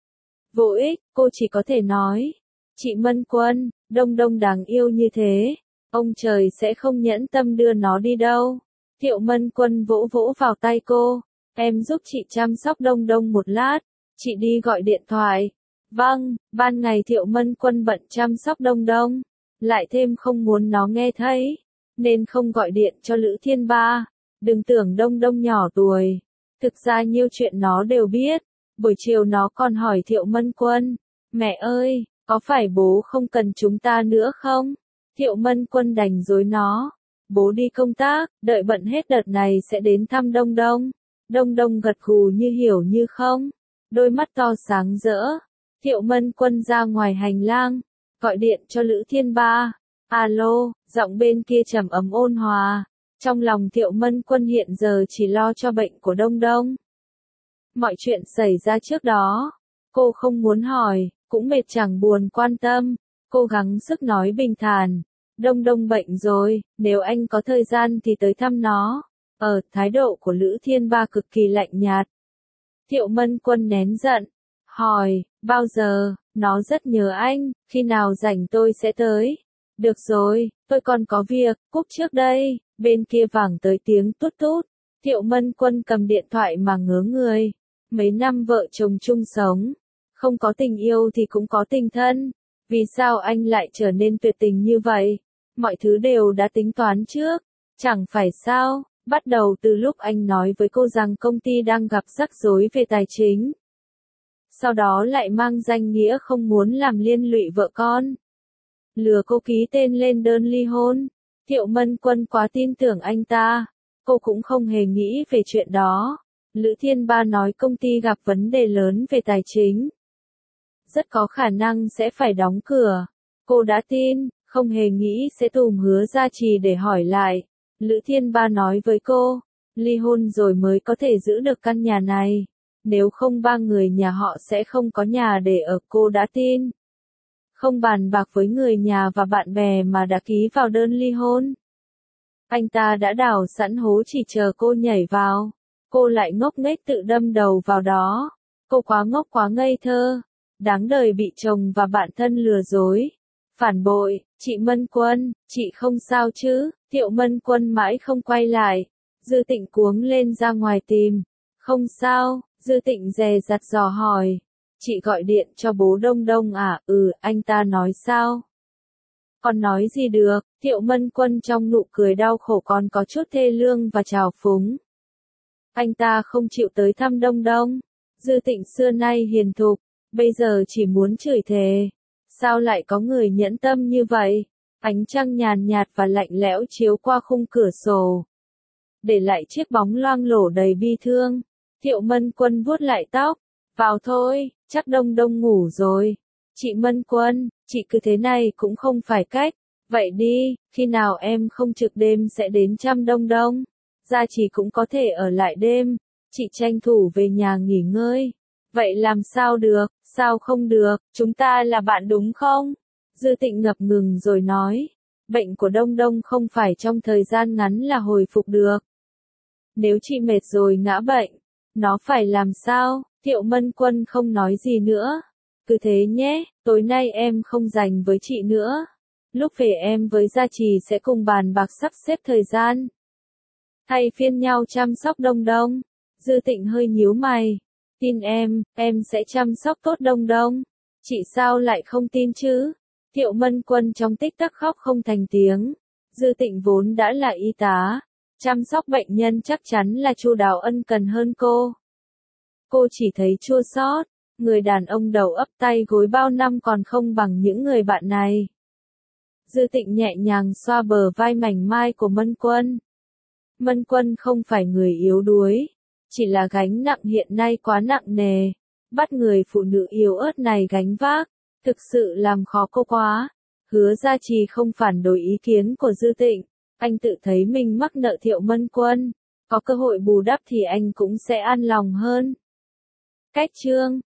S1: Vô ích, cô chỉ có thể nói. Chị Mân Quân, Đông Đông đáng yêu như thế, ông trời sẽ không nhẫn tâm đưa nó đi đâu. Thiệu Mân Quân vỗ vỗ vào tay cô, em giúp chị chăm sóc Đông Đông một lát, chị đi gọi điện thoại. Vâng, ban ngày Thiệu Mân Quân bận chăm sóc Đông Đông, lại thêm không muốn nó nghe thấy, nên không gọi điện cho Lữ Thiên Ba. Đừng tưởng Đông Đông nhỏ tuổi, thực ra nhiêu chuyện nó đều biết. Buổi chiều nó còn hỏi Thiệu Mân Quân, mẹ ơi, có phải bố không cần chúng ta nữa không? Thiệu Mân Quân đành dối nó, bố đi công tác, đợi bận hết đợt này sẽ đến thăm Đông Đông. Đông Đông gật gù như hiểu như không, đôi mắt to sáng rỡ. Thiệu Mân Quân ra ngoài hành lang, gọi điện cho Lữ Thiên Ba. Alo, giọng bên kia trầm ấm ôn hòa. Trong lòng Thiệu Mân Quân hiện giờ chỉ lo cho bệnh của Đông Đông. Mọi chuyện xảy ra trước đó, cô không muốn hỏi, cũng mệt chẳng buồn quan tâm. Cố gắng sức nói bình thản. Đông Đông bệnh rồi, nếu anh có thời gian thì tới thăm nó. Thái độ của Lữ Thiên Ba cực kỳ lạnh nhạt. Thiệu Mân Quân nén giận, hỏi, bao giờ? Nó rất nhớ anh, khi nào rảnh tôi sẽ tới. Được rồi, tôi còn có việc, cúp trước đây. Bên kia vẳng tới tiếng tút tút. Thiệu Mân Quân cầm điện thoại mà ngớ người. Mấy năm vợ chồng chung sống, không có tình yêu thì cũng có tình thân. Vì sao anh lại trở nên tuyệt tình như vậy? Mọi thứ đều đã tính toán trước, chẳng phải sao? Bắt đầu từ lúc anh nói với cô rằng công ty đang gặp rắc rối về tài chính. Sau đó lại mang danh nghĩa không muốn làm liên lụy vợ con. Lừa cô ký tên lên đơn ly hôn. Thiệu Mân Quân quá tin tưởng anh ta. Cô cũng không hề nghĩ về chuyện đó. Lữ Thiên Ba nói công ty gặp vấn đề lớn về tài chính. Rất có khả năng sẽ phải đóng cửa. Cô đã tin, không hề nghĩ sẽ tùm Hứa Gia Trì để hỏi lại. Lữ Thiên Ba nói với cô, ly hôn rồi mới có thể giữ được căn nhà này. Nếu không ba người nhà họ sẽ không có nhà để ở, cô đã tin. Không bàn bạc với người nhà và bạn bè mà đã ký vào đơn ly hôn. Anh ta đã đào sẵn hố chỉ chờ cô nhảy vào. Cô lại ngốc nghếch tự đâm đầu vào đó. Cô quá ngốc quá ngây thơ. Đáng đời bị chồng và bạn thân lừa dối. Phản bội, chị Mân Quân, chị không sao chứ? Thiệu Mân Quân mãi không quay lại. Dư Tịnh cuống lên ra ngoài tìm. Không sao, Dư Tịnh dè dặt dò hỏi. Chị gọi điện cho bố Đông Đông à? Anh ta nói sao? Còn nói gì được? Thiệu Mân Quân trong nụ cười đau khổ còn có chút thê lương và trào phúng. Anh ta không chịu tới thăm Đông Đông. Dư Tịnh xưa nay hiền thục, bây giờ chỉ muốn chửi thề. Sao lại có người nhẫn tâm như vậy? Ánh trăng nhàn nhạt và lạnh lẽo chiếu qua khung cửa sổ, để lại chiếc bóng loang lổ đầy bi thương. Thiệu Mân Quân vuốt lại tóc. Vào thôi, chắc Đông Đông ngủ rồi. Chị Mân Quân, chị cứ thế này cũng không phải cách. Vậy đi, khi nào em không trực đêm sẽ đến chăm Đông Đông. Gia Trì cũng có thể ở lại đêm. Chị tranh thủ về nhà nghỉ ngơi. Vậy làm sao được, sao không được, chúng ta là bạn đúng không? Dư Tịnh ngập ngừng rồi nói. Bệnh của Đông Đông không phải trong thời gian ngắn là hồi phục được. Nếu chị mệt rồi ngã bệnh, nó phải làm sao? Thiệu Mân Quân không nói gì nữa. Cứ thế nhé, tối nay em không dành với chị nữa. Lúc về em với Gia Trì sẽ cùng bàn bạc sắp xếp thời gian. Thay phiên nhau chăm sóc Đông Đông. Dư Tịnh hơi nhíu mày. Tin em sẽ chăm sóc tốt Đông Đông. Chị sao lại không tin chứ? Thiệu Mân Quân trong tích tắc khóc không thành tiếng. Dư Tịnh vốn đã là y tá. Chăm sóc bệnh nhân chắc chắn là chu đáo ân cần hơn cô. Cô chỉ thấy chua xót. Người đàn ông đầu ấp tay gối bao năm còn không bằng những người bạn này. Dư Tịnh nhẹ nhàng xoa bờ vai mảnh mai của Mân Quân. Mân Quân không phải người yếu đuối, chỉ là gánh nặng hiện nay quá nặng nề. Bắt người phụ nữ yếu ớt này gánh vác, thực sự làm khó cô quá. Hứa Gia Trì không phản đối ý kiến của Dư Tịnh, anh tự thấy mình mắc nợ Thiệu Mân Quân, có cơ hội bù đắp thì anh cũng sẽ an lòng hơn. Cách chương